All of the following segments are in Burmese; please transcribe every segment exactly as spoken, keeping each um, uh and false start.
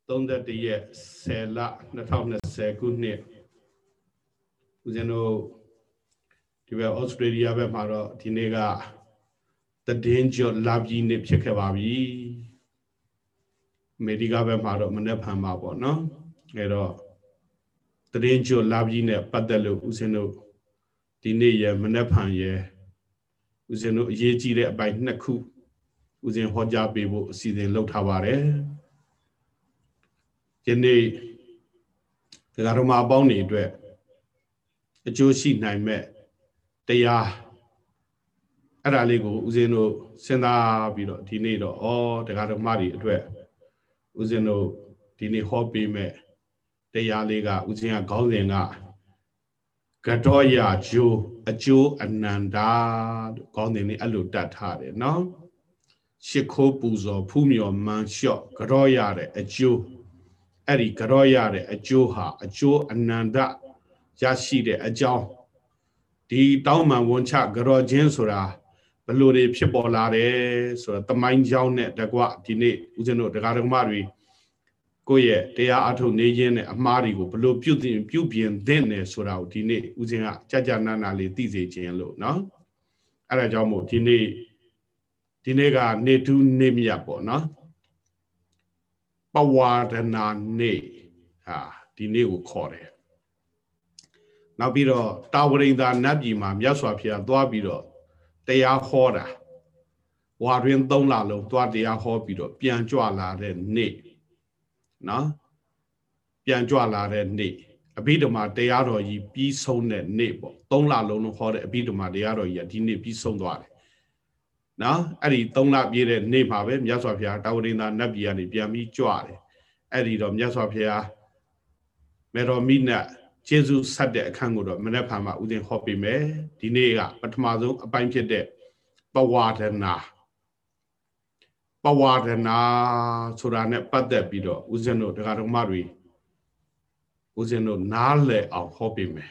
သုံးသက်ရက်ဆယ်လနှစ်ထောင်နှစ်ဆယ်ခုနှစ်ဦးဇင်းတို့ဒီဘက်ဩစတြေးလျဘက်မှာတော့ဒီနေ့ကသတင်းကြော်လာပြီးနေ့ဖြစ်ခဲ့ပါပြီအမေရိကဘက်မှာတော့မနေ့ဖန်ပါပေါ့နော်အဲတော့သတင်းကြော်လာပြီးနဲ့ပတ်သက်လို့ဦးဇင်းတို့ဒီနေ့ရမနေ့ဖန်ရဦးဇင်းတို့အရေးကြီးတဲ့အပိုင်းနှစ်ခုဦးဇင်းဟောကြားပေးဖို့အစီအစဉ်လုပ်ထားပါတယ်ဒီနေ့ဒကာတော်မအပေါင်းတွေအတွက်အကျိုးရှိနိုင်မဲ့တရားအဲ့ဒါလေးကိုဦးဇင်းတို့စဉ်းစားပြီးတော့ဒီနေ့တော့ဩဒကာတော်မတွေအတွက်ဦးဇင်းတို့ဒီနေ့ဟောပေးမဲ့တရားလေးကဦးဇင်းကခေါင်းစဉ်ကကတောရကျိုးအကျိုးအနန္တာလို့ခေါင်းစဉ်လေးအဲ့လိုတတ်ထားတယ်နော်ရှ िख ိုးပူဇော်ဖူးမြော်မှန်လျှော့ကတောရတဲ့အကျိုးအဲ့ဒီကတောရတဲ့အကျိုးဟာအကျိုးအနန္တရရှိတဲ့အကြောင်းဒီတောင်းမှန်ဝန်ချကတောခြင်းဆိုတာဘလို့တွေဖြစ်ပေါ်လာတယ်ဆိုတော့တမိုင်းကြောင်းနဲ့တကွဒီနေ့ဦးဇင်းတို့တရားတော်မတွေကိုယ့်ရဲ့တရားအထုတ်နေခြင်းနဲ့အမှားတွေကိုဘလို့ပြုပြင်ပြုပြင်သင့်တယ်ဆိုတာကိုဒီနေ့ဦးဇင်းကကြာကြာနာနာလေးသိစေခြင်းလို့နော်အဲ့ဒါကြောင့်မို့ဒီနေ့ဒီနေ့ကနေထူးနေမြတ်ပေါ့နော်ပဝါဒနာနေ့ဟာဒီနေ့ကိုခေါ်တယ်နောက်ပြီးတော့တာဝရိန္ဒာနတ်ပြည်မှာမြတ်စွာဘုရားသွားပြီးတော့တရားဟောတာဝါတွင်သုံးလလုံးသွားတရားဟောပြီးတော့ပြန်ကြွလာတဲ့နေ့နော်ပြန်ကြွလာတဲ့နေ့အဘိဓမ္မာတရားတော်ကြီးပြီးဆုံးတဲ့နေ့ပေါ့သုံးလလုံးလုံးဟောတဲ့အဘိဓမ္မာတရားတော်ကြီးကဒီနေ့ပြီးဆုံးသွားတယ်နော်အဲ့ဒီသုံးလပြည့်တဲ့နေ့မှာပဲမြတ်စွာဘုရားတာဝရိန္ဒာနတ်ပြည်ကနေပြန်ပြီးကြွတယ်အဲ့ဒီတော့မြတ်စွာဘုရားမေတော်မိနတ်ကျေးဇူးဆက်တဲ့အခန်းကိုတော့မနေ့ဖန်မှာဦးဇင်းဟောပေးမယ်ဒီနေ့ကပထမဆုံးအပိုင်းဖြစ်တဲ့ပဝါဒနာပဝါဒနာဆိုတာနဲ့ပတ်သက်ပြီးတော့ဦးဇင်းတို့ဒကာတော်မတွေဦးဇင်းတို့နားလည်အောင်ဟောပေးမယ်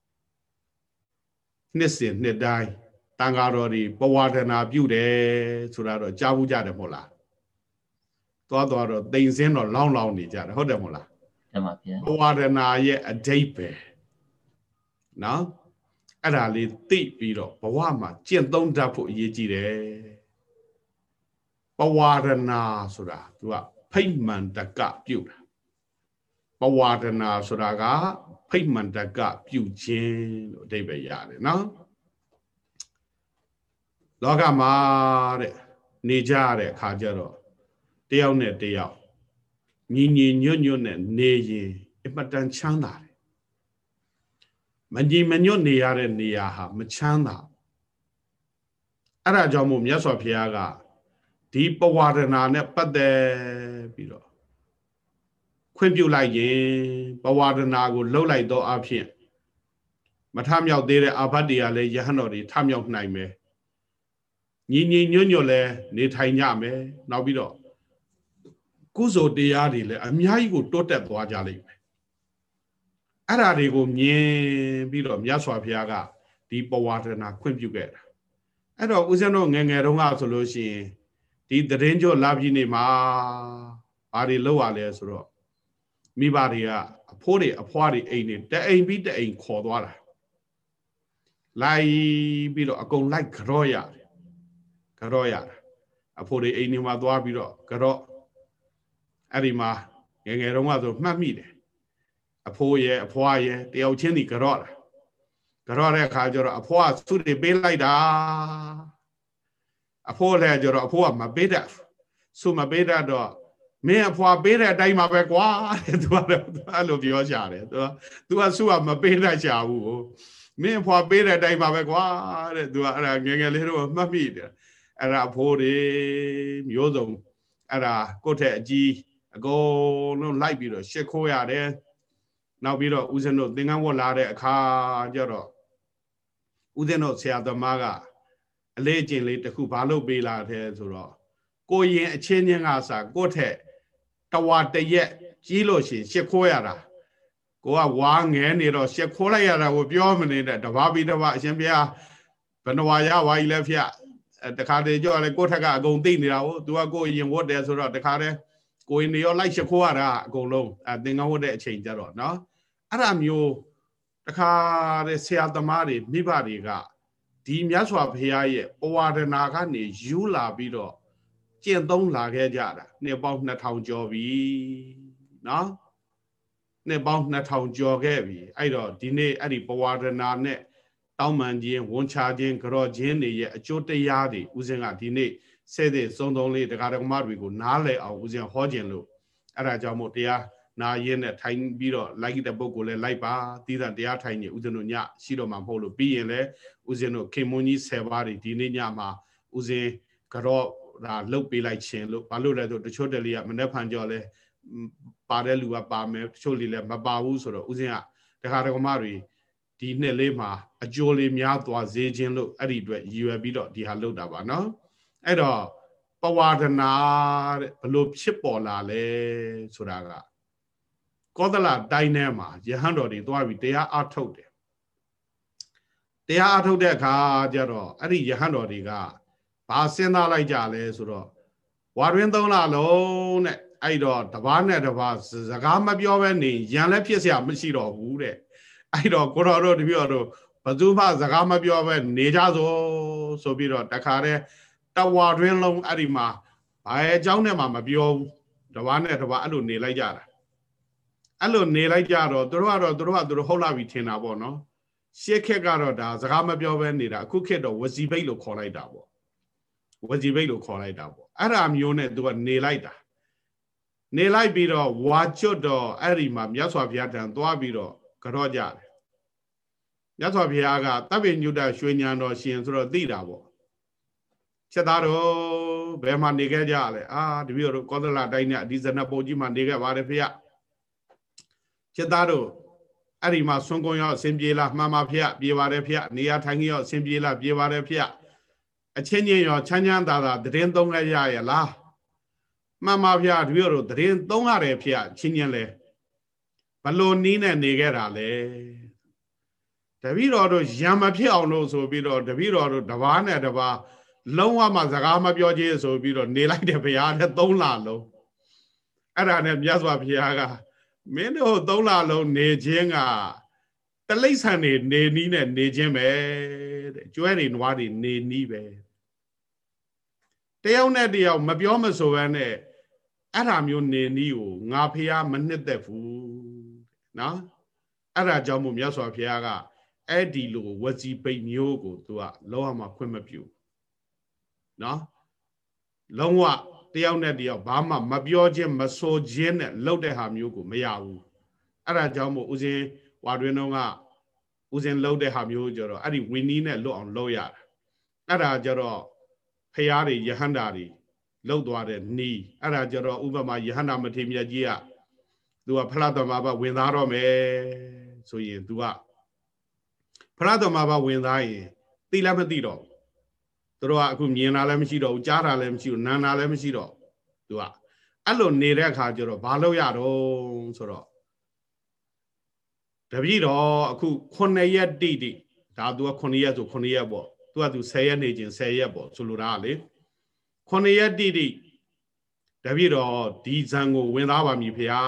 နှစ်စဉ်နှစ်တိုင်းတန်ဃာတော်တွေပဝါဒနာပြုတယ်ဆိုတာတော့ကြားဘူးကြတယ်မဟုတ်လားသွားသွားတော့တိမ်စင်းတော့လောင်းလောင်းနေကြတယ်ဟုတ်တယ်မဟုတ်လားမှန်ပါဗျာပဝါဒနာရဲ့အဓိပ္ပာယ်နော်အဲ့ဒါလေးသိပြီးတော့ဘဝမှာကျင့်သုံးတတ်ဖို့အရေးကြီးတယ်ပဝါဒနာဆိုတာသူကဖိတ်မှန်တကပြုတာပဝါဒနာဆိုတာကဖိတ်မှန်တကပြုခြင်းလို့အဓိပ္ပာယ်ရတယ်နော်လောကမှာတဲ့နေကြရတဲ့အခါကျတော့တယောက်နဲ့တယောက်ညီညီညွတ်ညွတ်နဲ့နေရင်အမတန်ချမ်းသာတယ်မညီမညွတ်နေရတဲ့နေရာဟာမချမ်းသာအဲ့ဒါကြောင့်မို့မြတ်စွာဘုရားကဒီပဝါဒနာနဲ့ပတ်သက်ပြီးတော့ခွင့်ပြုလိုက်ရင်ပဝါဒနာကိုလှုပ်လိုက်တော့အဖြစ်မထမြောက်သေးတဲ့အာဘတ်တွေကလည်းယဟန်တော်တွေထမြောက်နိုင်မယ်ညီညီညွတ်ညွတ်လည်းနေထိုင်ကြမယ်နောက်ပြီးတော့ကုသိုလ်တရားတွေလည်းအများကြီးကိုတိုးတက်သွားကြလိမ့်မယ်အဲ့ဓာတွေကိုမြင်ပြီးတော့မြတ်စွာဘုရားကဒီပဝါဒနာခွင့်ပြုခဲ့တာအဲ့တော့ဦးဇင်းတို့ငယ်ငယ်တုန်းကဆိုလို့ရှိရင်ဒီသတင်းကြောလာပြီးနေမှာဘာတွေလောက်ရလဲဆိုတော့မိဘတွေကအဖိုးတွေအဖွားတွေအိမ်တွေတအိမ်ပြီးတအိမ်ခေါ်သွားတာလိုက်ပြီးတော့အကုန်လိုက်ကြော့ရတယ်ကြော့ရတာအဖိုးတွေအိမ်တွေမှာသွားပြီးတော့ကြော့အဲ့ဒီမှာငယ်ငယ်တုန်းကဆိုမှတ်မိတယ်အဖိုးရဲ့အဖွားရဲ့တယောက်ချင်းစီကြော့တာကြော့တဲ့အခါကျတော့အဖွားသူ့တွေပေးလိုက်တာအဖိုးလည်းကျတော့အဖိုးကမပေးတတ်သူမပေးတတ်တော့မင်းအဖွားပေးတဲ့အတိုင်းမှာပဲကွာတဲ့သူကအဲ့လိုပြောကြတယ်သူကသူကသူကမပေးတတ်ချဘူးမင်းအဖွားပေးတဲ့အတိုင်းမှာပဲကွာတဲ့သူကအဲ့ဒါငယ်ငယ်လေးတော့မှတ်မိတယ်အဲ့ဒါအဖိုးတွေမျိုးစုံအဲ့ဒါကိုယ့်ထက်အကြီးအကုန်လုံးလိုက်ပြီးတော့ရှ िख ိုးရတယ်နောက်ပြီးတော့ဦးဇင်းတို့သင်္ကန်းဝတ်လာတဲ့အခါကျတော့ဦးဇင်းတို့ဆရာသမားကအလေးအကျင့်လေးတစ်ခုဘာလို့ပေးလာတယ်ဆိုတော့ကိုရင်အချင်းချင်းကစားကိုယ့်ထက်တဝါတရက်ကြီးလို့ရှိရင်ရှ िख ိုးရတာကိုကဝါငဲနေတော့ရှ िख ိုးလိုက်ရတာကိုပြောမနေတဲ့တဘာပြီးတဘာအရှင်ဘုရားဘဏ္ဍဝါရဝါကြီးလည်းဖျက်တခါတည်းကြောက်လေကိုယ့်ထက်ကအကုန်သိနေတာဟုတ်သူကကိုရင်ဝတ်တယ်ဆိုတော့တခါတည်းကိုယ်နေရောလိုက်ရှခိုးရတာအကုန်လုံးအဲသင်္ကန်းဝတ်တဲ့အချိန်ကြတော့နော်အဲ့ဒါမျိုးတခါတဲ့ဆရာသမားတွေမိဘတွေကဒီမြတ်စွာဘုရားရဲ့ပဝါဒနာကနေယူလာပြီးတော့ကျင့်သုံးလာခဲ့ကြတာနှစ်ပေါင်းနှစ်ထောင်ကျော်ပြီနော်နှစ်ပေါင်းနှစ်ထောင်ကျော်ခဲ့ပြီအဲ့တော့ဒီနေ့အဲ့ဒီပဝါဒနာနဲ့တောင်းပန်ခြင်းဝန်ချခြင်းကြော့ခြင်းတွေရဲ့အကျိုးတရားတွေဦးဇင်းကဒီနေ့ဆဲတဲ့စုံသုံးလေးတရားဓမ္မတွေကိုနားလည်အောင်ဦးဇင်းဟောခြင်းလို့အဲ့ဒါကြောင့်မို့တရားနာရင်းနဲ့ထိုင်ပြီးတော့လိုက်တဲ့ပုဂ္ဂိုလ်လည်းလိုက်ပါသီးသန့်တရားထိုင်နေဦးဇင်းတို့ညရှိတော့မှာမဟုတ်လို့ပြီးရင်လည်းဦးဇင်းတို့ခင်မွန်ကြီးဆယ်ပါးတွေဒီနေ့ညမှာဦးဇင်းကြော့ဒါလှုပ်ပေးလိုက်ခြင်းလို့ဘာလို့လဲဆိုတချို့တလေကမနှက်ဖန်ကြော်လဲပါတဲ့လူကပါမယ်တချို့လေလည်းမပါဘူးဆိုတော့ဦးဇင်းကတရားဓမ္မတွေဒီနှစ်လေးမှာအကျိုးလေးများသွားစေခြင်းလို့အဲ့ဒီအတွက်ရည်ရွယ်ပြီးတော့ဒီဟာလုပ်တာပါနော်အဲ့တော့ပဝါဒနာတဲ့ဘလို့ဖြစ်ပေါ်လာလဲဆိုတာကကောသလတိုင်းထဲမှာယဟန်တော်တွေသွားပြီးတရားအားထုတ်တယ်တရားအားထုတ်တဲ့အခါကျတော့အဲ့ဒီယဟန်တော်တွေကဘာစဉ်းစားလိုက်ကြလဲဆိုတော့ဝါတွင်သုံးလလုံးတဲ့အဲ့တော့တပားနဲ့တပားစကားမပြောဘဲနေရန်လည်းဖြစ်เสียမရှိတော့ဘူးတဲ့အဲ့တော့ကိုတော်တို့တပြည့်တော်ဘသူမှစကားမပြောဘဲနေကြစို့ဆိုပြီးတော့တခါတည်းတဝါတွင်လုံးအဲ့ဒီမှာဘာအကြောင်းနဲ့မှမပြောဘူးတပားနဲ့တပားအဲ့လိုနေလိုက်ကြတာအဲ့လိုနေလိုက်ကြတော့သူတို့ကတော့သူတို့ကသူတို့ဟုတ်လာပြီထင်တာပေါ့နော်ရှေ့ခက်ကတော့ဒါစကားမပြောဘဲနေတာအခုခေတ်တော့ဝစီဘိတ်လို့ခေါ်လိုက်တာပေါ့ဝစီဘိတ်လို့ခေါ်လိုက်တာပေါ့အဲ့ဒါမျိုးနဲ့သူကနေလိုက်တာနေလိုက်ပြီးတော့ဝါကျွတ်တော့အဲ့ဒီမှာမြတ်စွာဘုရားတန်သွားပြီးတော့ကြော့ကြတယ်မြတ်စွာဘုရားကတပ်ပိညုတရွှေဉာဏ်တော်ရှင်ဆိုတော့သိတာပေါ့ချက်သားတော်ဘယ်မှာနေခဲ့ကြလဲအာတပည့်တော်ကောသလတိုင်းနဲ့အဒီဇနပုံကြီးမှာနေခဲ့ပါတယ်ဖေရချက်သားတော်အဲ့ဒီမှာဆွန်ကုံရောက်အစဉ်ပြေလားမှန်ပါဖေရပြေပါတယ်ဖေရနေရာထိုင်ကြီးရောက်အစဉ်ပြေလားပြေပါတယ်ဖေရအချင်းချင်းရောချမ်းချမ်းသာသာတည်င်းသုံးခဲ့ရရဲ့လားမှန်ပါဗျာတပည့်တော်တည်င်းသုံးရတယ်ဖေရချင်းချင်းလဲဘလို့နီးနဲ့နေခဲ့တာလဲတပည့်တော်တို့ရံမဖြစ်အောင်လို့ဆိုပြီးတော့တပည့်တော်တို့တပားနဲ့တပားလုံးဝမှစကားမပြောချင်းဆိုပြီးတော့နေလိုက်တယ်ဗျာတဲ့သုံးလလုံးအဲ့ဒါနဲ့မြတ်စွာဘုရားကမင်းတို့သုံးလလုံးနေခြင်းကတလိ္ဆန်နေနေနီးနဲ့နေခြင်းပဲတဲ့ကျွဲတွေနွားတွေနေနီးပဲတယောက်နဲ့တယောက်မပြောမဆိုဘဲနဲ့အဲ့ဒါမျိုးနေနီးကိုငါဖះမနှစ်သက်ဘူးနော်အဲ့ဒါကြောင့်မို့မြတ်စွာဘုရားကအဲ့ဒီလိုဝစီပိတ်မျိုးကိုသူကလုံးဝမှခွင့်မပြုနော်လုံးဝတယောက်နဲ့တယောက်ဘာမှမပြောခြင်းမဆိုခြင်းနဲ့လှုပ်တဲ့ဟာမျိုးကိုမရဘူးအဲ့ဒါကြောင့်မို့ဦးဇင်းဝါတွင်တော့ကဦးဇင်းလှုပ်တဲ့ဟာမျိုးကြတော့အဲ့ဒီဝင်းနီးနဲ့လွတ်အောင်လှုပ်ရတာအဲ့ဒါကြတော့ဖះတွေယဟန္တာတွေလှုပ်သွားတဲ့နီးအဲ့ဒါကြတော့ဥပမာယဟန္တာမထေမြတ်ကြီးကသူကဖလားသမဘာဝင်သားတော့မယ်ဆိုရင်သူကဖလားသမဘာဝင်သားရင်သိလည်းမသိတော့သူတို့ကအခုမြင်တာလည်းမရှိတော့ဘူးကြားတာလည်းမရှိဘူးနားတာလည်းမရှိတော့သူကအဲ့လိုနေတဲ့အခါကျတော့ဘာလို့ရတော့ဆိုတော့တပည့်တော်အခုခုနှစ်ရက်တိတိဒါသူကခုနှစ်ရက်ဆိုခုနှစ်ရက်ပေါ့သူကသူဆယ်ရက်နေချင်းဆယ်ရက်ပေါ့ဆိုလိုတာလေခုနှစ်ရက်တိတိတပည့်တော်ဒီဇံကိုဝင်သားပါမည်ဖေဟာ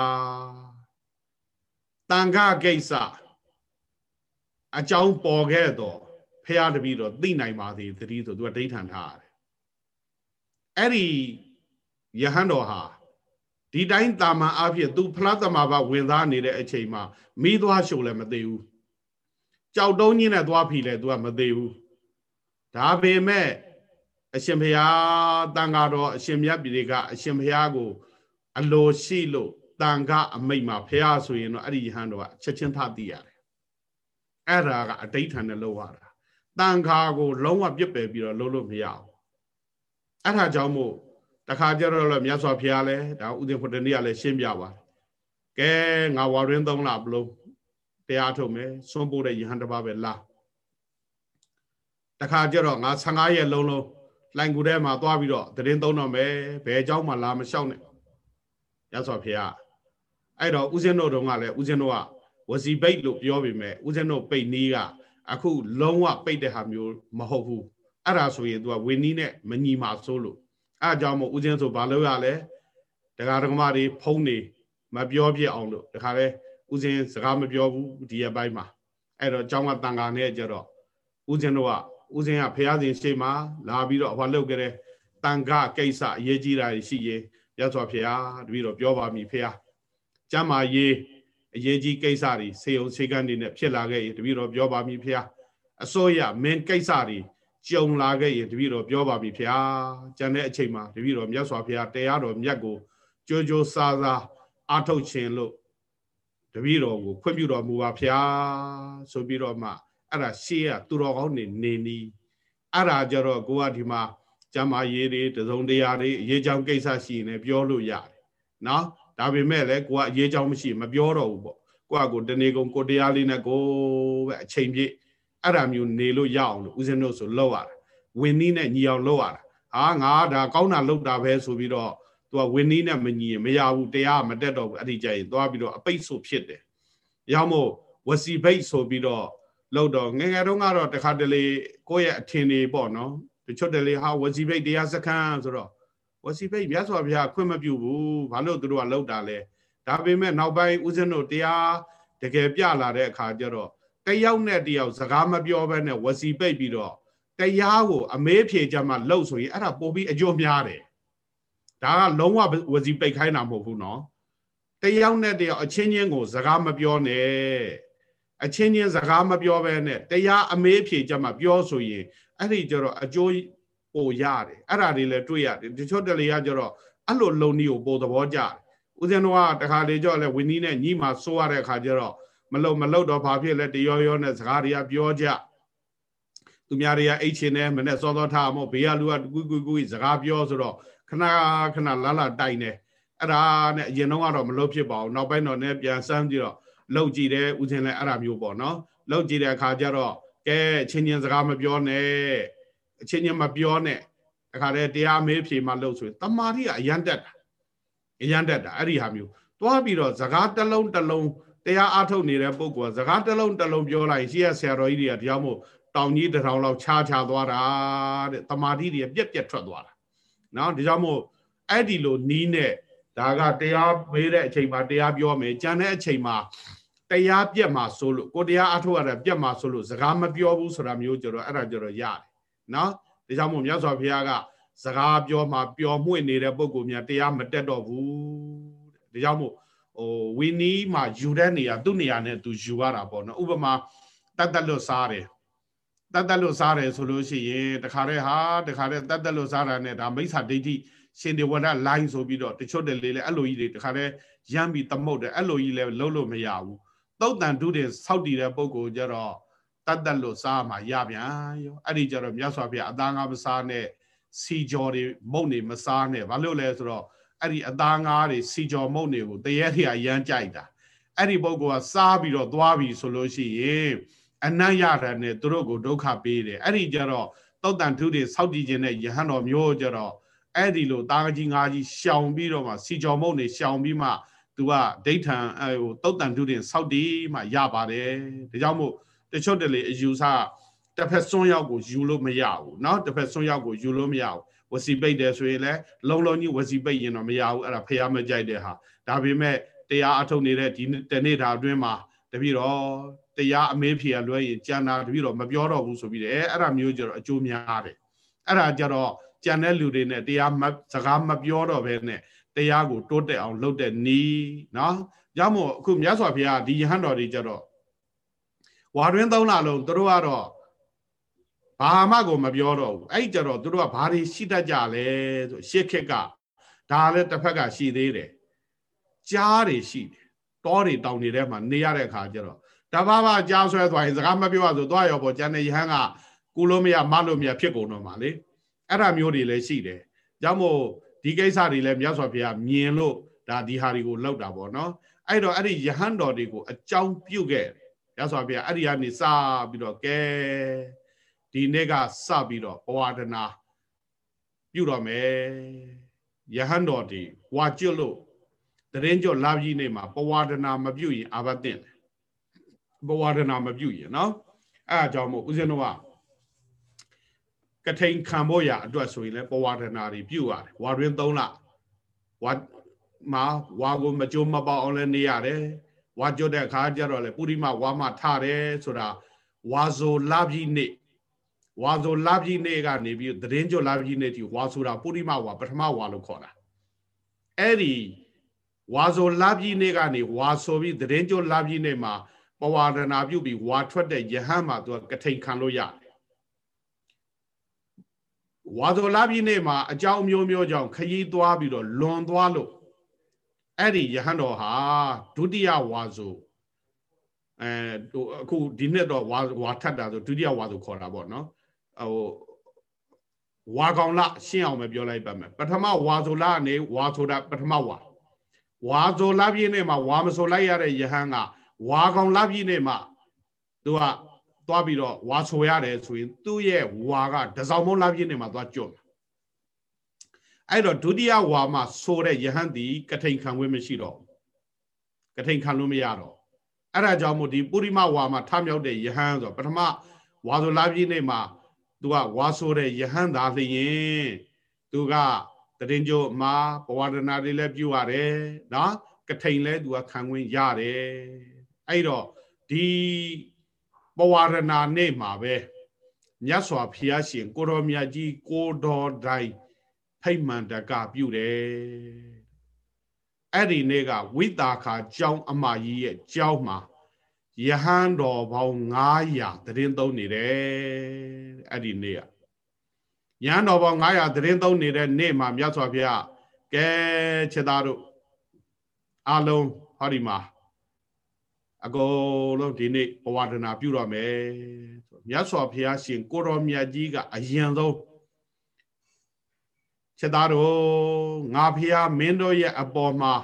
တန်ခကိစ္စအကြောင်းပေါ်ခဲ့တော့ဖះတပည့်တော်သိနိုင်ပါသေးသတိဆိုသူကဒိဋ္ဌံထားရတယ်အဲ့ဒီယဟန်တော်ဟာဒီတိုင်းတာမန်အဖြစ်သူဖလားသမဘာဝင်သားနေတဲ့အချိန်မှာမိသွားရှုံလည်းမသိဘူးကြောက်တုံးကြီးနဲ့သွားဖီလဲသူကမသိဘူးဒါပေမဲ့အရှင်ဘုရားတန်ဃာတော်အရှင်မြတ်ပြည်ကအရှင်ဘုရားကိုအလိုရှိလို့တန်ခအမိတ်မှာဘုရားဆိုရင်တော့အဲ့ဒီယဟန်တော်ကချက်ချင်းထသိရတယ်အဲ့ဒါကအဋိဋ္ဌံနဲ့လောက်ရတာတန်ခါကိုလုံးဝပြစ်ပယ်ပြီးတော့လုံးလို့မရဘူးအဲ့ဒါကြောင့်မို့တခါကျတော့လည်းမြတ်စွာဘုရားလည်းဒါဥဒိဖုတ္တနေ့ကလည်းရှင်းပြပါတယ်ကဲငါဝါရင်းသုံးလဘလို့တရားထုတ်မယ်စွန့်ပို့တဲ့ယဟန်တစ်ပါးပဲလားတခါကျတော့ငါဆယ်ငါးရက်လုံးလုံးလိုင်ကူထဲမှာသွားပြီးတော့တရင်သုံးတော့မယ်ဘယ်เจ้าမှလာမလျှောက်နဲ့မြတ်စွာဘုရားအဲ့တော့ဥစဉ်တို့တုန်းကလည်းဥစဉ်တို့ကဝစီပိတ်လို့ပြောပေမဲ့ဥစဉ်တို့ပိတ်နီးကအခုလုံးဝပိတ်တဲ့ဟာမျိုးမဟုတ်ဘူးအဲ့ဒါဆိုရင် तू ကဝင်းနီးနဲ့မညီမှာစိုးလို့အဲ့အကြောင်းမို့ဥစဉ်ဆိုဘာလို့ရလဲတရားဓမ္မတွေဖုံးနေမပြောပြအောင်လို့တခါလဲဦးဇင်းစကားမပြောဘူးဒီရပိုင်းမှာအဲ့တော့ကျောင်းကတန်ခါနဲ့ကြတော့ဦးဇင်းတို့ကဦးဇင်းကဖះစဉ်ရှိမှလာပြီးတော့ဟောလုပ်ကြတဲ့တန်ခါကိစ္စအရေးကြီးတာရှိရင်ရသော်ဖះတပည့်တော်ပြောပါမည်ဖះကျမ်းမာရေးအရေးကြီးကိစ္စတွေစေုံစေကန်းတွေနဲ့ဖြစ်လာခဲ့ရင်တပည့်တော်ပြောပါမည်ဖះအစိုးရမင်းကိစ္စတွေကြုံလာခဲ့ရင်တပည့်တော်ပြောပါမည်ဖះကျန်တဲ့အချိန်မှာတပည့်တော်မြတ်စွာဘုရားတရားတော်မြတ်ကိုကြိုးကြိုးစားစားအားထုတ်ခြင်းလို့တပည့်တော်ကိုခွင့်ပြုတော်မူပါဖះဆိုပြီးတော့မှအဲ့ဒါရှေးကသူတော်ကောင်းနေနေနီးအဲ့ဒါကြတော့ကိုကဒီမှာကျမ်းမာရေးတွေတစုံတရာတွေအရေးကြောင်းကိစ္စရှိရင်လည်းပြောလို့ရတယ်နော်ဒါပေမဲ့လည်းကိုကအရေးကြောင်းမရှိမပြောတော့ဘူးပေါ့ကိုကကိုတနေကုန်ကိုတရားလေးနဲ့ကိုပဲအချိန်ပြည့်အဲ့ဒါမျိုးနေလို့ရအောင်လို့ဦးဇင်းတို့ဆိုလောက်ရတာဝင်းနီးနဲ့ညီအောင်လောက်ရတာဟာငါဒါကောင်းတာလောက်တာပဲဆိုပြီးတော့သူကဝင်းနီးနဲ့မညီရင်မရဘူးတရားမတက်တော့ဘူးအဲ့ဒီကြရင်သွားပြီးတော့အပိတ်ဆိုဖြစ်တယ်ရောက်မို့ဝစီဘိတ်ဆိုပြီးတော့လောက်တော့ငယ်ငယ်တုန်းကတော့တခါတလေကိုယ့်ရဲ့အထင်တွေပေါ့နော်တချို့တလေဟာဝစီဘိတ်တရားစခန်းဆိုတော့ဝစီဘိတ်မြတ်စွာဘုရားခွင့်မပြုဘူးဘာလို့သူတို့ကလောက်တာလဲဒါပေမဲ့နောက်ပိုင်းဦးဇင်းတို့တရားတကယ်ပြလာတဲ့အခါကျတော့တယောက်နဲ့တယောက်စကားမပြောဘဲနဲ့ဝစီပိတ်ပြီးတော့တရားကိုအမေးဖြေကြမှာလှုပ်ဆိုရင်အဲ့ဒါပို့ပြီးအကျိုးများတယ်ဒါကလုံးဝဝစီပိတ်ခိုင်းတာမဟုတ်ဘူးနော်တယောက်နဲ့တယောက်အချင်းချင်းကိုစကားမပြောနဲ့အချင်းချင်းစကားမပြောဘဲနဲ့တရားအမေးဖြေကြမှာပြောဆိုရင်အဲ့ဒီကျတော့အကျိုးပိုရတယ်အဲ့ဒါတွေလည်းတွေ့ရတယ်တချို့တလေကကျတော့အဲ့လိုလုံနည်းကိုပိုသဘောကျတယ်ဦးဇင်းတို့ကတခါလေကြောက်လဲဝင်းနီးနဲ့ညီမဆိုးရတဲ့အခါကျတော့မလုံမလုံတော့ဘာဖြစ်လဲတရောရောနဲ့စကားတွေကပြောကြသူများတွေကအိတ်ချင်တယ်မနဲ့စောစောထားမို့ဘေးကလူကကွီကွီကွီစကားပြောဆိုတော့ခဏခဏလာလာတိုင်နေအဲ့ဒါနဲ့အရင်တော့ကတော့မလုံဖြစ်ပါဘူးနောက်ပိုင်းတော့လည်းပြန်စမ်းကြည့်တော့လုံကြည့်တယ်ဦးဇင်းလည်းအဲ့ဒါမျိုးပေါ့နော်လုံကြည့်တဲ့အခါကျတော့ကဲအချင်းချင်းစကားမပြောနဲ့အချင်းချင်းမပြောနဲ့တခါတည်းတရားမေးဖြေမှလုံဆိုရင်တမာတိကအရန်တက်တာအရန်တက်တာအဲ့ဒီဟာမျိုးသွားပြီးတော့စကားတစ်လုံးတစ်လုံးတရားအားထုတ်နေတဲ့ပုဂ္ဂိုလ်ကစကားတစ်လုံးတစ်လုံးပြောလိုက်ရှိရဆရာတော်ကြီးတွေကတရားမို့တောင်ကြီးတစ်ထောင်လောက်ခြားခြားသွားတာတဲ့တမာတိတွေပြက်ပြက်ထွက်သွားတာနော်ဒါကြောင့်မို့အဲ့ဒီလိုနီးနဲ့ဒါကတရားမေးတဲ့အချိန်မှာတရားပြောမယ်ကြံတဲ့အချိန်မှာတရားပြက်မှာဆိုလို့ကိုတရားအားထုတ်ရတာပြက်မှာဆိုလို့စကားမပြောဘူးဆိုတာမျိုးကြတော့အဲ့ဒါကြတော့ရတယ်နော်ဒါကြောင့်မို့မြတ်စွာဘုရားကစကားပြောမှာပျော်မွေ့နေတဲ့ပုဂ္ဂိုလ်များတရားမတက်တော့ဘူးဒါကြောင့်မို့ဟိုဝီနီးမှာယူတဲ့နေရာသူ့နေရာနဲ့သူယူရတာပေါ့နော်ဥပမာတတ်တက်လွတ်စားတယ်တတ်တက်လွတ်စားတယ်ဆိုလို့ရှိရင်တခါတည်းဟာတခါတည်းတတ်တက်လွတ်စားတာနဲ့ဒါမိစ္ဆာဒိဋ္ဌိရှင်ဒေဝဒလိုင်းဆိုပြီးတော့တချို့တလေလေအဲ့လိုကြီးတွေတခါတည်းရမ်းပြီးသမုတ်တယ်အဲ့လိုကြီးလည်းလုံးလို့မရဘူးသုတ်တန်တုတွေစောက်တည်တဲ့ပုဂ္ဂိုလ်ကြတော့တတ်တက်လွတ်စားမှာရပြန်ရောအဲ့ဒီကြတော့မြတ်စွာဘုရားအသားငါးမစားနဲ့စီကြော်တွေမုတ်နေမစားနဲ့ဘာလို့လဲဆိုတော့အဲ့ဒီအသားငါးတွေစီကြော်မုတ်နေကိုတရေထရရမ်းကြိုက်တာအဲ့ဒီပုဂ္ဂိုလ်ကစားပြီးတော့သွားပြီဆိုလို့ရှိရင်အနတ်ရတာနဲ့သူတို့ကိုဒုက္ခပေးတယ်အဲ့ဒီကြတော့သုတ်တန်ထုတွေစောက်တည်ခြင်းနဲ့ယဟန်တော်မျိုးကြတော့အဲ့ဒီလိုတာကြီးငါးကြီးရှောင်ပြီးတော့မှစီကြော်မုတ်နေရှောင်ပြီးမှသူကဒိဋ္ဌံဟိုသုတ်တန်ထုတွေစောက်တည်မှရပါတယ်ဒါကြောင့်မို့တချို့တလေအယူဆတစ်ဖက်စွန်းရောက်ကိုယူလို့မရဘူးเนาะတစ်ဖက်စွန်းရောက်ကိုယူလို့မရဘူးဝစီပိတ်တယ်ဆိုရင်လည်းလုံးလုံးကြီးဝစီပိတ်ရင်တော့မရဘူးအဲ့ဒါဖះမကြိုက်တဲ့ဟာဒါပေမဲ့တရားအထုတ်နေတဲ့ဒီတနေ့တာအတွင်းမှာတပည့်တော်တရားအမေးဖြေရလွှဲရင်ကြံတာတပည့်တော်မပြောတော့ဘူးဆိုပြီးတယ်အဲ့ဒါမျိုးကြတော့အကျိုးများတယ်အဲ့ဒါကြတော့ကြံတဲ့လူတွေနဲ့တရားစကားမပြောတော့ဘဲနဲ့တရားကိုတိုးတက်အောင်လုပ်တဲ့နီးเนาะကြောင့်မို့အခုမြတ်စွာဘုရားဒီယဟန်တော်တွေကြတော့ဝါတွင်းသုံးလလုံးသူတို့ကတော့ဘာမှကိုမပြောတော့ဘူးအဲ့ကြတော့သူတို့ကဘာတွေရှိတတ်ကြလဲဆိုရှစ်ခက်ကဒါလည်းတစ်ဖက်ကရှိသေးတယ်ကြားတွေရှိတယ်တောတွေတောင်တွေထဲမှာနေရတဲ့အခါကျတော့တဘာဘာကြားဆွဲသွားရင်စကားမပြောရဆိုသွားရောပေါ့ကျန်တဲ့ယဟန်ကကူလို့မရမလို့မရဖြစ်ကုန်တော့မှာလေအဲ့ဒါမျိုးတွေလည်းရှိတယ်ကြောင့်မို့ဒီကိစ္စတွေလည်းမြတ်စွာဘုရားမြင်လို့ဒါဒီဟာတွေကိုလောက်တာပေါ့နော်အဲ့တော့အဲ့ဒီယဟန်တော်တွေကိုအကြောင်းပြုခဲ့မြတ်စွာဘုရားအဲ့ဒီကနေစပြီးတော့ကဲဒီနေ့ကစပြီးတော့ဘဝဒနာပြုတော့မယ်ယဟန်တော်ဒီဝါကျွတ်လို့တရင်ကျော်လာပြီးနေမှာဘဝဒနာမပြုရင်အာဘတ်တင်ဘဝဒနာမပြုရင်နော်အဲ့အကြောင်းမို့ဦးဇင်းတို့ကကထိန်ခံဖို့ရအတွက်ဆိုရင်လည်းဘဝဒနာတွေပြုရတယ်ဝါတွင်သုံးလဝါ mà hòa gồm mà chôm mà bảo lên đi à đấy hòa cho đẹp khá cho rồi là puri mà hòa mà tha đấy rồi là hòa zo lab gì nè hòa zo lab gì nè cái này bây giờ đến cho lab gì nè thì hòa số là puri mà hòa bắt mà hòa lúc khó là ấy đi hòa zo lab gì nè cái này hòa số bị đến cho lab gì nè mà bảo hòa là nào bị hòa thoát đấy giờ ham mà tôi cái thành khăn lôi ya hòa zo lab gì nè mà cháu miêu miêu cháu khi toa bị rồi lon toa luôn ấy đi giờ hắn đó ha đôi đi à hòa zo eh ku di net do wa wa that da so dutiya wa so khor da po no ho wa kaung la shin aung me pyo lai pat me pathama wa so la ne wa so da pathama wa wa so la pyi ne ma wa ma so lai ya de yahan ga wa kaung la pyi ne ma tu ka twa pi do wa so ya de so yin tu ye wa ga da saung mong la pyi ne ma twa jot ai do dutiya wa ma so de yahan ti katain khan wi ma shi do katain khan lo ma ya doအဲ့ဒါကြောင့်မို့ဒီပုရိမဝါမှာထမြောက်တဲ့ယဟန်ဆိုပထမဝါဆိုလာပြည့်နေ့မှာသူကဝါဆိုတဲ့ယဟန်သာလျင်သူကတရင်ကျိုးမှာဘဝဒနာတွေလည်းပြုရတယ်နော်ကထိန်လည်းသူကခံဝင်ရတယ်အဲ့တော့ဒီဘဝဒနာနေ့မှာပဲမြတ်စွာဘုရားရှင်ကိုတော်မြတ်ကြီးကိုတော်တိုင်ဖိတ်မှန်တကပြုတယ်အဲ့ဒီနေ့ကဝိတာခာကျောင်းအမကြီးရဲ့ကျောင်းမှာယဟန်တော်ပေါင်းငါးရာတရင်သုံးနေတယ်အဲ့ဒီနေ့ကယဟန်တော်ပေါင်းငါးရာတရင်သုံးနေတဲ့နေ့မှာမြတ်စွာဘုရားကဲချက်သားတို့အလုံးဟောဒီမှာအကုန်လုံးဒီနေ့ဘဝဒနာပြုတော်မယ်မြတ်စွာဘုရားရှင်ကိုတော်မြတ်ကြီးကအရင်ဆုံးချက်သားတို့ငါဖျားမင်းတို့ရဲ့အပေါ်မှာ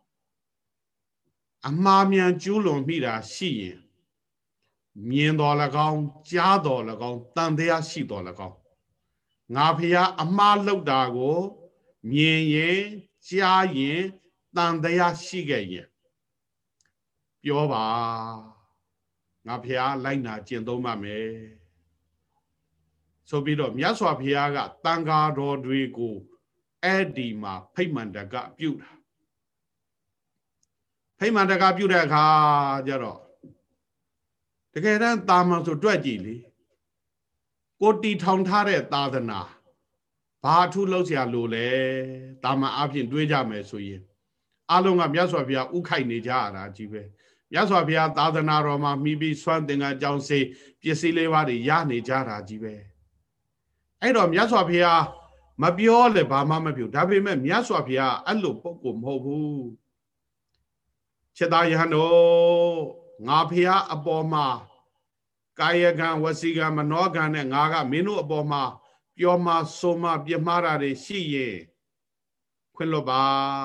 အမှားမြန်ကျူးလွန်မိတာရှိရင်မြင်တော်၎င်းကြားတော်၎င်းတန်တရားရှိတော်၎င်းငါဖျားအမှားလုပ်တာကိုမြင်ရင်ကြားရင်တန်တရားရှိခဲ့ရင်ပြောပါငါဖျားလိုက်နာကျင့်သုံးပါမယ်ဆိုပြီးတော့မြတ်စွာဘုရားကတန်ဃာတော်တွေကိုအဲ့ဒီမှာဖိတ်မှန်တကပြုတာဖိတ်မှန်တကပြုတဲ့အခါကျတော့တကယ်တမ်းတာမန်ဆိုတွက်ကြည့်လေကိုတီထောင်ထားတဲ့သာသနာဘာအထူးလောက်เสียလို့လဲတာမန်အဖြစ်တွေးကြမယ်ဆိုရင်အလုံးကမြတ်စွာဘုရားဥခိုက်နေကြရတာကြီးပဲမြတ်စွာဘုရားသာသနာတော်မှာမိပြီးစွမ်းသင်္ကန်းကြောင်းစေပစ္စည်းလေးပါးတွေရနေကြတာကြီးပဲအဲ့တော့မြတ်စွာဘုရားမပြောလေဘာမှမပြောဒါပေမဲ့မြတ်စွာဘုရားအဲ့လိုပုဂ္ဂိုလ်မဟုတ်ဘူးချက်သားယဟန်တို့ငါဘုရားအပေါ်မှာကာယကံဝစီကံမနောကံနဲ့ငါကမင်းတို့အပေါ်မှာပြောမှဆိုမှပြမှားတာတွေရှိရင်ခွင့်လွတ်ပါ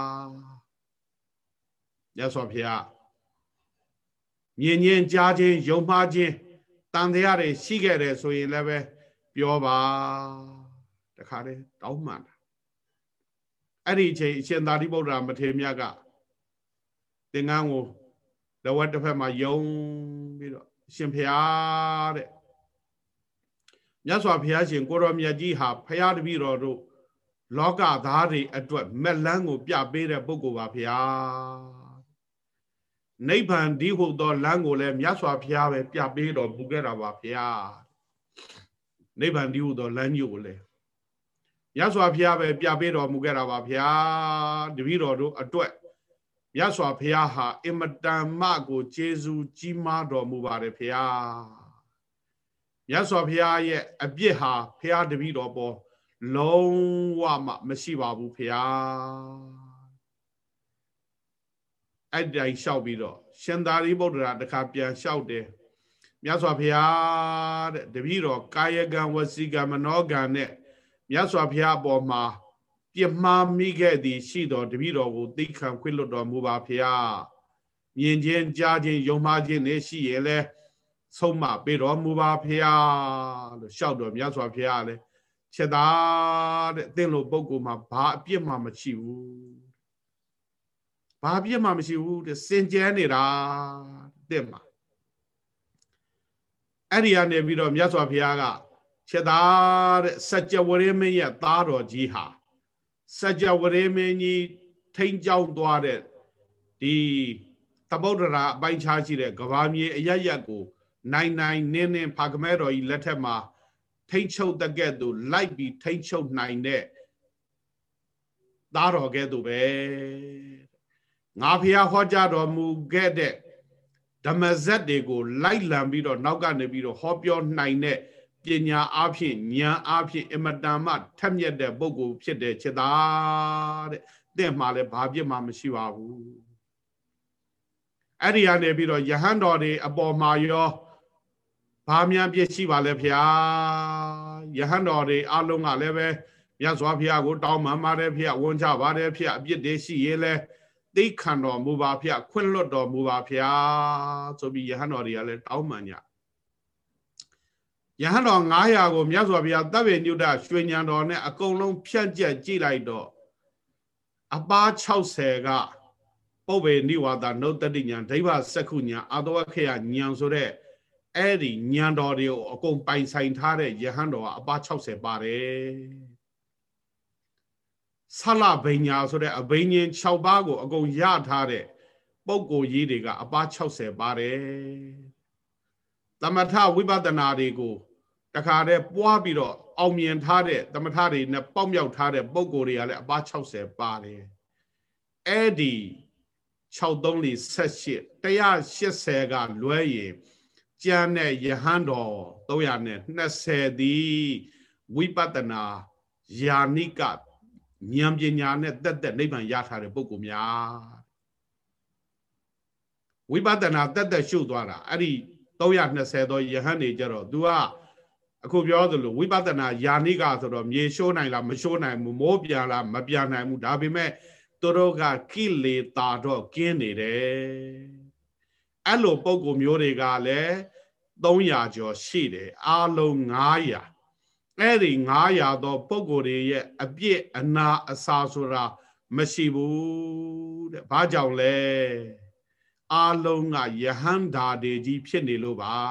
မြတ်စွာဘုရားမြင်ချင်းကြားချင်းယုံမှားချင်းတန်တရားတွေရှိခဲ့တယ်ဆိုရင်လည်းပဲပြောပါတခါတည်းတောင်းမှန်တာအဲ့ဒီအချိန်အရှင်သာရိပုတ္တရာမထေရမြတ်ကသင်္ကန်းကိုလက်ဝက်တစ်ဖက်မှာယုံပြီးတော့ရှင်ဖျားတဲ့မြတ်စွာဘုရားရှင်ကိုတော်မြတ်ကြီးဟာဖျားတပည့်တော်တို့လောကသားတွေအတွက်မက်လန်းကိုပြပေးတဲ့ပုဂ္ဂိုလ်ပါဖျားနိဗ္ဗာန်ဒီဟုသောလမ်းကိုလည်းမြတ်စွာဘုရားပဲပြပေးတော်မူခဲ့တာပါဖျားနိဗ္ဗာန်ဒီဟုသောလမ်းကြီးကိုလည်းမြတ်စွာဘုရားပဲပြပေးတော်မူခဲ့တာပါဗျာတပည့်တော်တို့အတွက်မြတ်စွာဘုရားဟာအင်မတန်မှကိုကျေးဇူးကြီးမားတော်မူပါတယ်ဗျာမြတ်စွာဘုရားရဲ့အပြစ်ဟာဘုရားတပည့်တော်ပေါ်လုံးဝမှမရှိပါဘူးဗျာအဲ့တိုင်လျှောက်ပြီးတော့ရှင်သာရိပုတ္တရာတခါပြန်လျှောက်တယ်မြတ်စွာဘုရားတဲ့တပည့်တော်ကာယကံဝစီကံမနောကံနဲ့မြတ်စွာဘုရားအပေါ်မှာပြမှားမိခဲ့သည်ရှိတော်တပည့်တော်ကိုသိခံခွင့်လွှတ်တော်မူပါဗျာမြင်ချင်းကြားချင်းယုံမှားခြင်းနဲ့ရှိရင်လဲဆုံးမပေးတော်မူပါဗျာလို့လျှောက်တော်မြတ်စွာဘုရားလည်းချက်သားတဲ့အသင်လိုပုဂ္ဂိုလ်မှာဘာအပြစ်မှမရှိဘူးဘာအပြစ်မှမရှိဘူးတဲ့စင်ကြဲနေတာတဲ့မှာအဲ့ဒီကနေပြီးတော့မြတ်စွာဘုရားကချက်သားတဲ့စัจ java ဝရေမင်းရဲ့သားတော်ကြီးဟာစัจ java ဝရေမင်းကြီးထိန်ကြောင်းသွားတဲ့ဒီသမုဒ္ဒရာအပိုင်းခြားရှိတဲ့ကဘာမြေအရရက်ကိုနိုင်နိုင်နင်းနင်းဖာကမဲတော်ကြီးလက်ထက်မှာထိန်ချုပ်တဲ့ကဲ့သို့လိုက်ပြီးထိန်ချုပ်နိုင်တဲ့သားတော်ကဲ့သို့ပဲငါဖျားဟောကြားတော်မူခဲ့တဲ့ဓမ္မဇက်တွေကိုလိုက်လံပြီးတော့နောက်ကနေပြီးတော့ဟောပြောနိုင်တဲ့ပညာအားဖြင့်ဉာဏ်အားဖြင့်အမတန်မှထက်မြက်တဲ့ပုဂ္ဂိုလ်ဖြစ်တဲ့ချက်သားတဲ့တင့်မှာလည်းဘာပြစ်မှမရှိပါဘူးအဲ့ဒီကနေပြီးတော့ယဟန်တော်တွေအပေါ်မှာရောဘာများပြစ်ရှိပါလဲဖျားယဟန်တော်တွေအလုံးကလည်းပဲမြတ်စွာဘုရားကိုတောင်းပန်ပါတယ်ဖျားဝန်ချပါတယ်ဖျားအပြစ်တွေရှိရင်လည်းသိခံတော်မူပါဖျားခွင့်လွတ်တော်မူပါဖျားဆိုပြီးယဟန်တော်တွေကလည်းတောင်းပန်ကြယဟန်တော်ငါးရာကိုမြတ်စွာဘုရားတပ်ပေညုတရွှေဉဏ်တော်နဲ့အကုန်လုံးဖြန့်ကျက်ကြည့်လိုက်တော့အပါ၆၀ကပုပ္ပေနိဝါဒနုတ္တိဉဏ်ဒိဗ္ဗစက္ခုဉဏ်အာတဝခေယဉဏ်ဆိုတဲ့အဲ့ဒီဉဏ်တော်တွေကိုအကုန်ပိုင်ဆိုင်ထားတဲ့ယဟန်တော်ကအပါ၆၀ပါတယ်ဆလဘိညာဆိုတဲ့အဘိညာဉ်၆ပါးကိုအကုန်ရထားတဲ့ပုဂ္ဂိုလ်ကြီးတွေကအပါ၆၀ပါတယ်သမထဝိပဿနာတွေကိုတခါတည်းပွားပြီးတော့အောင်မြင်ထားတဲ့သမထတွေနဲ့ပေါက်မြောက်ထားတဲ့ပုဂ္ဂိုလ်တွေကလည်းအပါ၆၀ပါတယ်အဲ့ဒီ၆သုံးလေး၁၈ ၁၈၀ကလွဲရင်ကျန်တဲ့ယဟန်တော်၃၂၀သည်ဝိပဿနာယာနိကဉာဏ်ပညာနဲ့တက်တက်နိဗ္ဗာန်ရထားတဲ့ပုဂ္ဂိုလ်များဝိပဿနာတက်တက်ရှုသွားတာအဲ့ဒီ၃၂၀သောယဟန်တွေကြတော့ तू ကအခုပြောသလိုဝိပဿနာယာနိကဆိုတော့မြေရှိုးနိုင်လားမရှိုးနိုင်ဘူးမိုးပြန်လားမပြန်နိုင်ဘူးဒါပေမဲ့သူတို့ကကိလေသာတော့ကင်းနေတယ်အဲ့လိုပုဂ္ဂိုလ်မျိုးတွေကလည်း၃ရာကျော်ရှိတယ်အားလုံး၅ရာအဲ့ဒီ၅ရာသောပုဂ္ဂိုလ်တွေရဲ့အပြစ်အနာအစာဆိုတာမရှိဘူးတဲ့ဘာကြောင့်လဲအားလုံးကယဟန္တာတွေကြီးဖြစ်နေလို့ပါ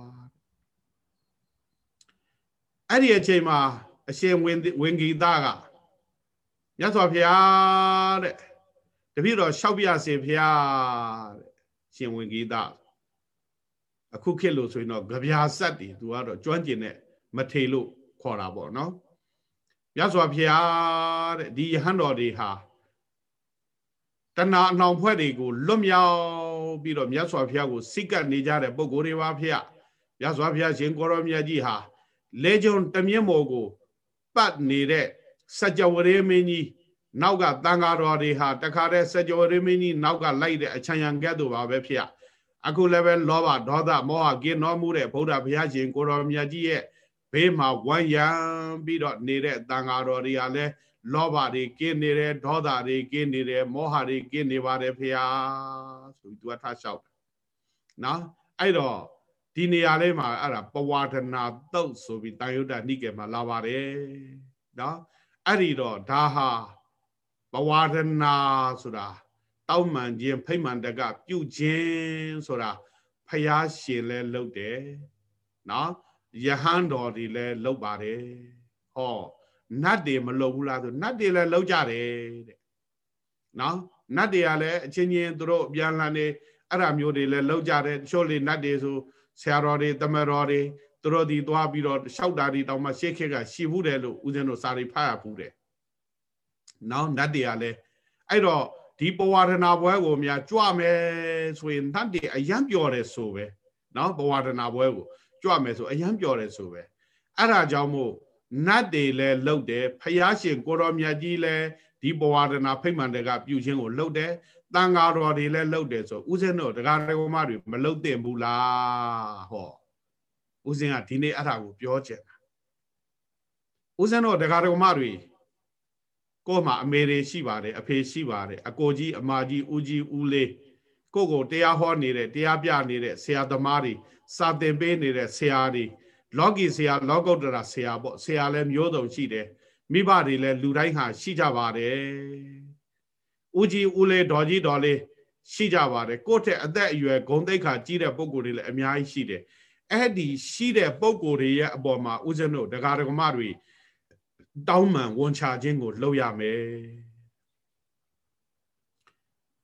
အဲ့ဒီအချိန်မှာအရှင်ဝင်ဂီတကမြတ်စွာဘုရားတဲ့တပည့်တော်လျှောက်ပြစေဘုရားတဲ့ရှင်ဝင်ဂီတအခုခေတ်လို့ဆိုရင်တော့ကြပြာဆက်တည်သူကတော့ကျွမ်းကျင်တဲ့မထေလို့ခေါ်တာပေါ့နော်မြတ်စွာဘုရားတဲ့ဒီယဟန်တော်တွေဟာတဏှာအနှောင်ဖွဲ့တွေကိုလွတ်မြောက်ပြီးတော့မြတ်စွာဘုရားကိုစိတ်ကပ်နေကြတဲ့ပုဂ္ဂိုလ်တွေပါဖေ။မြတ်စွာဘုရားရှင်ကိုရောမြတ်ကြီးဟာလေကြုံတမြင့်မော်ကိုပတ်နေတဲ့စัจ java ရေမင်းကြီးနောက်ကတန်ဃာတော်တွေဟာတခါတည်းစัจ java ရေမင်းကြီးနောက်ကလိုက်တဲ့အချမ်းရံကဲ့သို့ပါပဲဖေ။အခုလည်းပဲလောဘဒေါသမောဟကင်းတော်မူတဲ့ဗုဒ္ဓဘုရားရှင်ကိုရောမြတ်ကြီးရဲ့ဘေးမှာဝမ်းရံပြီးတော့နေတဲ့တန်ဃာတော်တွေကလည်းလောဘတွေကင်းနေတယ်ဒေါသတွေကင်းနေတယ်မောဟတွေကင်းနေပါတယ်ဖေဟာဆိုပြီးသူကထားလျှောက်တယ်နော်အဲ့တော့ဒီနေရာလေးမှာအဲ့ဒါပဝါဒနာတုတ်ဆိုပြီးတန်ယုဒ္ဓနိကေမှာလာပါတယ်နော်အဲ့ဒီတော့ဒါဟာပဝါဒနာဆိုတာတောက်မှန်ခြင်းဖိမှန်တကပြုခြင်းဆိုတာဖျားရှင်လဲလုပ်တယ်နော်ယဟန်တော်တွေလဲလုပ်ပါတယ်ဟောနတ်တွေမလုပ်ဘူးလားဆိုနတ်တွေလည်းလုပ်ကြတယ်တဲ့နော်နတ်တွေကလည်းအချင်းချင်းသူတို့ပြန်လာနေအဲ့ဒါမျိုးတွေလည်းလုပ်ကြတယ်တချို့လေနတ်တွေဆိုဆရာတော်တွေတမန်တော်တွေသူတို့ဒီသွားပြီးတော့လျှောက်တာတွေတောင်မှရှေ့ခေတ်ကရှိဘူးတယ်လို့ဦးဇင်းတို့စာရိဖတ်ရဘူးတယ်နော်နတ်တွေကလည်းအဲ့တော့ဒီပဝါဒနာပွဲကိုများကြွမယ်ဆိုရင်နတ်တွေအယံပြောတယ်ဆိုပဲနော်ပဝါဒနာပွဲကိုကြွမယ်ဆိုအယံပြောတယ်ဆိုပဲအဲ့ဒါကြောင့်မို့နတ်တွေလည်းလှုပ်တယ်ဖယားရှင်ကိုရောမြတ်ကြီးလည်းဒီဘဝဒနာဖိမှန်တကပြုခြင်းကိုလှုပ်တယ်တန်ဃာတော်တွေလည်းလှုပ်တယ်ဆိုဦးဇင်းတို့တရားတော်မတွေမလှုပ်သင့်ဘူးလားဟောဦးဇင်းကဒီနေ့အဲ့ဒါကိုပြောချင်တာဦးဇင်းတို့တရားတော်မတွေကိုယ်မှာအမေတွေရှိပါတယ်အဖေရှိပါတယ်အကိုကြီးအမကြီးဦးကြီးဦးလေးကိုကိုတရားဟောနေတဲ့တရားပြနေတဲ့ဆရာသမားတွေစာသင်ပေးနေတဲ့ဆရာတွေလောကီဆရာလောကုတ္တရာဆရာပေါ့ဆရာလည်းမျိုးစုံရှိတယ်မိဘတွေလည်းလူတိုင်းဟာရှိကြပါတယ်ဦးကြီးဦးလေးဒေါ်ကြီးဒေါ်လေးရှိကြပါတယ်ကိုယ့်ထက်အသက်အရွယ်ဂုဏ်သိက္ခာကြီးတဲ့ပုဂ္ဂိုလ်တွေလည်းအများကြီးရှိတယ်အဲ့ဒီရှိတဲ့ပုဂ္ဂိုလ်တွေရဲ့အပေါ်မှာဦးဇင်းတို့ဒကာဒကမတွေ တောင်းမှန်ဝန်ချခြင်းကိုလုပ်ရမယ်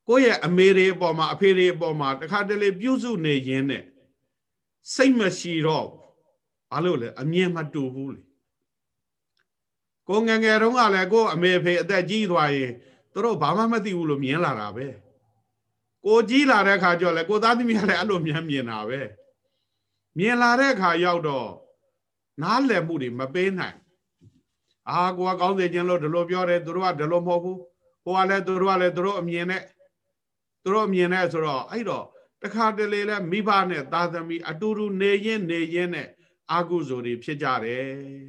ကိုယ့်ရဲ့အမေတွေအပေါ်မှာအဖေတွေအပေါ်မှာတခါတလေပြုစုနေရင်းနဲ့စိတ်မရှိတော့ဘာလို့လဲအမြင်မတူဘူးလေကိုငယ်ငယ်တုန်းကလည်းကိုအမေအဖေအသက်ကြီးသွားရင်သူတို့ဘာမှမသိဘူးလို့မြင်လာတာပဲကိုကြီးလာတဲ့အခါကျတော့လေကိုသားသမီးကလည်းအဲ့လိုမြင်မြင်တာပဲမြင်လာတဲ့အခါရောက်တော့နားလည်မှုတွေမပေးနိုင်အာကိုကကောင်းစေခြင်းလို့ဒီလိုပြောတယ်သူတို့ကဒီလိုမဟုတ်ဘူးဟိုကလည်းသူတို့ကလည်းသူတို့အမြင်နဲ့သူတို့အမြင်နဲ့ဆိုတော့အဲ့တော့တခါတလေလဲမိဘနဲ့သားသမီးအတူတူနေရင်နေရင်နဲ့အာကုသိုလ်တွေဖြစ်ကြတယ်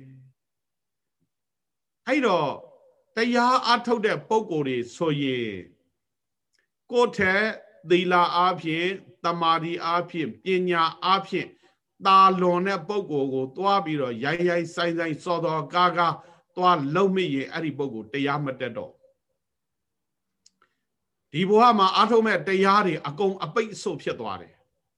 အဲ့တော့တရားအထုတ်တဲ့ပုံကိုယ်တွေဆိုရင်ကိုယ်ထက်သီလအားဖြင့်တမာတိအားဖြင့်ပညာအားဖြင့်တာလွန်တဲ့ပုံကိုယ်ကိုသွားပြီးတော့ရိုင်းရိုင်းဆိုင်ဆိုင်စောတော်ကားကားသွားလုံမိရင်အဲ့ဒီပုံကိုယ်တရားမတက်တော့ဒီဘဝမှာအားထုတ်မဲ့တရားတွေအကုန်အပိတ်အဆို့ဖြစ်သွားတယ်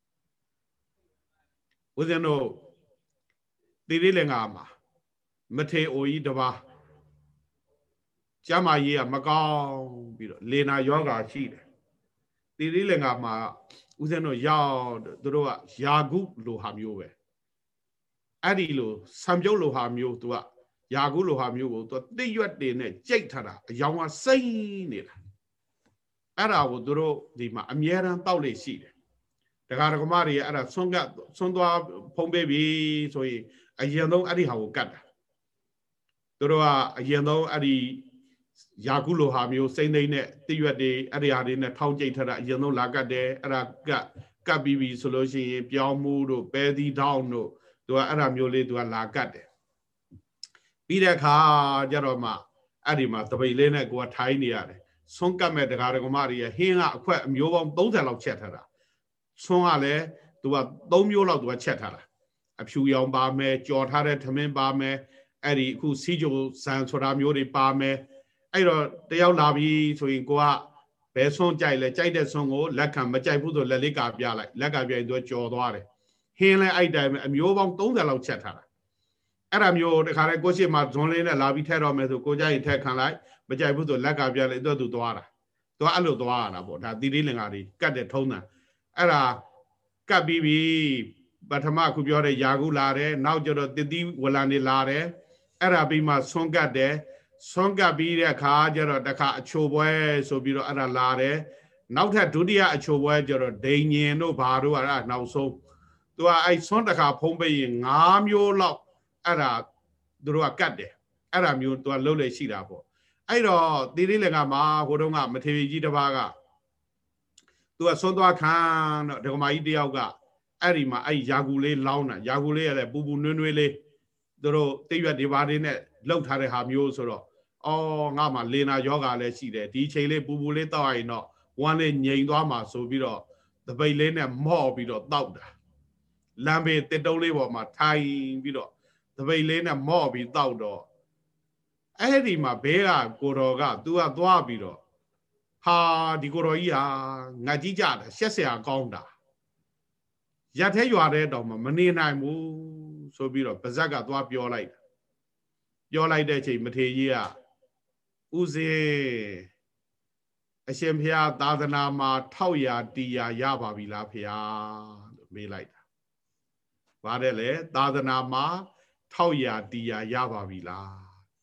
ဦးဇင်းတို့တိရိလင်္ကာမှာမထေအိုကြီးတပါးကျမ်းမာရေးကမကောင်းပြီးတော့လေနာယောဂါရှိတယ်တိရိလင်္ကာမှာဦးဇင်းတို့ရောက်သူတို့ကယာကုလိုဟာမျိုးပဲအဲ့ဒီလိုဆံပြုတ်လိုဟာမျိုးသူကယာကုလိုဟာမျိုးကိုသူတိရွက်တွေနဲ့ကြိတ်ထားတာအယောင်ကစိမ့်နေတာအဲ့ဒါကိုသူတို့ဒီမှာအမြဲတမ်းတောက်လေရှိတယ်တရားဓမ္မတွေအဲ့ဒါဆွန့်ကဆွန့်သွားဖုံးပေးပြီဆိုရင်အရင်ဆုံးအဲ့ဒီဟာကိုကတ်တာသူတို့ကအရင်ဆုံးအဲ့ဒီယာကုလိုဟာမျိုးစိမ့်သိမ့်နဲ့တိရွက်တွေအဲ့ဒီဟာတွေနဲ့ထောင်းကြိတ်ထားတာအရင်ဆုံးလာကတ်တယ်အဲ့ဒါကတ်ကတ်ပြီးပြီဆိုလို့ရှိရင်ပြောင်းမှုတို့ပဲသီးတောင်းတို့သူကအဲ့ဒါမျိုးလေးသူကလာကတ်တယ်ပြီးတဲ့အခါကျတော့မှအဲ့ဒီမှာတပိတ်လေးနဲ့ကိုကထိုင်းနေရတယ်ဆွန့်ကတ်မဲ့တရားဓမ္မတွေဟင်းကအခွက်အမျိုးပေါင်းသုံးဆယ်လောက်ချက်ထားတာဆွန့်ကလည်းသူကသုံးမျိုးလောက်သူကချက်ထားတာအဖြူရောင်ပါမယ်ကြော်ထားတဲ့ထမင်းပါမယ်အဲ့ဒီအခုစီဂျိုဆန်ဆိုတာမျိုးတွေပါမယ်အဲ့တော့တယောက်လာပြီဆိုရင်ကိုကဘယ်ဆွန့်ကြိုက်လဲကြိုက်တဲ့ဆွန့်ကိုလက်ခံမကြိုက်ဘူးဆိုလက်လေးကပြလိုက်လက်ကပြရင်သူကြော်သွားတယ်ဟင်းလဲအဲ့တိုင်းအမျိုးပေါင်းသုံးဆယ်လောက်ချက်ထားတာအဲ့ဒါမျိုးတခါလေကိုရှိမှဇွန်လေးနဲ့လာပြီးထည့်တော့မယ်ဆိုကိုကြိုက်ရင်ထည့်ခံလိုက်မကြိုက်ဘူးဆိုလက်ကပြလိုက်တော့သူသွားတာသူအဲ့လိုသွားရတာပေါ့ဒါသီရိလင်္ကာတွေကတ်တဲ့ထုံးတာအဲ့ဒါကတ်ပြီးပြီပထမခုပြောတဲ့ယာကုလာတယ်နောက်ကျတော့တတိဝလန်နေလာတယ်အဲ့ဒါပြီးမှဆွန့်ကတ်တယ်ဆွန့်ကတ်ပြီးတဲ့အခါကျတော့တခါအချိုပွဲဆိုပြီးတော့အဲ့ဒါလာတယ်နောက်ထပ်ဒုတိယအချိုပွဲကျတော့ဒိန်ညင်တို့ဘာတို့အဲ့ဒါနောက်ဆုံးသူကအဲ့ဆွန့်တခါဖုံးပေးရင်၅မျိုးလောက်အဲ့ဒါသူတို့ကကတ်တယ်အဲ့ဒါမျိုးသူကလှုပ်လေရှိတာပေါ့အဲ့တော့သီရိလင်္ကာမှာဟိုတုန်းကမထေရကြီးတစ်ပါးကသူကဆွန့်သွားခံတော့ဒကမာကြီးတယောက်ကအဲ့ဒီမှာအဲ့ယာကူလေးလောင်းတာယာကူလေးရတဲ့ပူပူနွေးနွေးလေးသူတို့တိရွက်ဒီပါးလေးနဲ့လှုပ်ထားတဲ့ဟာမျိုးဆိုတော့အော်ငါမှလေနာယောဂါလည်းရှိတယ်ဒီချိန်လေးပူပူလေးတောက်ရင်တော့ဝမ်းလေးငြိမ်သွားမှာဆိုပြီးတော့တပိတ်လေးနဲ့မော့ပြီးတော့တောက်တာလမ်းဘေးတစ်တုံးလေးပေါ်မှာထိုင်ပြီးတော့တပိတ်လေးနဲ့မော့ပြီးတောက်တော့အဲ့ဒီမှာဘဲကကိုတော်ကသူကသွားပြီးတော့ဟာဒီကိုတော်ကြီးဟာငါကြီးကြတယ်ရှက်เสียကောင်းတာရထဲရွာတဲ့တောင်မှမနေနိုင်ဘူးဆိုပြီးတော့ပါဇက်ကသွားပြောလိုက်တာပြောလိုက်တဲ့ချိန်မထေကြီးကဥစဉ်အရှင်ဘုရားသာသနာမှာထောက်ရာတီရာရပါပြီလားဖေဟာလို့မေးလိုက်တာဗါတဲ့လေသာသနာမှာထောက်ရာတီရာရပါပြီလား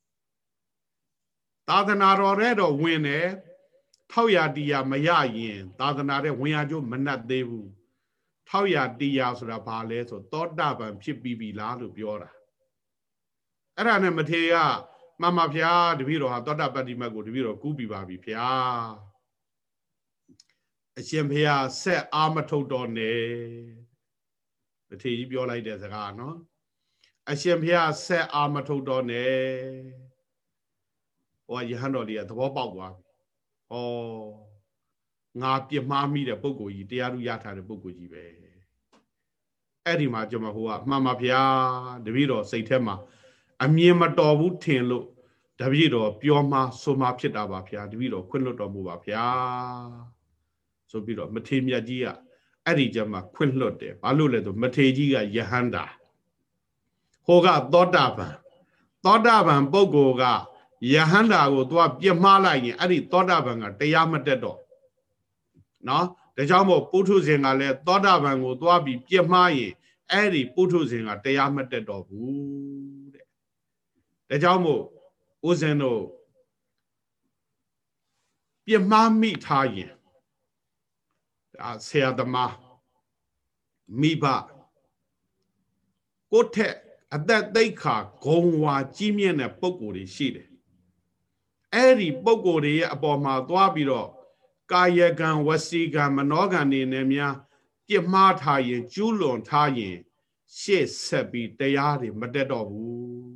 သာသနာတော်တဲ့တော့ဝင်တယ်ထောက်ရာတီရာမရရင်သာသနာတဲ့ဝင်ရကျိုးမနှက်သေးဘူးထောက်ရာတီရာဆိုတာဘာလဲဆိုသောတာပန်ဖြစ်ပြီးပြီလားလို့ပြောတာအဲ့ဒါနဲ့မထေရမမဖျားတပည့်တော်ဟာသောတာပတ္တိမတ်ကိုတပည့်တော်ကူးပြီးပါပြီဖျားအရှင်ဖျားဆက်အာမထုတ်တော်နဲ့မထေရကြီးပြောလိုက်တဲ့စကားနော်အရှင်ဖျားဆက်အာမထုတ်တော်နဲ့ဟောယဟန်တော်လေးကသဘောပေါက်သွားပြီဩငါပြမှားမိတဲ့ပုဂ္ဂိုလ်ကြီးတရားသူရထားတဲ့ပုဂ္ဂိုလ်ကြီးပဲအဲ့ဒီမှာကျွန်မဟိုကမှန်ပါဗျာတပည့်တော်စိတ်ထဲမှာအမြင်မတော်ဘူးထင်လို့တပည့်တော်ပြောမှဆိုမှဖြစ်တာပါဗျာတပည့်တော်ခွင့်လွတ်တော်မူပါဗျာဆိုပြီးတော့မထေမြတ်ကြီးကအဲ့ဒီကျမှခွင့်လွတ်တယ်ဘာလို့လဲဆိုမထေကြီးကယဟန္တာဟိုကသောတာပန်သောတာပန်ပုဂ္ဂိုလ်ကယဟန္တာကိုသွားပြမှားလိုက်ရင်အဲ့ဒီသောတာပန်ကတရားမတက်တော့နော်ဒါကြောင့်မို့ပုထုဇဉ်ကလည်းသောတာပန်ကိုသွားပြီးပြစ်မှားရင်အဲ့ဒီပုထုဇဉ်ကတရားမတက်တော့ဘူးတဲ့ဒါကြောင့်မို့ဦးဇင်းတို့ပြစ်မှားမိထားရင်ဒါဆရာသမားမိဘကိုထက်အသက်သိက္ခာဂုံဝါကြီးမြင့်တဲ့ပုံကိုယ်တွေရှိတယ်အဲ့ဒီပုံကိုယ်တွေရဲ့အပေါ်မှာသွားပြီးတော့ကာယကံဝစီကံမနောကံနေနဲ့များပြစ်မှားထားရင်ကျူးလွန်ထားရင်ရှေ့ဆက်ပြီးတရားတွေမတက်တော့ဘူး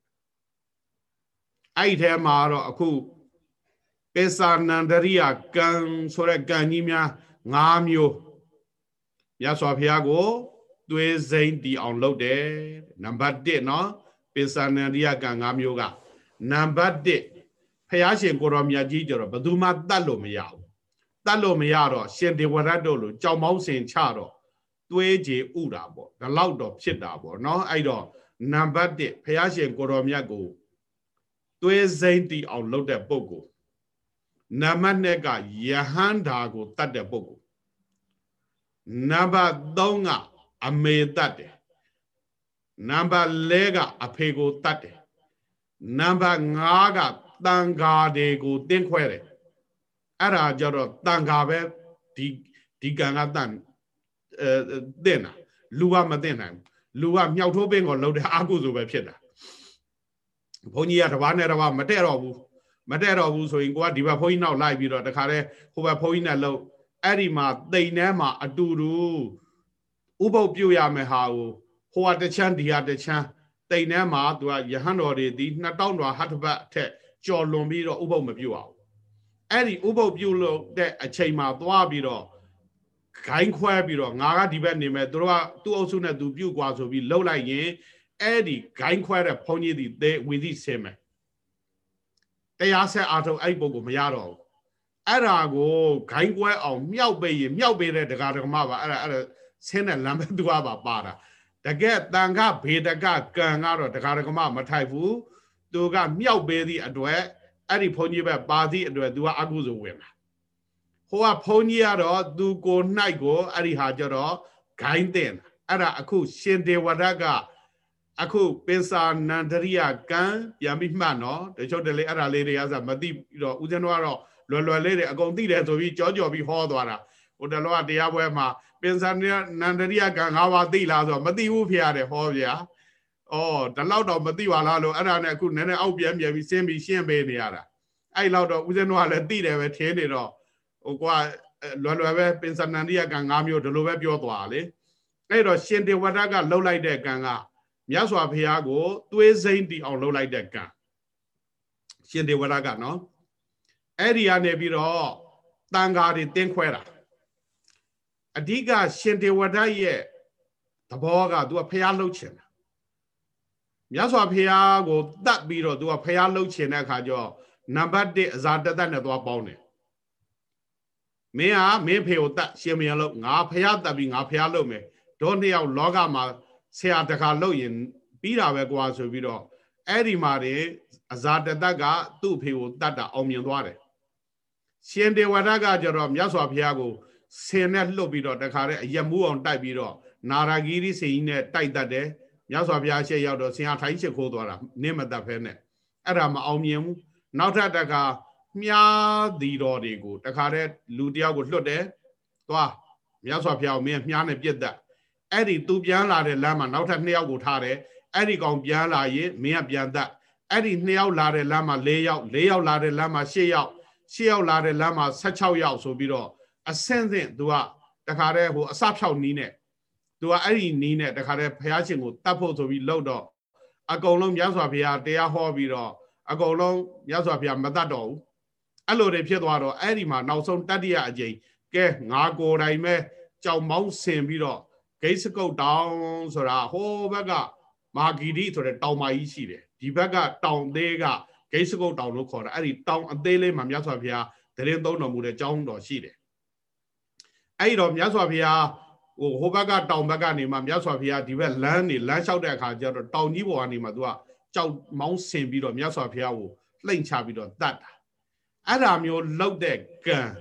အဲ့ဒီထဲမှာတော့အခုပေစာနန္ဒရိယကံဆိုတဲ့ကံကြီးများ၅မျိုးမြတ်စွာဘုရားကိုသွေးစိမ့်တီအောင်လုပ်တယ်နံပါတ်၁နော်ပေစာနန္ဒရိယကံ၅မျိုးကနံပါတ်၁ဘုရားရှင်ကိုရောမြတ်ကြီးကြတော့ဘယ်သူမှတတ်လို့မရဘူးတတ်လို့မရတော့ရှင်ဒေဝရတ်တို့လိုကြောင်မောင်းစင်ချတော့သွေးကြေဥတာပေါ့ဒါလောက်တော့ဖြစ်တာပေါ့နော်အဲ့တော့နံပါတ်၁ဘုရားရှင်ကိုရောမြတ်ကိုသွေးစိမ့်တီအောင်လုပ်တဲ့ပုဂ္ဂိုလ်နံပါတ်၂ကယဟန္တာကိုတတ်တဲ့ပုဂ္ဂိုလ်နံပါတ်၃ကအမေတတ်တယ်နံပါတ်၄ကအဖေကိုတတ်တယ်နံပါတ်၅ကတန်ဃာတွေကိုတင်းခွဲတယ်အဲ့ဒါကြတော့တန်ဃာပဲဒီဒီကံကတန်အဲတင်းတာလူကမတင်းနိုင်ဘူးလူကမြောက်ထိုးပင်ကိုလှုပ်တဲ့အာကုဆိုပဲဖြစ်တာဘုန်းကြီးကတစ်ပါးနဲ့တစ်ပါးမတည့်တော့ဘူးမတည့်တော့ဘူးဆိုရင်ကိုကဒီဘက်ဘုန်းကြီးနောက်လိုက်ပြီးတော့တခါတည်းဟိုဘက်ဘုန်းကြီးနဲ့လှုပ်အဲ့ဒီမှာတိမ်ထဲမှာအတူတူဥပုပ်ပြုတ်ရမယ်ဟာကိုဟိုဟာတစ်ချမ်းဒီဟာတစ်ချမ်းတိမ်ထဲမှာသူကယဟန်တော်တွေဒီနှစ်တောင်းတော်ဟတ်တပတ်အထက်ကြော်လွန်ပြီးတော့ဥပုပ်မပြုတ်အောင်အဲ့ဒီဥပုပ်ပြုတ်လို့တဲ့အချိန်မှာသွားပြီးတော့ဂိုင်းခွဲပြီးတော့ငါကဒီဘက်နေမယ်သူတို့ကသူ့အုပ်စုနဲ့သူပြုတ်กว่าဆိုပြီးလှုပ်လိုက်ရင်အဲ့ဒီဂိုင်းခွဲတဲ့ဘုန်းကြီးတွေသေဝီသိဆင်းမယ်တရားဆက်အားထုတ်အဲ့ဒီပုဂ္ဂိုလ်မရတော့ဘူးအဲ့ဒါကိုဂိုင်းကွဲအောင်မြောက်ပေးရင်မြောက်ပေးတဲ့ဒကာဒကမပါအဲ့ဒါအဲ့ဒါဆင်းတဲ့လမ်းပဲသူကပါပါတာတကယ်တန်ခဘေဒကကံကတော့ဒကာဒကမမထိုက်ဘူးသူကမြောက်ပေးသည့်အတွက်အဲ့ဒီဘုန်းကြီးပဲပါသည့်အတွက်သူကအကုသိုလ်ဝင်တာဟိုကဘုန်းကြီးကတော့သူကို၌ကိုအဲ့ဒီဟာကြတော့ဂိုင်းတင်အဲ့ဒါအခုရှင်ဒေဝရကအခုပေစာနန္ဒရိယကံပြန်ပြီးမှတ်နော်တချို့တလေအဲ့ဒါလေးတွေကစမသိပြီးတော့ဦးဇင်းတို့ကတော့လွယ်လွယ်လေးတွေအကုန်သိတယ်ဆိုပြီးကြောကြောပြီးဟောသွားတာဟိုတလောကတရားပွဲမှာပေစာနန္ဒရိယကံ၅ပါးသိလားဆိုတော့မသိဘူးဖေရတယ်ဟောဗျာဩဒီလောက်တော့မသိပါလားလို့အဲ့ဒါနဲ့အခုနည်းနည်းအောက်ပြန်ပြန်ပြီးရှင်းပြီးရှင်းပေးနေရတာအဲ့လောက်တော့ဦးဇင်းတို့ကလည်းသိတယ်ပဲထင်းနေတော့ဟိုကွာလွယ်လွယ်ပဲပေစာနန္ဒရိယကံ၅မျိုးဒီလိုပဲပြောသွားလေအဲ့တော့ရှင်ဒေဝဒကလှုပ်လိုက်တဲ့ကံကမြတ်စွာဘုရားကိုသွေးစိမ့်တီအောင်လှုပ်လိုက်တဲ့ကံရှင်ဒေဝဒကနော်အဲ့ဒီကနေပြီးတော့တန်ဃာတွေတင်းခွဲတာအဓိကရှင်ဒေဝဒရဲ့သဘောကသူကဘုရားလှုပ်ချင်တာမြတ်စွာဘုရားကိုတတ်ပြီးတော့သူကဘုရားလှုပ်ချင်တဲ့အခါကျတော့နံပါတ်၁အဇာတတနဲ့သွားပေါင်းတယ်မင်းဟာမင်းဖေကိုတတ်ရှင်မယံလို့ငါဘုရားတတ်ပြီးငါဘုရားလှုပ်မယ်တို့နှစ်ယောက်လောကမှာဆရာတခါလှုပ်ရင်ပြီးတာပဲကွာဆိုပြီးတော့အဲ့ဒီမှာတွေအဇာတတကသူ့ဖေကိုတတ်တာအောင်မြင်သွားတယ်ရှင်ဒေဝရကကျတော့မြတ်စွာဘုရားကိုဆင်နဲ့လှုပ်ပြီးတော့တခါတည်းအယက်မူးအောင်တိုက်ပြီးတော့နာရာဂီရိစိန်ကြီးနဲ့တိုက်တတ်တယ်မြတ်စွာဘုရားရှေ့ရောက်တော့ဆင်ဟာထိုင်းချစ်ခိုးသွားတာနင့်မတတ်ဖဲနဲ့အဲ့ဒါမအောင်မြင်ဘူးနောက်ထပ်တခါမြားဒီတော်တွေကိုတခါတည်းလူတယောက်ကိုလွတ်တယ်သွားမြတ်စွာဘုရားကိုမင်းမြားနဲ့ပြစ်တတ်အဲ့ဒီသူပြန်လာတဲ့လမ်းမှာနောက်ထပ်နှစ်ယောက်ကိုထားတယ်အဲ့ဒီကောင်ပြန်လာရင်မင်းကပြန်တတ်အဲ့ဒီနှစ်ယောက်လာတဲ့လမ်းမှာ၄ယောက်၄ယောက်လာတဲ့လမ်းမှာ၈ယောက်၈ယောက်လာတဲ့လမ်းမှာ၁၆ယောက်ဆိုပြီးတော့အဆင့်ဆင့်သူကတခါတည်းဟိုအစဖြောက်နီးနဲ့သူကအဲ့ဒီနီးနဲ့တခါတည်းဘုရားရှင်ကိုတတ်ဖို့ဆိုပြီးလှုပ်တော့အကုန်လုံးမြတ်စွာဘုရားတရားဟောပြီးတော့အကုန်လုံးမြတ်စွာဘုရားမတတ်တော့ဘူးအဲ့လိုတွေဖြစ်သွားတော့အဲ့ဒီမှာနောက်ဆုံးတတ္တိယအကျိန်ကဲငါကိုယ်တိုင်ပဲကြောင်မောင်းဆင်ပြီးတော့ဂိတ်စကုတ်တောင်ဆိုတာဟိုဘက်ကမာဂီရီဆိုတဲ့တောင်မကြီးရှိတယ်ဒီဘက်ကတောင်သေးကဂိတ်စကုတ်တောင်လို့ခေါ်တာအဲ့ဒီတောင်အသေးလေးမှာမြတ်စွာဘုရားတရင်သုံးတော်မူတဲ့ကျောင်းတော်ရှိတယ်အဲ့ဒီတော့မြတ်စွာဘုရားဟိုဟိုဘက်ကတောင်ဘက်ကနေမှမြတ်စွာဘုရားဒီဘက်လမ်းနေလမ်းလျှောက်တဲ့အခါကျတော့တောင်ကြီးပေါ်ကနေမှသူကကြောက်မောင်းဆင်ပြီးတော့မြတ်စွာဘုရားကိုလှိမ့်ချပြီးတော့တတ်တာအဲ့ဒါမျိုးလှုပ်တဲ့ကံ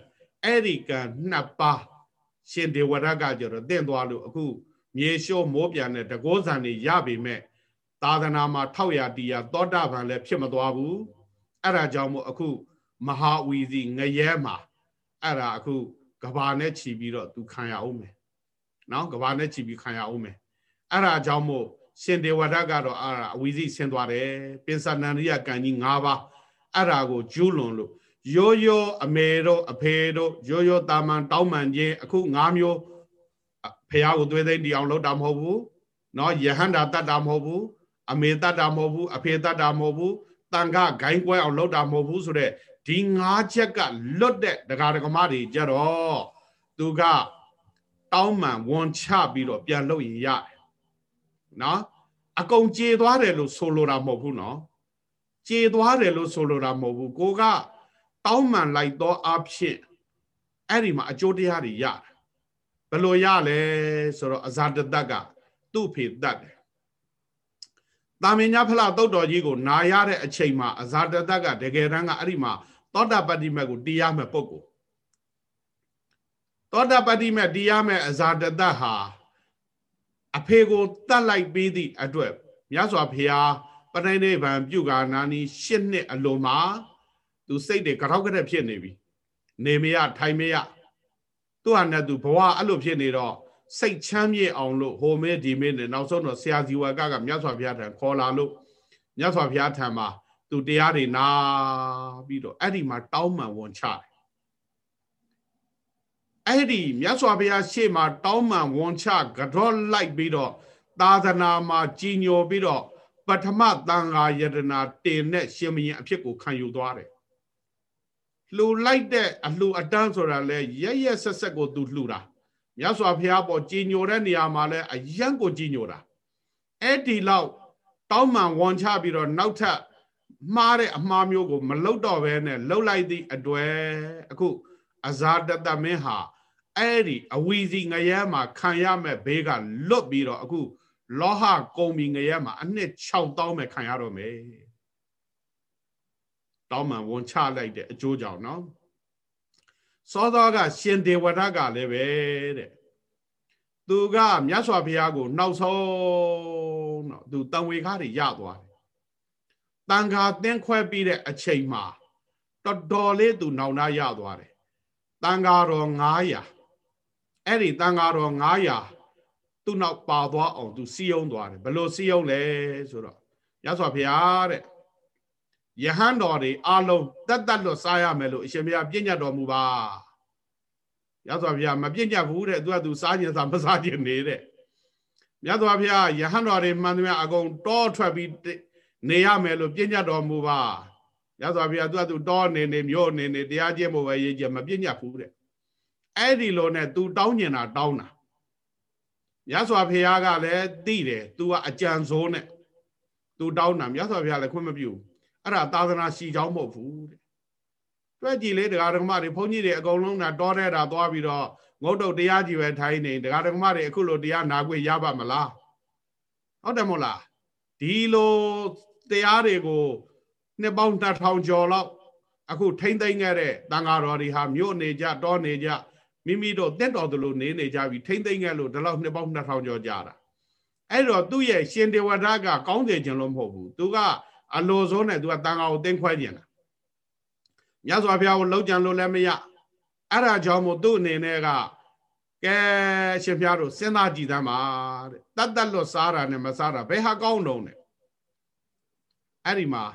အဲ့ဒီကံနှစ်ပါးရှင်ဒေဝရကကြတော့တင့်သွားလို့အခုမြေရှိုးမိုးပြန်တဲ့တကောဇံတွေရပေမဲ့သာသနာမှာထောက်ရတီရသောတာပန်လည်းဖြစ်မသွားဘူးအဲ့ဒါကြောင့်မို့အခုမဟာဝီစီငရဲမှာအဲ့ဒါအခုကဘာနဲ့ချီပြီးတော့သူခံရအောင်မယ်နော်ကဘာနဲ့ချီပြီးခံရအောင်မယ်အဲ့ဒါကြောင့်မို့ရှင်ဒေဝရကတော့အဲ့ဒါအဝီစီဆင်းသွားတယ်ပိစနန္ဒိယကံကြီး၅ပါးအဲ့ဒါကိုကျူးလွန်လို့ရိုးရိုးအမေတို့အဖေတို့ရိုးရိုးတာမန်တောင်းမှန်ခြင်းအခု၅မျိုးဖះကိုသွေးသိမ်းတီအောင်လုပ်တာမဟုတ်ဘူးเนาะယဟန္တာတတ်တာမဟုတ်ဘူးအမေတတ်တာမဟုတ်ဘူးအဖေတတ်တာမဟုတ်ဘူးတန်ခဂိုင်းကွဲအောင်လုပ်တာမဟုတ်ဘူးဆိုတော့ဒီ၅ချက်ကလွတ်တဲ့ဒကာဒကမတွေကြတော့သူကတောင်းမှန်ဝန်ချပြီးတော့ပြန်လုပ်ရင်ရတယ်เนาะအကုန်ကြေသွားတယ်လို့ဆိုလိုတာမဟုတ်ဘူးเนาะကြေသွားတယ်လို့ဆိုလိုတာမဟုတ်ဘူးကိုကတောင်းမှန်လိုက်တော့အဖြစ်အဲ့ဒီမှာအကျိုးတရားတွေရတယ်ဘယ်လိုရလဲဆိုတော့အဇာတတကသူ့ဖေတတ်တယ်တာမင်ညာဖလားတုတ်တော်ကြီးကိုနာရတဲ့အချိန်မှာအဇာတတကတကယ်တမ်းကအဲ့ဒီမှာသောတာပတ္တိမက်ကိုတရားမဲ့ပုဂ္ဂိုလ်သောတာပတ္တိမက်တရားမဲ့အဇာတတဟာအဖေကိုတတ်လိုက်ပြီးသည့်အတွက်မြတ်စွာဘုရားပဋိနိဗ္ဗာန်ပြုကာနာနီရှစ်နှစ်အလိုမှာသူစိတ်တွေကြောက်ကြက်ဖြစ်နေပြီနေမရထိုင်မရသူ့ဟာနဲ့သူဘဝအဲ့လိုဖြစ်နေတော့စိတ်ချမ်းမြေ့အောင်လို့ဟိုမဲဒီမဲနဲ့နောက်ဆုံးတော့ဆရာဇီဝကကမြတ်စွာဘုရားထံခေါ်လာလို့မြတ်စွာဘုရားထံမှာသူတရားတွေနာပြီးတော့အဲ့ဒီမှာတောင်းမှန်ဝန်ချတယ်အဲ့ဒီမြတ်စွာဘုရားရှေ့မှာတောင်းမှန်ဝန်ချကြော့လိုက်ပြီးတော့သာသနာမှာကြီးညိုပြီးတော့ပထမသံဃာယတနာတင်တဲ့ရှင်မင်းအဖြစ်ကိုခံယူသွားတယ်လှူလိုက်တဲ့အလှူအတန်းဆိုတာလဲရရဆက်ဆက်ကိုသူလှူတာမြတ်စွာဘုရားပေါ်ကြီးညိုတဲ့နေရာမှာလဲအယံကိုကြီးညိုတာအဲ့ဒီလောက်တောင်းမှန်ဝန်ချပြီးတော့နောက်ထပ်မှားတဲ့အမှားမျိုးကိုမလုပ်တော့ဘဲနဲ့လှုပ်လိုက်သည့်အတွေ့အခုအဇာတတမင်းဟာအဲ့ဒီအဝီစီငရဲမှာခံရမဲ့ဘေးကလွတ်ပြီးတော့အခုလောဟကုံမီငရဲမှာအနှစ်၆တောင်းမဲ့ခံရတော့မယ်တောင်းမှန်ဝန်ချလိုက်တဲ့အကျိုးကြောင့်နော်စောသောကရှင်ဒေဝရကလည်းပဲတဲ့သူကမြတ်စွာဘုရားကိုနောက်ဆုံးတော့သူတန်ဝေခါတွေရသွားတယ်တန်ခါသင်ခွဲပြီးတဲ့အချိန်မှာတော်တော်လေးသူနောင်နာရသွားတယ်တန်ခါတော်၅ရာအဲ့ဒီတန်ခါတော်၅ရာသူ့နောက်ပါသွားအောင်သူစီယုံသွားတယ်ဘယ်လိုစီယုံလဲဆိုတော့မြတ်စွာဘုရားတဲ့ယဟန်တော်တွေအလုံးတတ်တတ်လွတ်စားရမယ်လို့အရှင်ဘုရားပြညတ်တော်မူပါမြတ်စွာဘုရားမပြညတ်ဘူးတဲ့သူကသူစားခြင်းစားမစားခြင်းနေတဲ့မြတ်စွာဘုရားယဟန်တော်တွေမှန်သမျှအကုန်တောထွက်ပြီးနေရမယ်လို့ပြညတ်တော်မူပါမြတ်စွာဘုရားသူကသူတောနေနေမြို့နေနေတရားကျင့်ဖို့ပဲရေးကြမပြညတ်ဘူးတဲ့အဲ့ဒီလိုနဲ့သူတောင်းကျင်တာတောင်းတာမြတ်စွာဘုရားကလည်းသိတယ်သူကအကြံစိုးနဲ့သူတောင်းတာမြတ်စွာဘုရားလည်းခွင့်မပြုဘူးအဲ့ဒါသာသနာရှိကြောင်းမဟုတ်ဘူးတဲ့တွက်ကြည့်လေဒကာဒကမတွေဘုန်းကြီးတွေအကုန်လုံးကတောတဲ့တာသွားပြီးတော့ငုတ်တုတ်တရားကြီးပဲထိုင်နေဒကာဒကမတွေအခုလိုတရားနာခွင့်ရပါမလားဟုတ်တယ်မို့လားဒီလိုတရားတွေကိုနှစ်ပေါင်းနှစ်ထောင်ကျော်လောက်အခုထိမ့်သိမ့်ခဲ့တဲ့တန်ဃာတော်တွေဟာမြို့နေကြတောနေကြမိမိတို့တက်တော်သလိုနေနေကြပြီးထိမ့်သိမ့်ခဲ့လို့ဒီလောက်နှစ်ပေါင်းနှစ်ထောင်ကျော်ကြာတာအဲ့တော့သူ့ရဲ့ရှင်ဒေဝဒကကောင်းစေခြင်းလို့မဟုတ်ဘူးသူကအလိုစိုးနဲ့သူကတန်ဃာကိုတင်းခွဲခြင်းတာမြတ်စွာဘုရားကိုလောက်ကြံလို့လည်းမရအဲ့ဒါကြောင့်မို့သူ့အနေနဲ့ကကဲရှင်ဘုရားတို့စဉ်းစားကြည့်သမ်းပါတဲ့တတ်တတ်လွတ်စားတာနဲ့မစားတာဘယ်ဟာကောင်းတုံးလဲအဲ့ဒီမှာ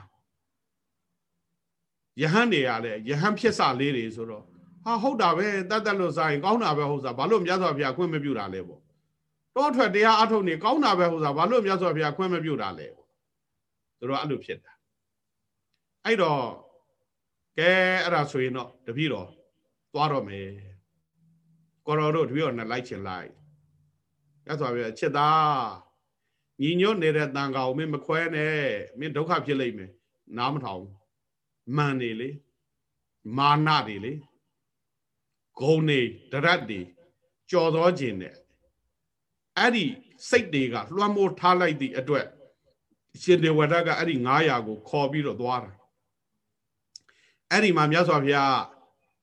ယဟန်တွေကလည်းယဟန်ဖြစ်စလေးတွေဆိုတော့ဟာဟုတ်တာပဲတတ်တတ်လွတ်စားရင်ကောင်းတာပဲဟုတ်စားဘာလို့မြတ်စွာဘုရားခွင့်မပြုတာလဲပေါ့တောထွက်တရားအထုတ်နေကောင်းတာပဲဟုတ်စားဘာလို့မြတ်စွာဘုရားခွင့်မပြုတာလဲပေါ့သူတို့အဲ့လိုဖြစ်တာအဲ့တော့ကဲအဲ့ဒါဆိုရင်တော့တပည့်တော်သွားတော့မယ်ကိုတော်တို့တပည့်တော်နဲ့လိုက်ချင်လိုက်ရသော်ပြချစ်သားညီညွတ်နေတဲ့တန်ခါကိုမင်းမခွဲနဲ့မင်းဒုက္ခဖြစ်လိမ့်မယ်နားမထောင်မှန်နေလေမာနတွေလေဂုံနေဒရတ်တွေကြော်သောခြင်းနဲ့အဲ့ဒီစိတ်တွေကလွှမ်းမိုးထားလိုက်သည့်အတွက်ရှင်ဒေဝဒကအဲ့ဒီငါးရာကိုခေါ်ပြီးတော့သွားတာအဲ့ဒီမှာမြတ်စွာဘုရား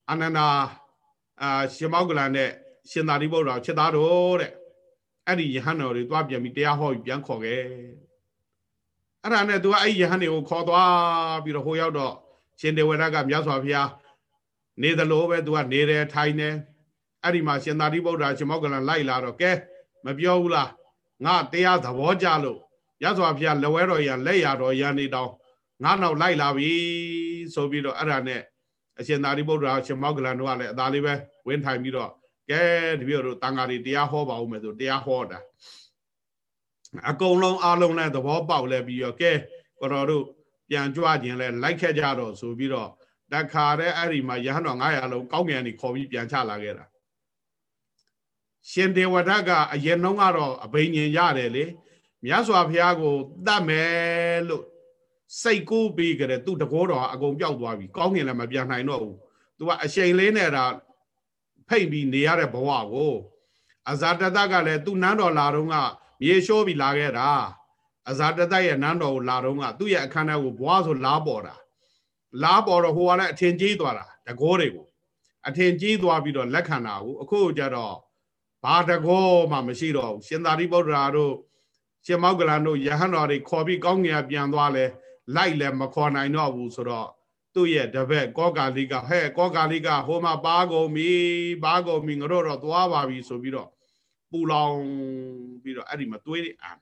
အာနန္ဒာအာရှင်မောကလန်နဲ့ရှင်သာရိပုတ္တရာချက်သားတို့တဲ့အဲ့ဒီယဟန်တော်တွေသွားပြန်ပြီးတရားဟောပြီးပြန်ခေါ်ခဲ့အဲ့ဒါနဲ့သူကအဲ့ယဟန်တွေကိုခေါ်သွားပြီးတော့ဟိုရောက်တော့ရှင်တေဝရကမြတ်စွာဘုရားနေသလိုပဲသူကနေတယ်ထိုင်တယ်အဲ့ဒီမှာရှင်သာရိပုတ္တရာရှင်မောကလန်လိုက်လာတော့ကဲမပြောဘူးလားငါတရားသဘောကျလို့မြတ်စွာဘုရားလက်ဝဲတော်ရန်လက်ရတော်ရန်နေတောင်းငါနောက်လိုက်လာပြီဆိုပြီးတော့အဲ့ဒါနဲ့အရှင်သာရိပုတ္တရာရှင်မောကလန်တို့ကလည်းအသာလေးပဲဝင်းထိုင်ပြီးတော့ကဲတပည့်တို့တန်ဃာတွေတရားဟောပါဦးမယ်ဆိုတရားဟောတာအကုန်လုံးအားလုံးလည်းသဘောပေါက်လဲပြီးတော့ကဲကိုတော်တို့ပြန်ကြွခြင်းလဲလိုက်ခဲ့ကြတော့ဆိုပြီးတော့တခါတည်းအဲ့ဒီမှာရဟန်းတော်ငါးရာလုံးကောင်းကင်ကနေခေါ်ပြီးပြန်ချလာခဲ့တာရှင်ဒေဝဒတ်ကအရင်နှုန်းကတော့အဘိညာဉ်ရတယ်လေမြတ်စွာဘုရားကိုတတ်မယ်လို့စိတ်ကူးပြီးကြတယ်သူတကောတော်အကုန်ပျောက်သွားပြီကောင်းကင်လည်းမပြန်နိုင်တော့ဘူးသူကအရှိန်လေးနဲ့ဒါဖိတ်ပြီးနေရတဲ့ဘဝကိုအဇာတတကလည်းသူ့နန်းတော်လာတော့ကမြေလျှောပြီးလာခဲ့တာအဇာတတရဲ့နန်းတော်ကိုလာတော့ကသူ့ရဲ့အခမ်းအနားကိုဘွားဆိုလားပေါ်တာလားပေါ်တော့ဟိုကလည်းအထင်ကြီးသွားတာတကောတွေကိုအထင်ကြီးသွားပြီးတော့လက်ခံတာကိုအခုကျတော့ဘာတကောမှမရှိတော့ဘူးရှင်သာရိပုတ္တရာတို့ရှင်မောကလန်တို့ယဟန်တော်တွေခေါ်ပြီးကောင်းကင်ပြန်သွားလဲလိုက်လည်းမခေါ်နိုင်တော့ဘူးဆိုတော့သူ့ရဲ့တပည့်ကောကာလိကဟဲ့ကောကာလိကဟိုမှာပါကုန်ပြီပါကုန်ပြီငါတို့တော့သွားပါပြီဆိုပြီးတော့ပူလောင်ပြီးတော့အဲ့ဒီမှာသွေးတွေအာ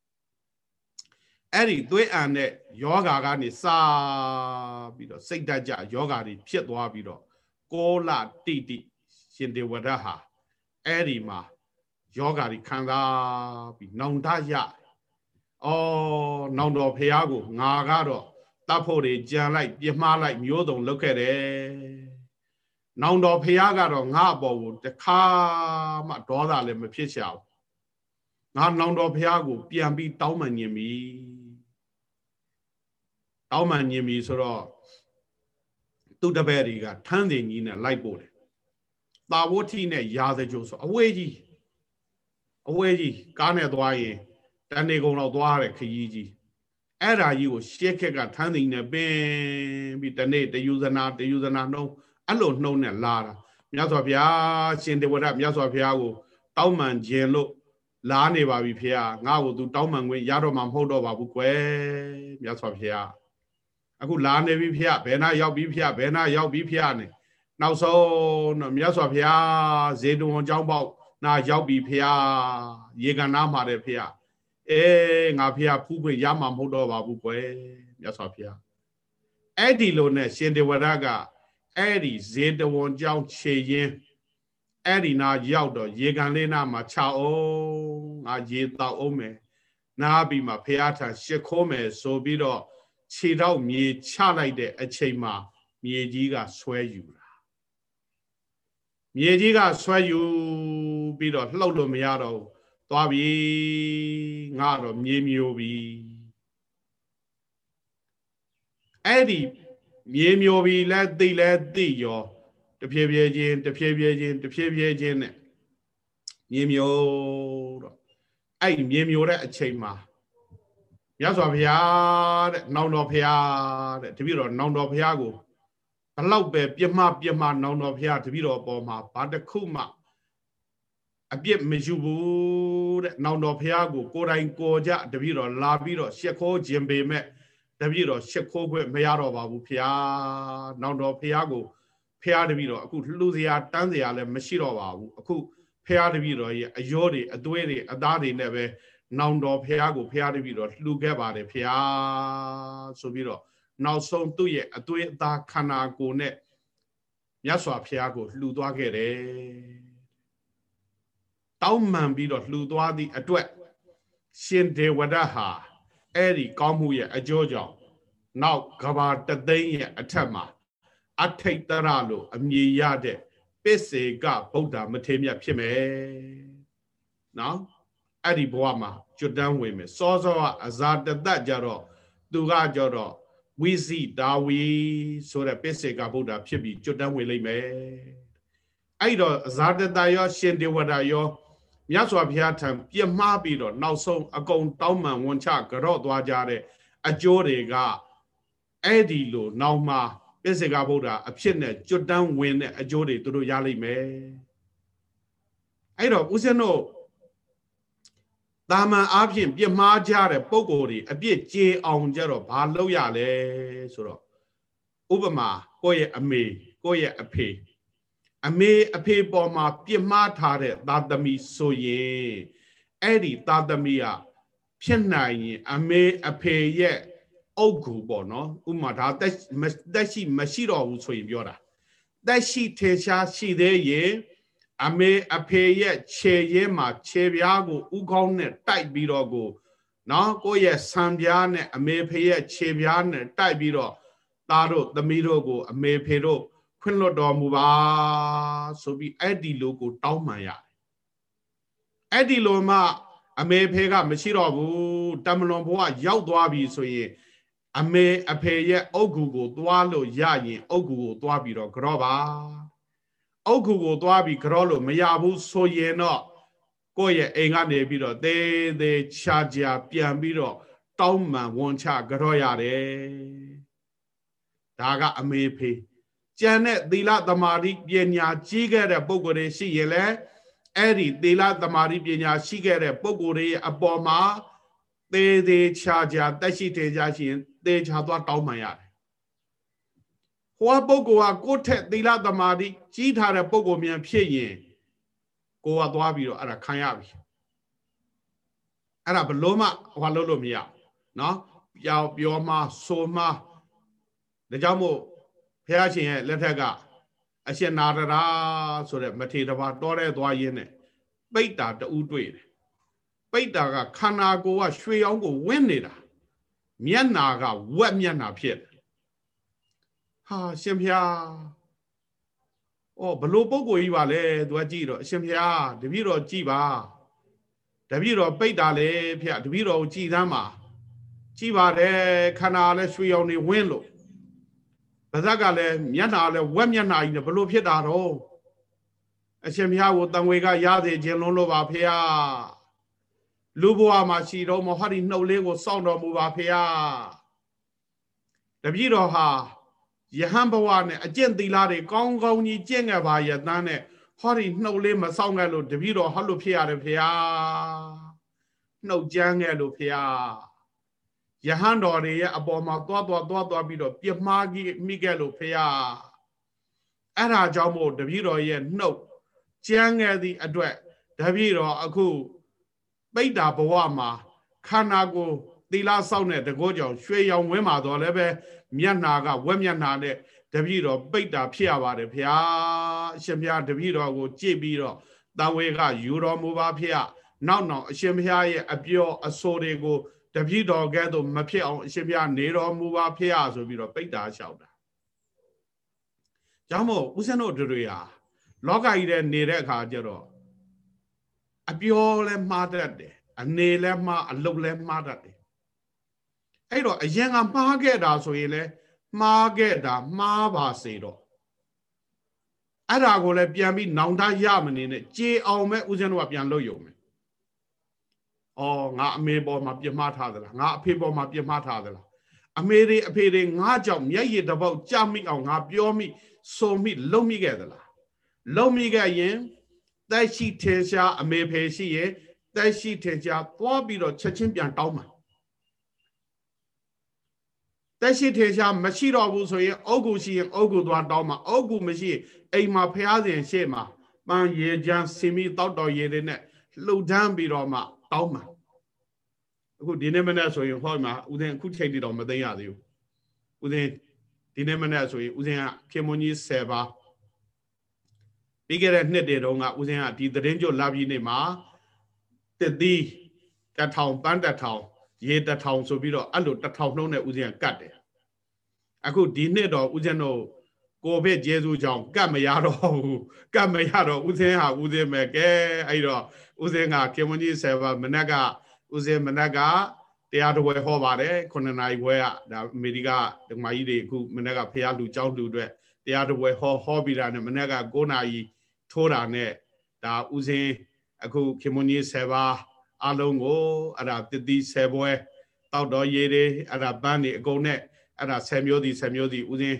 အဲ့ဒီသွေးအာနဲ့ယောဂါကနေစာပြီးတော့စိတ်ဓာတ်ကြယောဂါတွေဖြစ်သွားပြီးတော့ကောလတိတိရှင်ဒေဝဒတ်ဟာအဲ့ဒီမှာယောဂါတွေခံစားပြီးနောင်တရအော်နောင်တော်ဖះကိုငါကတော့တတ်ဖို့တွေကြံလိုက်ပြမှားလိုက်မျိုးစုံလုပ်ခဲ့တယ်နောင်တော်ဖះကတော့ငါအပေါ်ကိုတခါမှဒေါသလည်းမဖြစ်ရှာဘူးငါနောင်တော်ဖះကိုပြန်ပြီးတောင်းပန်ညင်ပြီတောင်းပန်ညင်ပြီဆိုတော့သူ့တပည့်တွေကထန်းစင်ကြီးနဲ့လိုက်ပို့တယ်တာဝတိနဲ့ရာဇကြိုးဆိုအဝေးကြီးအဝေးကြီးကားနဲ့သွားရင်တန်နေကုန်တော့သွားတယ်ခရီးကြီးအဲ့ဓာကြီးကိုရှေ့ခက်ကထန်းသိနေပင်ပြီးတနေ့တယူဇနာတယူဇနာနှုံးအဲ့လိုနှုံးနဲ့လာတာမြတ်စွာဘုရားရှင်တေဝရမြတ်စွာဘုရားကိုတောင်းပန်ခြင်းလို့လာနေပါပြီဖေဟာငါ့ကိုသူတောင်းပန်ခွင့်ရတော့မှမဟုတ်တော့ပါဘူးကွယ်မြတ်စွာဘုရားအခုလာနေပြီဖေဟာဘယ်နာရောက်ပြီဖေဟာဘယ်နာရောက်ပြီဖေဟာနဲ့နောက်ဆုံးတော့မြတ်စွာဘုရားဇေတဝန်ကျောင်းပေါက်နာရောက်ပြီဖေဟာရေကန်နာမှာတယ်ဖေဟာအေးငါဖေဟာဖူးခွင့်ရမှာမဟုတ်တော့ပါဘူးကွယ်မြတ်စွာဘုရားအဲ့ဒီလိုနဲ့ရှင်တေဝရကအဲ့ဒီဇေတဝန်ကျောင်းခြေရင်းအဲ့ဒီနာရောက်တော့ရေကန်လေးနာမှာခြေအောင်ငါရေတောက်အောင်မယ်နားပြီးမှဖေဟာထံရှ िख ိုးမယ်ဆိုပြီးတော့ခြေတော့မြေချလိုက်တဲ့အချိန်မှာမြေကြီးကဆွဲယူတာမြေကြီးကဆွဲယူပြီးတော့လှုပ်လို့မရတော့ဘူးသွားပြီငါတော့မြေမျိုးပြီအဲ့ဒီမြေမျိုးပြီလဲသိလဲသိရောတဖြည်းဖြည်းချင်းတဖြည်းဖြည်းချင်းတဖြည်းဖြည်းချင်းနဲ့မြေမျိုးတော့အဲ့ဒီမြေမျိုးတဲ့အချိန်မှာမြတ်စွာဘုရားတဲ့နောင်တော်ဘုရားတဲ့တပည့်တော်နောင်တော်ဘုရားကိုဘလောက်ပဲပြမပြမနောင်တော်ဘုရားတပည့်တော်ပေါ်မှာဘာတစ်ခုမှအပြစ်မယူဘူးတဲ့နောင်တော်ဘုရားကိုကိုယ်တိုင်ကိုကြတပည့်တော်လာပြီးတော့ရှ िख ိုးခြင်းပေမဲ့တပည့်တော်ရှ िख ိုးခွင့်မရတော့ပါဘူးဘုရားနောင်တော်ဘုရားကိုဘုရားတပည့်တော်အခုလှူစရာတန်းစရာလည်းမရှိတော့ပါဘူးအခုဘုရားတပည့်တော်ရဲ့အယောတွေအသွေးတွေအသားတွေနဲ့ပဲနောင်တော်ဘုရားကိုဘုရားတပည့်တော်လှူခဲ့ပါတယ်ဘုရားဆိုပြီးတော့နောက်ဆုံးသူ့ရဲ့အသွေးအသားခန္ဓာကိုယ်နဲ့မြတ်စွာဘုရားကိုလှူသွားခဲ့တယ်တောင်းမှန်ပြီးတော့လှူသွားသည့်အတွက်ရှင်ဒေဝဒတ်ဟာအဲ့ဒီကောင်းမှုရဲ့အကျိုးကြောင့်နောက်ကဘာတသိန်းရဲ့အထက်မှာအထိတ်တရလို့အမည်ရတဲ့ပစ္စေကဗုဒ္ဓမထေရမြတ်ဖြစ်မယ်နော်အဲ့ဒီဘဝမှာကျွတ်တန်းဝင်မယ်စောစောကအဇာတတကြတော့သူကကြတော့ဝိဇိတာဝီဆိုတဲ့ပစ္စေကဗုဒ္ဓဖြစ်ပြီးကျွတ်တန်းဝင်လိမ့်မယ်အဲ့တော့အဇာတတရောရှင်ဒေဝဒတ်ရောမြတ်စွာဘုရားထံပြမှားပြီးတော့နောက်ဆုံးအကုန်တောင်းပန်ဝန်ချကြော့သွားကြတဲ့အကျိုးတွေကအဲ့ဒီလိုနောက်မှပိစိကဗုဒ္ဓအဖြစ်နဲ့ကျွတ်တန်းဝင်တဲ့အကျိုးတွေသူတို့ရလိမ့်မယ်အဲ့တော့ဦးဇင်းတို့တာမန်အားဖြင့်ပြမှားကြတဲ့ပုံကိုယ်တွေအပြစ်ကြေအောင်ကြတော့ဘာလုပ်ရလဲဆိုတော့ဥပမာကိုယ့်ရဲ့အမေကိုယ့်ရဲ့အဖေအမေအဖေပေါ်မှာပြမှားထားတဲ့သာသမီဆိုရင်အဲ့ဒီသာသမီကဖြစ်နိုင်ရင်အမေအဖေရဲ့အုပ်ကူပေါ့နော်ဥပမာဒါတက်တက်ရှိမရှိတော့ဘူးဆိုရင်ပြောတာတက်ရှိထေရှားရှိသေးရင်အမေအဖေရဲ့ခြေရင်းမှာခြေပြားကိုဥကောင်းနဲ့တိုက်ပြီးတော့ကိုနော်ကိုယ့်ရဲ့ဆံပြားနဲ့အမေဖေရဲ့ခြေပြားနဲ့တိုက်ပြီးတော့သားတို့သမီးတို့ကိုအမေဖေတို့ခွင့်လွတ်တော်မူပါဆိုပြီးအဲ့ဒီလိုကိုတောင်းပန်ရတယ်အဲ့ဒီလိုမှအမေဖေကမရှိတော့ဘူးတမလွန်ဘဝရောက်သွားပြီဆိုရင်အမေအဖေရဲ့အုတ်ဂူကိုသွားလို့ရရင်အုတ်ဂူကိုသွားပြီးတော့ကြောပါအုတ်ဂူကိုသွားပြီးကြောလို့မရဘူးဆိုရင်တော့ကိုယ့်ရဲ့အိမ်ကနေပြီးတော့သေးသေးချာချာပြန်ပြီးတော့တောင်းပန်ဝန်ချကြောရတယ်ဒါကအမေဖေကျန်တဲ့သီလသမာဓိပညာကြီးခဲ့တဲ့ပုဂ္ဂိုလ်တွေရှိရင်လည်းအဲ့ဒီသီလသမာဓိပညာရှိခဲ့တဲ့ပုဂ္ဂိုလ်တွေအပေါ်မှာသေးသေးချာချာတက်ရှိသေးချာရှိရင်သေချာသွားတောင်းပန်ရတယ်ဟိုပုဂ္ဂိုလ်ကကိုယ့်ထက်သီလသမာဓိကြီးထားတဲ့ပုဂ္ဂိုလ်မြန်ဖြစ်ရင်ကိုကသွားပြီးတော့အဲ့ဒါခံရပြီအဲ့ဒါဘလို့မှဟောလို့လို့မရနော်ပြောပြောမှဆိုမှဒါကြောင့်မို့ဘုရားရှင်ရဲ့လက်ထက်ကအရှင်နာရရာဆိုတဲ့မထေရဘာတော်တဲ့သွားရင်းနဲ့ပိတ်တာတူးတွေ့တယ်ပိတ်တာကခန္ဓာကိုယ်ကရွှေရောင်ကိုဝင်းနေတာမျက်နာကဝက်မျက်နာဖြစ်တယ်ဟာရှင်ဖျားဩဘလို့ပုဂ္ဂိုလ်ကြီးပါလဲသူကကြည့်တော့အရှင်ဖျားတပည့်တော်ကြည့်ပါတပည့်တော်ပိတ်တာလေဖျားတပည့်တော်ကိုကြည်သမ်းပါကြည့်ပါတယ်ခန္ဓာလည်းရွှေရောင်နေဝင်းလို့ဗဇက်ကလည်းမျက်နာလည်းဝက်မျက်နာကြီးနဲ့ဘလို့ဖြစ်တာတော့အရှင်ဖျားကိုတန်ဝေကရသေးခြင်းလုံးလို့ပါဖျားလူဘဝမှာရှိတော့မဟောဒီနှုတ်လေးကိုစောင့်တော်မူပါဖျားတပည့်တော်ဟာယဟန်ဘဝနဲ့အကျင့်သီလတွေကောင်းကောင်းကြီးကျင့်ခဲ့ပါရဲ့တန်းနဲ့ဟောဒီနှုတ်လေးမစောင့်ခဲ့လို့တပည့်တော်ဟောလို့ဖြစ်ရတယ်ဖျားနှုတ်ကြမ်းခဲ့လို့ဖျားယဟန်တော်တွေရဲ့အပေါ်မှာသွားသွားသွားသွားပြီးတော့ပြမှားကြီးမိခဲ့လို့ဖျားအဲ့ဒါကြောင့်မို့တပည့်တော်ရဲ့နှုတ်ကြမ်းခဲ့သည့်အတွက်တပည့်တော်အခုပိဋ္ဌာဘဝမှာခန္ဓာကိုယ်သီလစောင့်တဲ့တကောကြောင့်ရွှေရောင်ဝင်းမှာတော့လည်းပဲမျက်နာကဝက်မျက်နာနဲ့တပည့်တော်ပိဋ္ဌာဖြစ်ရပါတယ်ဖျားအရှင်ဘုရားတပည့်တော်ကိုကြည့်ပြီးတော့တန်ဝေကယူတော်မူပါဖျားနောက်နောက်အရှင်ဘုရားရဲ့အပြောအဆိုတွေကိုတပည့်တော်ကဲ့သို့မဖြစ်အောင်အရှင်ဘုရားနေတော်မူပါဖျားဆိုပြီးတော့ပိဋ္ဌာလျှောက်တာကြောင့်မို့ဦးဇင်းတို့တွေဟာလောကကြီးထဲနေတဲ့အခါကျတော့အပြောလဲမှားတတ်တယ်အနေလဲမှားအလုပ်လဲမှားတတ်တယ်အဲ့တော့အရင်ကမှားခဲ့တာဆိုရင်လဲမှားခဲ့တာမှားပါစေတော့အဲ့ဒါကိုလည်းပြန်ပြီးနောင်တရမနေနဲ့ကြေအောင်မဲ့ဦးဇင်းတို့ကပြန်လုပ်ရုံပဲ။အော်ငါအမေပေါ်မှာပြမှားထားသလားငါအဖေပေါ်မှာပြမှားထားသလားအမေတွေအဖေတွေငါကြောင့်မျက်ရည်တစ်ပေါက်ကြမိအောင်ငါပြောမိဆိုမိလုံမိခဲ့သလားလုံမိခဲ့ရင်တက်ရှိထေရှားအမေဖေရှိရဲ့တက်ရှိထေရှားသွားပြီးတော့ချက်ချင်းပြန်တောင်းမှာတက်ရှိထေရှားမရှိတော့ဘူးဆိုရင်အုတ်ကူရှိရင်အုတ်ကူသွားတောင်းမှာအုတ်ကူမရှိရင်အိမ်မှာဖျားစဉ်ရှေ့မှာပန်းရေချမ်းစင်မီတောက်တော်ရေတွေနဲ့လှုပ်ထမ်းပြီးတော့မှတောင်းမှာအခုဒီနေ့မနေ့ဆိုရင်ဟောမှာဦးဇင်းအခုချိန်တည်းတော့မသိရသေးဘူးဦးဇင်းဒီနေ့မနေ့ဆိုရင်ဦးဇင်းကခင်မွန်ကြီးဆယ်ပါပြီးခဲ့တဲ့နှစ်တည်းတုန်းကဦးဇင်းကဒီသတင်းကြိုလာပြီးနေမှာတစ်သီးတစ်ထောင်ပန်းတစ်ထောင်ရေတစ်ထောင်ဆိုပြီးတော့အဲ့လိုတစ်ထောင်နှုံးနဲ့ဦးဇင်းကကတ်တယ်အခုဒီနှစ်တော့ဦးဇင်းတို့ကိုဗစ်ကျေစုကြောင့်ကတ်မရတော့ဘူးကတ်မရတော့ဦးဇင်းဟာဦးဇင်းပဲကဲအဲ့တော့ဦးဇင်းကခင်မွန်ကြီးဆယ်ပါမနက်ကဦးဇင်းမနက်ကတရားတော်ဝယ်ဟောပါတယ်ခုနှစ်နာရီခွဲကဒါအမေရိကဒကမာကြီးတွေအခုမနက်ကဖះလူကြောင်းလူအတွက်တရားတော်ဝယ်ဟောဟောပြီးတာနဲ့မနက်က၉နာရီထိုးတာနဲ့ဒါဦးဇင်းအခုခင်မွန်ကြီးဆယ်ပါအလုံးကိုအဲ့ဒါတတိဆယ်ပွဲတောက်တော်ရေတွေအဲ့ဒါပန်းတွေအကုန်နဲ့အဲ့ဒါဆယ်မျိုးစီဆယ်မျိုးစီဦးဇင်း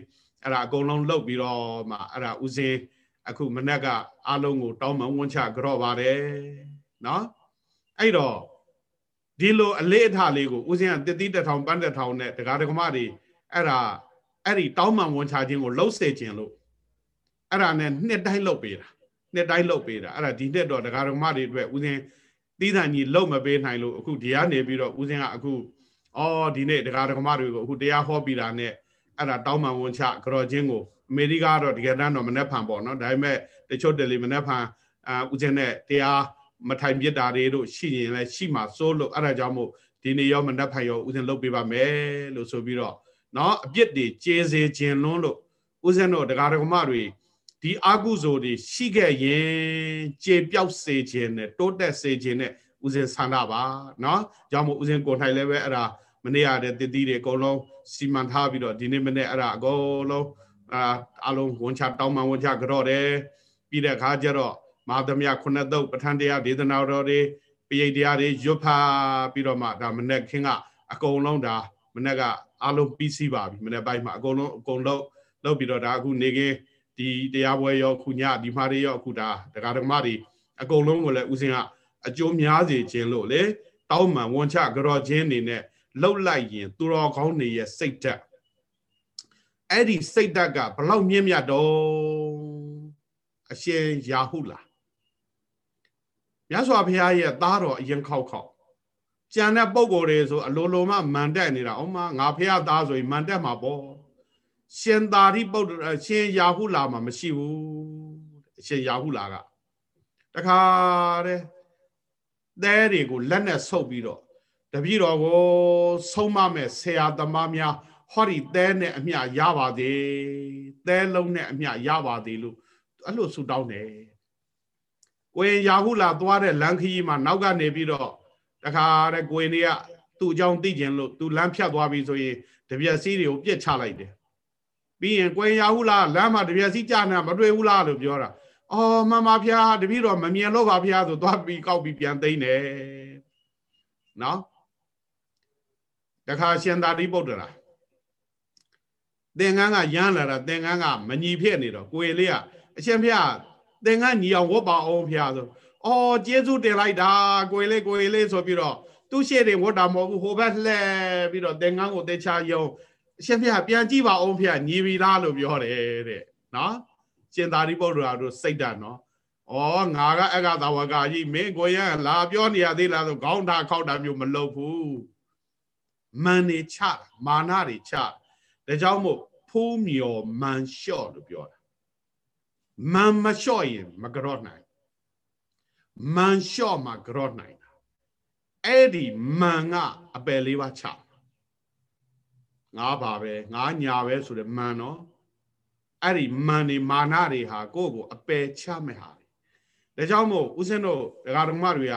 အဲ့ဒါအကုန်လုံးလှုပ်ပြီးတော့မှအဲ့ဒါဦးစင်းအခုမနေ့ကအလုံးကိုတောင်းမှဝန်ချကြော့ပါတယ်နော်အဲ့တော့ဒီလိုအလေးအထားလေးကိုဦးစင်းကတတိတထောင်ပန်းတထောင်နဲ့ဒကာဒကမတွေအဲ့ဒါအဲ့ဒီတောင်းမှဝန်ချခြင်းကိုလှုပ်စေခြင်းလို့အဲ့ဒါနဲ့နှစ်တိုင်းလှုပ်ပေးတာနှစ်တိုင်းလှုပ်ပေးတာအဲ့ဒါဒီနှစ်တော့ဒကာဒကမတွေအတွက်ဦးစင်းသီးသန့်ကြီးလှုပ်မပေးနိုင်လို့အခုဒီကနေပြီးတော့ဦးစင်းကအခုအော်ဒီနေ့ဒကာဒကမတွေကိုအခုတရားဟောပြီးတာနဲ့အဲ့ဒါတောင်းမှဝန်ချကြော့ခြင်းကိုအမေရိကကတော့တကယ်တမ်းတော့မနှက်ဖန်ပေါ့နော်ဒါပေမဲ့တချို့တယ်လီမနှက်ဖန်အာဦးစင်းနဲ့တရားမထိုင်ပြစ်တာတွေတို့ရှိရင်လည်းရှိမှစိုးလို့အဲ့ဒါကြောင့်မို့ဒီနေ့ရောမနှက်ဖန်ရောဦးစင်းလုပ်ပေးပါမယ်လို့ဆိုပြီးတော့เนาะအပြစ်တွေကျေစေခြင်းလွန်းလို့ဦးစင်းတို့ဒကာဒကမတွေဒီအာကုဇိုတွေရှိခဲ့ရင်ကျေပြောက်စေခြင်းနဲ့တိုးတက်စေခြင်းနဲ့ဦးစင်းဆန္ဒပါเนาะကြောင့်မို့ဦးစင်းကိုယ်ထိုင်လည်းပဲအဲ့ဒါမနေ့ရတဲ့တတိတွေအကုန်လုံးစီမံထားပြီးတော့ဒီနေ့မနေ့အဲ့ဒါအကုန်လုံးအာအလုံးဝန်ချတောင်းမှဝန်ချကြော့တယ်ပြီးတဲ့အခါကျတော့မဟာသမယခုနှစ်သုတ်ပဋ္ဌာန်းတရားဒေသနာတော်တွေပိယိတရားတွေရွတ်ဖာပြီးတော့မှဒါမနေ့ခင်းကအကုန်လုံးဒါမနေ့ကအလုံးပြီးစီးပါပြီမနေ့ပိုင်းမှာအကုန်လုံးအကုန်လုံးလုပ်ပြီးတော့ဒါအခုနေကင်းဒီတရားပွဲရောခုညဒီမှာတွေရောအခုဒါဒကာဒကမတွေအကုန်လုံးကိုလည်းဦးစင်းကအကျိုးများစေခြင်းလို့လေတောင်းမှဝန်ချကြော့ခြင်းနေနဲ့လှုပ်လိုက်ရင်သူတော်ကောင်းတွေရဲ့စိတ်ဓာတ်အဲ့ဒီစိတ်ဓာတ်ကဘလောက်မြင့်မြတ်တော့အရှင်ရာဟုလားမြတ်စွာဘုရားရဲ့သားတော်အရင်ခောက်ခောက်ကြံတဲ့ပုံကိုယ်တွေဆိုအလိုလိုမှမန်တက်နေတာအောင်မငါဘုရားသားဆိုရင်မန်တက်မှာပေါ့ရှင်သာရိပုတ္တရာရှင်ရာဟုလာမှာမရှိဘူးအရှင်ရာဟုလာကတခါတဲ့သဲတွေကိုလက်နဲ့ဆုပ်ပြီးတော့တပည့်တော်ကိုဆုံးမမဲ့ဆရာသမားများဟောဒီသဲနဲ့အမျှရပါသေးသဲလုံးနဲ့အမျှရပါသေးလို့အဲ့လိုဆုတောင်းတယ်ကိုရင်ရာဟုလာသွားတဲ့လမ်းခရီးမှာနောက်ကနေပြီးတော့တခါတဲ့ကိုရင်တွေကသူ့အကြောင်းသိကျင်လို့သူလမ်းဖြတ်သွားပြီဆိုရင်တပြက်စီးတွေကိုပြစ်ချလိုက်တယ်ပြီးရင်ကိုရင်ရာဟုလာလမ်းမှာတပြက်စီးကြနေမတွေ့ဘူးလားလို့ပြောတာအော်မှန်ပါဗျာတပည့်တော်မမြင်လို့ပါဗျာဆိုသွားပြီးကောက်ပြီးပြန်သိမ်းတယ်နော်တခါရှင်သာရိပုတ္တရာသင်္ကန်းကရမ်းလာတာသင်္ကန်းကမညီဖြစ်နေတော့ကိုယ်လေးကအရှင်ဖျားသင်္ကန်းညီအောင်ဝတ်ပါအောင်ဖျားဆိုအော်ကျေးဇူးတင်လိုက်တာကိုယ်လေးကိုယ်လေးဆိုပြီးတော့သူ့ရှေ့တွေဝတ်တာမဟုတ်ဘူးဟိုဘက်လှည့်ပြီးတော့သင်္ကန်းကိုတေချာယုံအရှင်ဖျားပြန်ကြည့်ပါအောင်ဖျားညီပြီလားလို့ပြောတယ်တဲ့နော်ရှင်သာရိပုတ္တရာတို့စိတ်ဓာတ်နော်ဩငါကအက္ခသဝကကြီးမင်းကိုရလာပြောနေရသေးလားဆိုခေါင်းထားခောက်တာမျိုးမလုပ်ဘူးမန်နေချမာနတွေချဒါကြောင့်မို့ဖိုးမြော်မန်လျှော့လို့ပြောတာမန်မလျှော့ရင်မကြော့နိုင်မန်လျှော့မှကြော့နိုင်တာအဲ့ဒီမန်ကအပယ်လေးပါချငါပါပဲငါညာပဲဆိုတဲ့မန်နော်အဲ့ဒီမန်နေမာနတွေဟာကိုယ့်ကိုအပယ်ချမဲ့ဟာဒါကြောင့်မို့ဦးဇင်းတို့ဒကာဒကမတွေက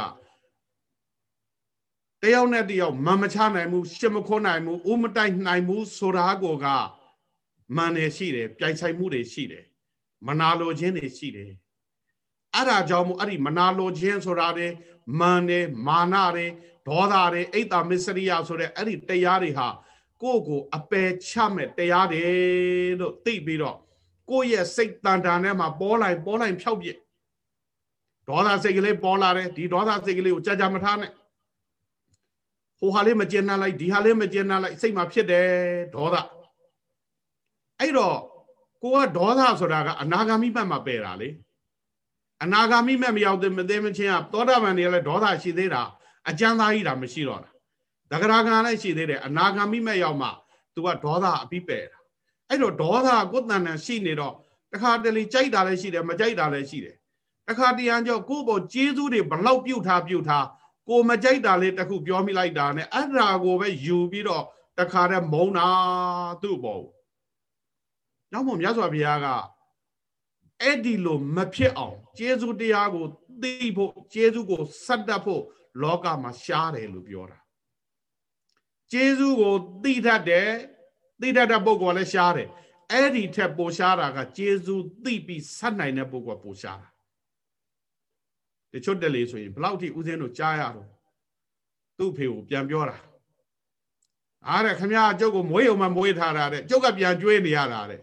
တယောက်နဲ့တယောက်မန်မချနိုင်ဘူးရှစ်မခွန်းနိုင်ဘူးဦးမတိုက်နိုင်ဘူးဆိုတာကိုကမန်နေရှိတယ်ပြိုင်ဆိုင်မှုတွေရှိတယ်မနာလိုခြင်းတွေရှိတယ်အဲ့ဒါကြောင့်မို့အဲ့ဒီမနာလိုခြင်းဆိုတာတွေမန်နေမာနတွေဒေါသတွေအိတ်တာမစ္စရိယဆိုတဲ့အဲ့ဒီတရားတွေဟာကိုယ့်ကိုအပယ်ချမဲ့တရားတွေလို့သိပြီးတော့ကိုယ့်ရဲ့စိတ်တန်တာနဲ့မှပေါ်လိုက်ပေါ်လိုက်ဖြောက်ပြစ်ဒေါသစိတ်ကလေးပေါ်လာတယ်ဒီဒေါသစိတ်ကလေးကိုကြာကြာမထားနဲ့ဟိုဟာလေးမကျင်နာလိုက်ဒီဟာလေးမကျင်နာလိုက်စိတ်မှာဖြစ်တယ်ဒေါသအဲ့တော့ကိုကဒေါသဆိုတာကအနာဂါမိမတ်မှာပယ်တာလေအနာဂါမိမတ်မရောက်တဲ့မသိမချင်းကသောတာပန်တွေလည်းဒေါသရှိသေးတာအကျမ်းသားကြီးတာမရှိတော့တာသဂရဂံလည်းရှိသေးတယ်အနာဂါမိမတ်ရောက်မှ तू ကဒေါသအပြီးပယ်တာအဲ့တော့ဒေါသကိုယ်တန်တန်ရှိနေတော့တခါတလေကြိုက်တာလည်းရှိတယ်မကြိုက်တာလည်းရှိတယ်တခါတရံကြောင့်ကိုယ့်ဘောကျေးဇူးတွေဘလောက်ပြုတ်ထားပြုတ်ထားကိုမကြိုက်တာလေးတခုပြောမိလိုက်တာနဲ့အဲ့ဒါကိုပဲယူပြီးတော့တခါတည်းမုန်းတာသူ့ဘောနောက်မှမြတ်စွာဘုရားကအဲ့ဒီလိုမဖြစ်အောင်ကျေးဇူးတရားကိုသိဖို့ကျေးဇူးကိုစက်တတ်ဖို့လောကမှာရှားတယ်လို့ပြောတာကျေးဇူးကိုသိတတ်တယ်သိတတ်တဲ့ပုဂ္ဂိုလ်လည်းရှားတယ်အဲ့ဒီထက်ပိုရှားတာကကျေးဇူးသိပြီးဆက်နိုင်တဲ့ပုဂ္ဂိုလ်ပိုရှားတာတချို့တလေဆိုရင်ဘလောက်ထိဦးဇင်းတို့ကြားရတော့သူ့ဖေကိုပြန်ပြောတာအားတဲ့ခမရကျုပ်ကိုမွေးုံမှမွေးထားတာတဲ့ကျုပ်ကပြန်ကြွေးနေရတာတဲ့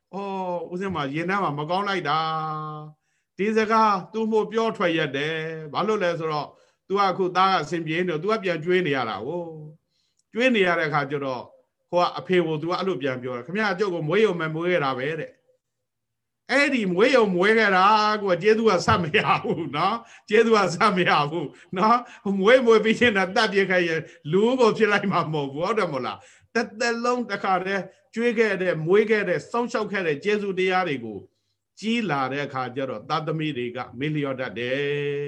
ဩဦးစင်းမှာရင်ထဲမှာမကောင်းလိုက်တာဒီစကား तू မို့ပြောထွက်ရတယ်ဘာလို့လဲဆိုတော့ तू ကအခုသားကအစဉ်ပြေနေတော့ तू ကပြန်ကျွေးနေရတာကိုကျွေးနေရတဲ့အခါကျတော့ဟိုကအဖေကို तू ကအဲ့လိုပြန်ပြောတယ်ခင်ဗျာကျုပ်ကိုမွေးရုံမဲ့မွေးခဲ့တာပဲတဲ့အဲ့ဒီမွေးရုံမွေးခဲ့တာကိုကျေးဇူးကဆက်မရဘူးเนาะကျေးဇူးကဆက်မရဘူးเนาะမွေးမွေးပြီးရင်တော့တတ်ပြခိုင်းရင်လူကိုဖြစ်လိုက်မှာမဟုတ်ဘူးဟုတ်တယ်မဟုတ်လားတစ်သက်လုံးတစ်ခါတည်းကျွေးခဲ့တဲ့မွေးခဲ့တဲ့စောင့်ရှောက်ခဲ့တဲ့ကျေးဇူးတရားတွေကိုကြီးလာတဲ့အခါကျတော့သာသမီတွေကမေ့လျော့တတ်တယ်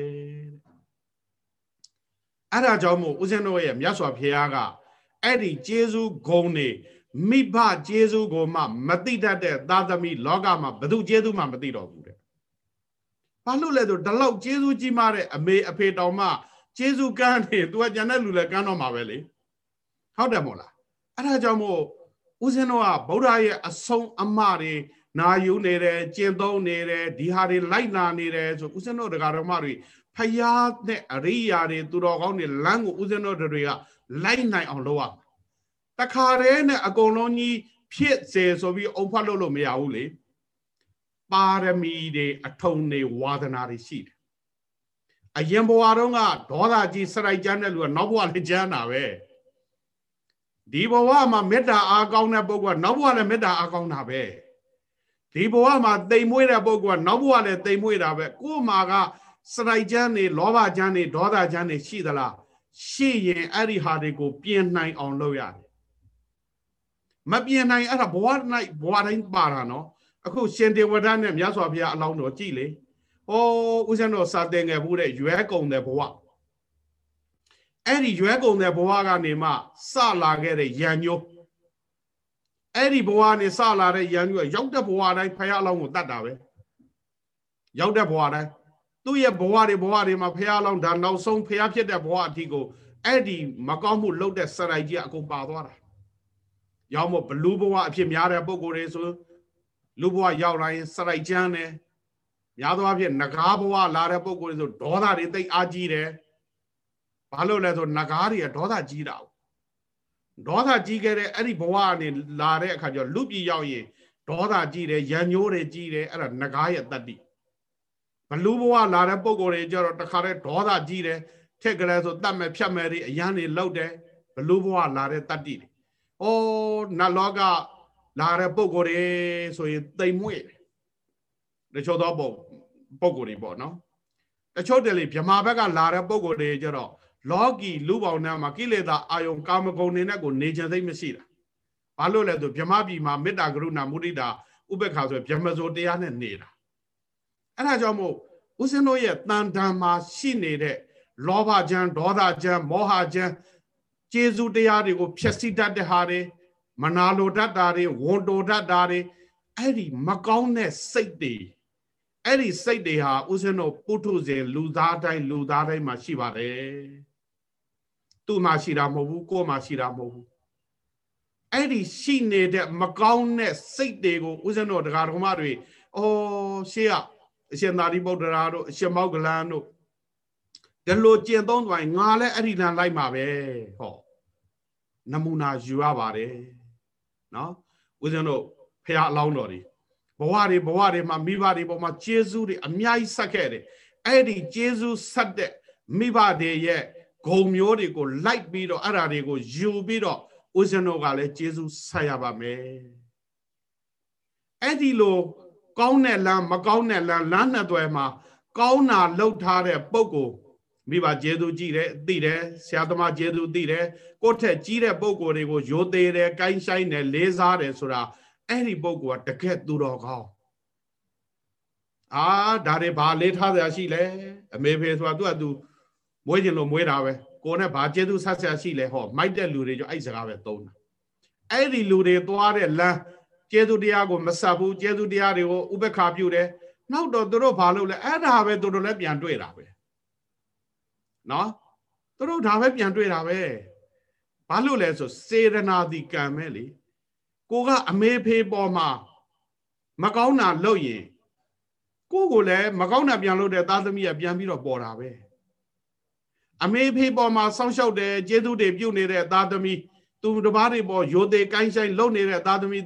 အဲ့ဒါကြောင့်မို့ဦးဇင်းတို့ရဲ့မြတ်စွာဘုရားကအဲ့ဒီကျေးဇူးဂုဏ်တွေမိဘကျေးဇူးကိုမှမသိတတ်တဲ့သာသမီလောကမှာဘယ်သူကျေးဇူးမှမသိတော့ဘူးတဲ့ဘာလို့လဲဆိုဒီလောက်ကျေးဇူးကြီးမားတဲ့အမေအဖေတောင်မှကျေးဇူးကမ်းနေသူကကြံတဲ့လူလည်းကမ်းတော့မှာပဲလေဟုတ်တယ်မို့လားအဲ့ဒါကြောင့်မို့ဦးဇင်းတို့ကဗုဒ္ဓရဲ့အဆုံးအမတွေနာယူနေတယ်ကျင့်သုံးနေတယ်ဒီဟာတွေလိုက်နာနေတယ်ဆိုဦးဇင်းတို့တရားတော်မတွေဖယားနဲ့အရိယာတွေသူတော်ကောင်းတွေလမ်းကိုဦးဇင်းတို့တွေကလိုက်နိုင်အောင်လုပ်ရမှာတခါတည်းနဲ့အကုန်လုံးကြီးဖြစ်စေဆိုပြီးအုံဖတ်လို့လို့မရဘူးလေပါရမီတွေအထုံတွေဝါဒနာတွေရှိတယ်အရင်ဘဝတုန်းကဒေါသကြီးစရိုက်ကြမ်းတဲ့လူကနောက်ဘဝလည်းကြမ်းတာပဲဒီဘဝမှာမေတ္တာအားကောင်းတဲ့ပုဂ္ဂိုလ်ကနောက်ဘဝလည်းမေတ္တာအားကောင်းတာပဲဒီဘဝမှာတိမ်မွေးတဲ့ပုဂ္ဂိုလ်ကနောက်ဘဝလည်းတိမ်မွေးတာပဲကိုယ်မှာကစရိုက်ကြမ်းနေလောဘကြမ်းနေဒေါသကြမ်းနေရှိသလားရှိရင်အဲ့ဒီဟာတွေကိုပြင်နိုင်အောင်လုပ်ရတယ်မပြင်နိုင်အဲ့ဒါဘဝ၌ဘဝတိုင်းပါတာနော်အခုရှင်တေဝဒနဲ့မြတ်စွာဘုရားအလောင်းတော်ကြည်လေဟောဦးဇင်းတော်စာတင်ငယ်ဘူးတဲ့ရွဲကုန်တဲ့ဘဝအဲ့ဒီရွဲကုန်တဲ့ဘဝကနေမှစလာခဲ့တဲ့ရံညိုးအဲ့ဒီဘဝနေစလာတဲ့ရံညိုးရောက်တဲ့ဘဝတိုင်းဖယားအလောင်းကိုတတ်တာပဲရောက်တဲ့ဘဝတိုင်းသူ့ရဲ့ဘဝတွေဘဝတွေမှာဖယားအလောင်းဒါနောက်ဆုံးဖယားဖြစ်တဲ့ဘဝအထိကိုအဲ့ဒီမကောင်းမှုလုပ်တဲ့စရိုက်ကြီးအကုန်ပါသွားတာရောက်မို့ဘလူဘဝအဖြစ်များတဲ့ပုဂ္ဂိုလ်တွေဆိုလူဘဝရောက်လာရင်စရိုက်ကြမ်းတယ်များသောအားဖြင့်နဂါးဘဝလာတဲ့ပုဂ္ဂိုလ်တွေဆိုဒေါသတွေသိအားကြီးတယ်ဘာလို့လဲဆိုနဂါးတွေကဒေါသကြီးတာဒေါသကြီးခဲ့တဲ့အဲ့ဒီဘဝကနေလာတဲ့အခါကျတော့လူပြည်ရောက်ရင်ဒေါသကြီးတယ်ရံညိုးတွေကြီးတယ်အဲ့ဒါနဂါးရဲ့တတ္တိဘလူဘဝလာတဲ့ပုဂ္ဂိုလ်တွေကျတော့တခါတည်းဒေါသကြီးတယ်ထက်ကလေးဆိုတတ်မဲ့ဖြတ်မဲ့တွေအရန်တွေလောက်တယ်ဘလူဘဝလာတဲ့တတ္တိဩနတ်လောကလာတဲ့ပုံကိုယ်တွေဆိုရင်တိမ်မွေ့တချို့သောပုံပုံကိုယ်တွေပေါ့နော်တချို့တလေဗြဟ္မာဘက်ကလာတဲ့ပုံကိုယ်တွေကျတော့လောကီလူပေါင်းထဲမှာကိလေသာအာယုံကာမဂုဏ်တွေနဲ့ကိုနေချင်သိမရှိတာဘာလို့လဲဆိုဗြဟ္မာပြည်မှာမေတ္တာကရုဏာမုဒိတာဥပေက္ခဆိုဗြဟ္မဇောတရားနဲ့နေတာအဲ့ဒါကြောင့်မို့ဦးဇင်းတို့ရဲ့တန်တန်မှာရှိနေတဲ့လောဘကြမ်းဒေါသကြမ်းမောဟကြမ်းကျေးဇူးတရားတွေကိုဖျက်ဆီးတတ်တဲ့ဟာတွေမနာလိုတတ်တာတွေဝန်တိုတတ်တာတွေအဲ့ဒီမကောင်းတဲ့စိတ်တွေအဲ့ဒီစိတ်တွေဟာဥစဉ်တို့ပုထုဇဉ်လူသားတိုင်းလူသားတိုင်းမှာရှိပါတယ်သူ့မှာရှိတာမဟုတ်ဘူးကိုယ်မှာရှိတာမဟုတ်ဘူးအဲ့ဒီရှိနေတဲ့မကောင်းတဲ့စိတ်တွေကိုဥစဉ်တို့တရားတော်မတွေအော်ရှေ့ကအရှင်သာရိပုတ္တရာတို့အရှင်မောဂလန်တို့ဒီလိုကျင့်သုံးသွားရင်ငါလည်းအဲ့ဒီလမ်းလိုက်မှာပဲဟောနမူနာယူရပါတယ်နော်ဦးဇင်းတို့ဖះအလောင်းတော်တွေဘဝတွေဘဝတွေမှာမိဘတွေပေါ်မှာကျေးဇူးတွေအများကြီးဆက်ခဲ့တယ်အဲ့ဒီကျေးဇူးဆက်တဲ့မိဘတွေရဲ့ဂုဏ်မျိုးတွေကိုလိုက်ပြီးတော့အဲ့ဓာတွေကိုယူပြီးတော့ဦးဇင်းတို့ကလည်းကျေးဇူးဆက်ရပါမယ်အဲ့ဒီလိုကောင်းတဲ့လမ်းမကောင်းတဲ့လမ်းလမ်းနှစ်သွယ်မှာကောင်းတာလှုပ်ထားတဲ့ပုဂ္ဂိုလ်မိဘကျေးဇူးကြည့်တယ်သိတယ်ဆရာသမားကျေးဇူးသိတယ်ကိုယ့်ထက်ကြီးတဲ့ပုဂ္ဂိုလ်တွေကိုယိုသေးတယ်ကိုင်းဆိုင်တယ်လေးစားတယ်ဆိုတာအဲ့ဒီပုဂ္ဂိုလ်ကတကယ်သူတော်ကောင်းအာဒါတွေဘာလေးထားစရာရှိလဲအမေဖေဆိုတာသူကသူမွေးခြင်းလို့မွေးတာပဲကိုယ်နဲ့ဘာကျေးဇူးဆက်ဆရာရှိလဲဟောမိုက်တဲ့လူတွေကြောင့်အဲ့စကားပဲသုံးတာအဲ့ဒီလူတွေသွားတဲ့လမ်းကျေးဇူးတရားကိုမဆက်ဘူးကျေးဇူးတရားတွေကိုဥပက္ခပြုတယ်နောက်တော့သူတို့ဘာလုပ်လဲအဲ့ဒါပဲသူတို့လည်းပြန်တွေ့တာပဲနော်သူတို့ဒါပဲပြန်တွေ့တာပဲဘာလို့လဲဆိုစေရနာတိကံပဲလေကိုကအမေဖေးပေါ်မှာမကောင်းတာလုပ်ရင်ကိုကိုလည်းမကောင်းတာပြန်လုပ်တဲ့သားသမီးကပြန်ပြီးတော့ပေါ်တာပဲအမေဖေးပေါ်မှာစောင့်ရှောက်တယ်ကျေးဇူးတွေပြုနေတဲ့သားသမီးသူတစ်ပါးတွေပေါ်ရိုသေကိုင်းဆိုင်လုပ်နေတဲ့သားသမီးဒီ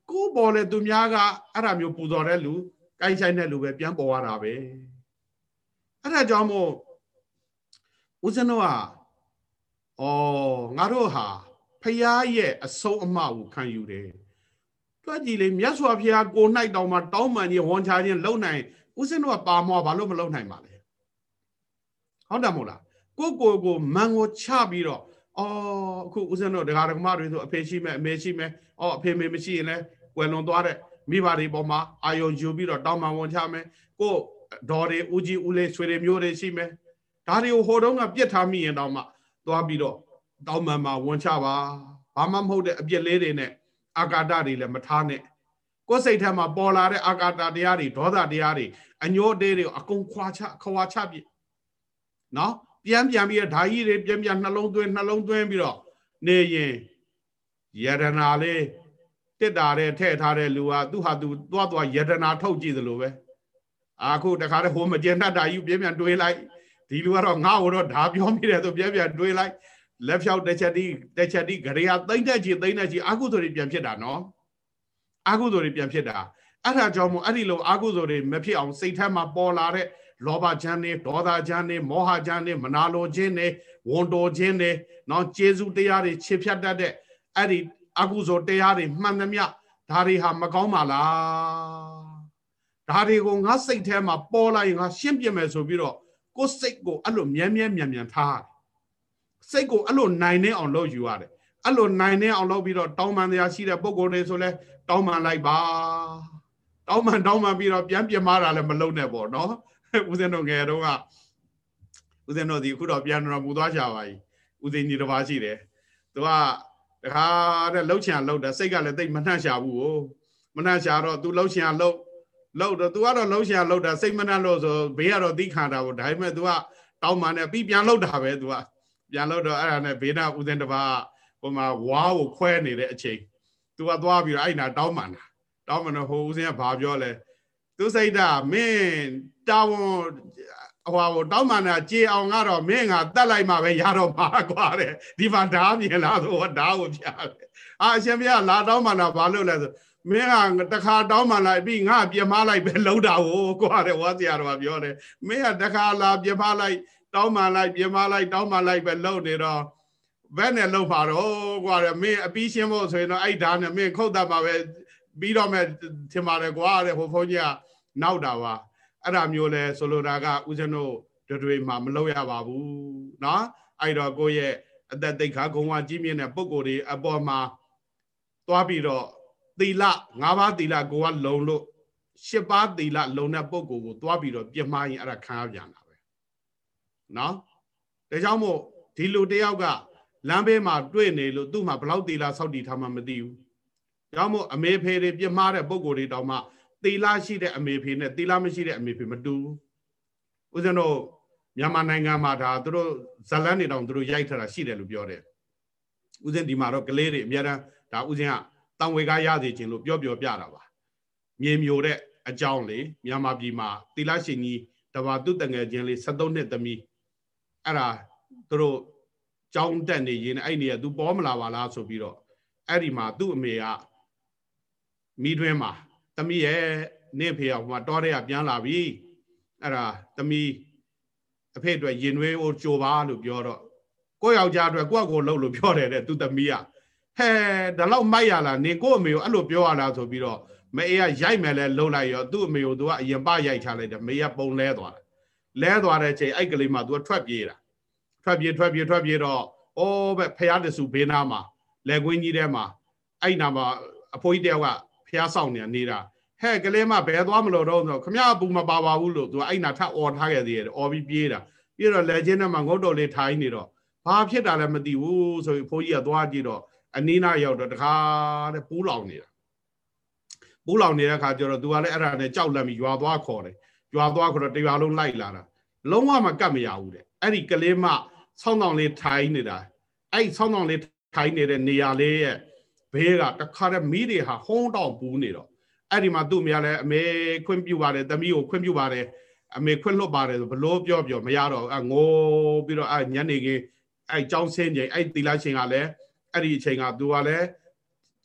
ကိုပေါ်လေသူများကအဲ့ဒါမျိုးပူဇော်တဲ့လူကိုင်းဆိုင်တဲ့လူပဲပြန်ပေါ်ရတာပဲအဲ့ဒါကြောင့်မို့ဦးဇင်းတို့ကဩငါတို့ဟာဖရာရဲ့အဆုံးအမကိုခံယူတယ်တွက်ကြည့်လေမြတ်စွာဘုရားကို၌တောင်မှတောင်းပန်ခြင်းဝန်ချခြင်းလုံနိုင်ဦးဇင်းတို့ကပါမောဘာလို့မလုံနိုင်ပါလဲဟုတ်တယ်မို့လားကိုကိုကိုမန်ကိုချပြီးတော့အော်အခုဦးဇင်းတို့ဒကာဒကမတွေဆိုအဖေရှိမယ်အမေရှိမယ်အော်အဖေမေမရှိရင်လည်းကွယ်လွန်သွားတဲ့မိဘတွေပေါ်မှာအာယုံယူပြီးတော့တောင်းပန်ဝန်ချမယ်ကိုဒေါ်တွေဦးကြီးဦးလေးဆွေတွေမျိုးတွေရှိမယ်ဒါတွေကိုဟိုတုန်းကပြစ်ထားမိရင်တောင်မှသွားပြီးတော့တောင်းပန်မှာဝန်ချပါဘာမှမဟုတ်တဲ့အပြစ်လေးတွေနဲ့အာကာဒတွေလည်းမထားနဲ့ကိုယ်စိတ်ထဲမှာပေါ်လာတဲ့အာကာဒတရားတွေဒေါသတရားတွေအညိုတေးတွေအကုန်ခွာချခွာချပြနော်ပြန်ပြန်ပြီးဓာကြီးတွေပြန်ပြန်နှလုံးသွင်းနှလုံးသွင်းပြီးတော့နေရင်ယရနာလေးတစ်တာတဲ့ထည့်ထားတဲ့လူကသူ့ဟာသူသွားသွားယရနာထုတ်ကြည့်သလိုပဲအခုတခါတည်းဟိုမကျင်တတ်တာကြီးပြန်ပြန်တွေးလိုက်ဒီလူကတော့ငါ့ကိုတော့ဓာပြောမိတယ်ဆိုပြန်ပြန်တွေးလိုက်လက်ဖြောက်တစ်ချက်တိတစ်ချက်တိဂရေယာသိမ့်တဲ့ကြီးသိမ့်တဲ့ကြီးအာကုသိုလ်တွေပြန်ဖြစ်တာနော်အာကုသိုလ်တွေပြန်ဖြစ်တာအဲ့ဒါကြောင့်မို့အဲ့ဒီလိုအာကုသိုလ်တွေမဖြစ်အောင်စိတ်ထဲမှာပေါ်လာတဲ့လောဘချမ်းတွေဒေါသချမ်းတွေမောဟချမ်းတွေမနာလိုခြင်းတွေဝန်တိုခြင်းတွေနော်ကျေစုတရားတွေခြေဖြတ်တတ်တဲ့အဲ့ဒီအကုသိုလ်တရားတွေမှန်သမျှဒါတွေဟာမကောင်းပါလားဒါတွေကိုငါစိတ်ထဲမှာပေါ်လာရင်ငါရှင်းပြမယ်ဆိုပြီးတော့ကိုယ်စိတ်ကိုအဲ့လိုမြဲမြဲမြန်မြန်ထားစိတ်ကိုအဲ့လိုနိုင်နေအောင်လုပ်ယူရတယ်အဲ့လိုနိုင်နေအောင်လုပ်ပြီးတော့တောင်းပန်တရားရှိတဲ့ပုံကိုယ်တွေဆိုလဲတောင်းပန်လိုက်ပါတောင်းပန်တောင်းပန်ပြီးတော့ပြန်ပြမတာလည်းမလုပ်နဲ့ပေါ့နော်ဦးဇင်းတို့ငယ်တော့ကဦးဇင်းတို့ဒီအခုတော့ပြန်တော်မူသွားကြပါပြီဦးဇင်းကြီးတစ်ပါးရှိတယ်သူကတခါတဲ့လှုပ်ချင်လှုပ်တယ်စိတ်ကလည်းတိတ်မနှံ့ရှာဘူးကိုမနှံ့ရှာတော့ तू လှုပ်ချင်လှုပ်လှုပ်တော့ तू ကတော့လှုပ်ချင်လှုပ်တာစိတ်မနှံ့လို့ဆိုဘေးကတော့သိခံတာပေါ့ဒါပေမဲ့ तू ကတောင်းပန်နဲ့ပြီးပြန်လှုပ်တာပဲ तू ကပြန်လှုပ်တော့အဲ့ဒါနဲ့ဘေးနာဦးဇင်းတစ်ပါးဟိုမှာဝါးကိုခွဲနေတဲ့အချိန် तू ကသွားပြီးတော့အဲ့နာတောင်းပန်တာတောင်းပန်တော့ဟိုဦးဇင်းကဘာပြောလဲသူစိတ်ဓာတ်မင်းတာဝန်ဟိုဟိုတောင်းပန်တာကြေအောင်ကတော့မင်းကတတ်လိုက်မှပဲရတော့မှာကွာတဲ့ဒီမှာဓာမြင်လားဆိုတော့ဓာကိုပြတယ်အာအရှင်ဘုရားလာတောင်းပန်တာဘာလို့လဲဆိုမင်းကတခါတောင်းပန်လိုက်ပြီးငါပြမလိုက်ပဲလုံးတာကိုကွာတဲ့ဝါဆရာတော်ကပြောတယ်မင်းကတခါလာပြမလိုက်တောင်းပန်လိုက်ပြမလိုက်တောင်းပန်လိုက်ပဲလုံးနေတော့ဘယ်နဲ့လုံးပါတော့ကွာတဲ့မင်းအပြီးရှင်းဖို့ဆိုရင်တော့အဲ့ဓာနဲ့မင်းခုတ်တတ်မှာပဲပြီးတော့မဲ့ထင်ပါတယ်ကွာတဲ့ဟိုဘုန်းကြီးကနောက်တာပါအဲ့ဒါမျိုးလဲဆိုလိုတာကဦးဇင်းတို့တွေမှာမလုပ်ရပါဘူးเนาะအဲ့တော့ကိုယ့်ရဲ့အသက်သိက္ခာဂုဏ်ဝကြီးမြင့်တဲ့ပုံကိုယ်တွေအပေါ်မှာသွားပြီးတော့သီလ၅ပါးသီလကိုကလုံလို့၈ပါးသီလလုံတဲ့ပုံကိုယ်ကိုသွားပြီးတော့ပြမှားရင်အဲ့ဒါခံရပြန်တာပဲเนาะဒါကြောင့်မို့ဒီလူတယောက်ကလမ်းဘေးမှာတွေ့နေလို့သူ့မှာဘလောက်သီလစောင့်တည်ထားမှမသိဘူးကြောင့်မို့အမေဖေတွေပြမှားတဲ့ပုံကိုယ်တွေတောင်မှသီလရှိတဲ့အမေဖေနဲ့သီလမရှိတဲ့အမေဖေမတူဘူးဦးဇင်းတို့မြန်မာနိုင်ငံမှာဒါသူတို့ဇလန်းနေတောင်သူတို့ရိုက်ထားတာရှိတယ်လို့ပြောတယ်ဦးဇင်းဒီမှာတော့ကလေးတွေအများအားဒါဦးဇင်းကတန်ဝေကားရစေခြင်းလို့ပြောပြောပြတာပါမြေမျိုးတဲ့အကြောင်းလေမြန်မာပြည်မှာသီလရှင်ကြီးတဘာသူတငယ်ချင်းလေး73နှစ်သမီးအဲ့ဒါသူတို့ကြောင်းတက်နေရင်အဲ့နေရသူပေါ်မလာပါလားဆိုပြီးတော့အဲ့ဒီမှာသူ့အမေကမိတွင်းမှာသမီးရဲ့နင့်ဖေကဟိုမှာတောထဲကပြန်လာပြီအဲ့ဒါသမီးအဖေအတွက်ရင်နွေးကိုကြိုပါလို့ပြောတော့ကိုယ့်ယောက်ျားအတွက်ကိုယ့်ကိုယ်လှုပ်လို့ပြောတယ်တဲ့သူသမီးကဟဲဒါတော့မိုက်ရလားနင်ကို့အမေကိုအဲ့လိုပြောရလားဆိုပြီးတော့မအေးကရိုက်မယ်လဲလှုပ်လိုက်ရောသူ့အမေကိုသူကအရင်ပရိုက်ချလိုက်တယ်မေကပုံလဲသွားတယ်လဲသွားတဲ့ချိန်အဲ့ကလေးမှသူကထွက်ပြေးတာထွက်ပြေးထွက်ပြေးထွက်ပြေးတော့အိုးပဲဖះတဆူဘေးနားမှာလက်ကွင်းကြီးထဲမှာအဲ့နာမှာအဖိုးကြီးတယောက်ကဖះဆောင်နေနေတာဟဲ့ကလေးမဘယ်သွားမလို့တော့ဆိုခမရအပူမပါပါဘူးလို့သူကအဲ့နာထအော်ထားခဲ့သေးတယ်အော်ပြီးပြေးတာပြေးတော့လက်ချင်းထဲမှာငုတ်တော်လေးထိုင်းနေတော့ဘာဖြစ်တာလဲမသိဘူးဆိုပြီးဖိုးကြီးကသွားကြည့်တော့အနီးနားရောက်တော့တခါတဲ့ပူးလောင်နေတာပူးလောင်နေတဲ့အခါကျတော့သူကလည်းအဲ့ဒါနဲ့ကြောက်လန့်ပြီးရွာသွားခေါ်တယ်ရွာသွားခေါ်တော့တရွာလုံးလိုက်လာတာလုံးဝမကတ်မရဘူးတဲ့အဲ့ဒီကလေးမဆောင်းတောင်လေးထိုင်းနေတာအဲ့ဆောင်းတောင်လေးထိုင်းနေတဲ့နေရာလေးရဲ့ဘေးကတခါတဲ့မီးတွေဟာဟုံးတောင်ပူးနေတော့အဲ့ဒီမှာသူ့မရလဲအမေခွင့်ပြုပါတယ်သမီးကိုခွင့်ပြုပါတယ်အမေခွင့်လွတ်ပါတယ်ဆိုဘလို့ပြောပြောမရတော့အငိုးပြီးတော့အညနေခင်းအဲ့ကြောင်းဆင်းချိန်အဲ့တီလာရှင်ကလည်းအဲ့ဒီအချိန်ကသူကလည်း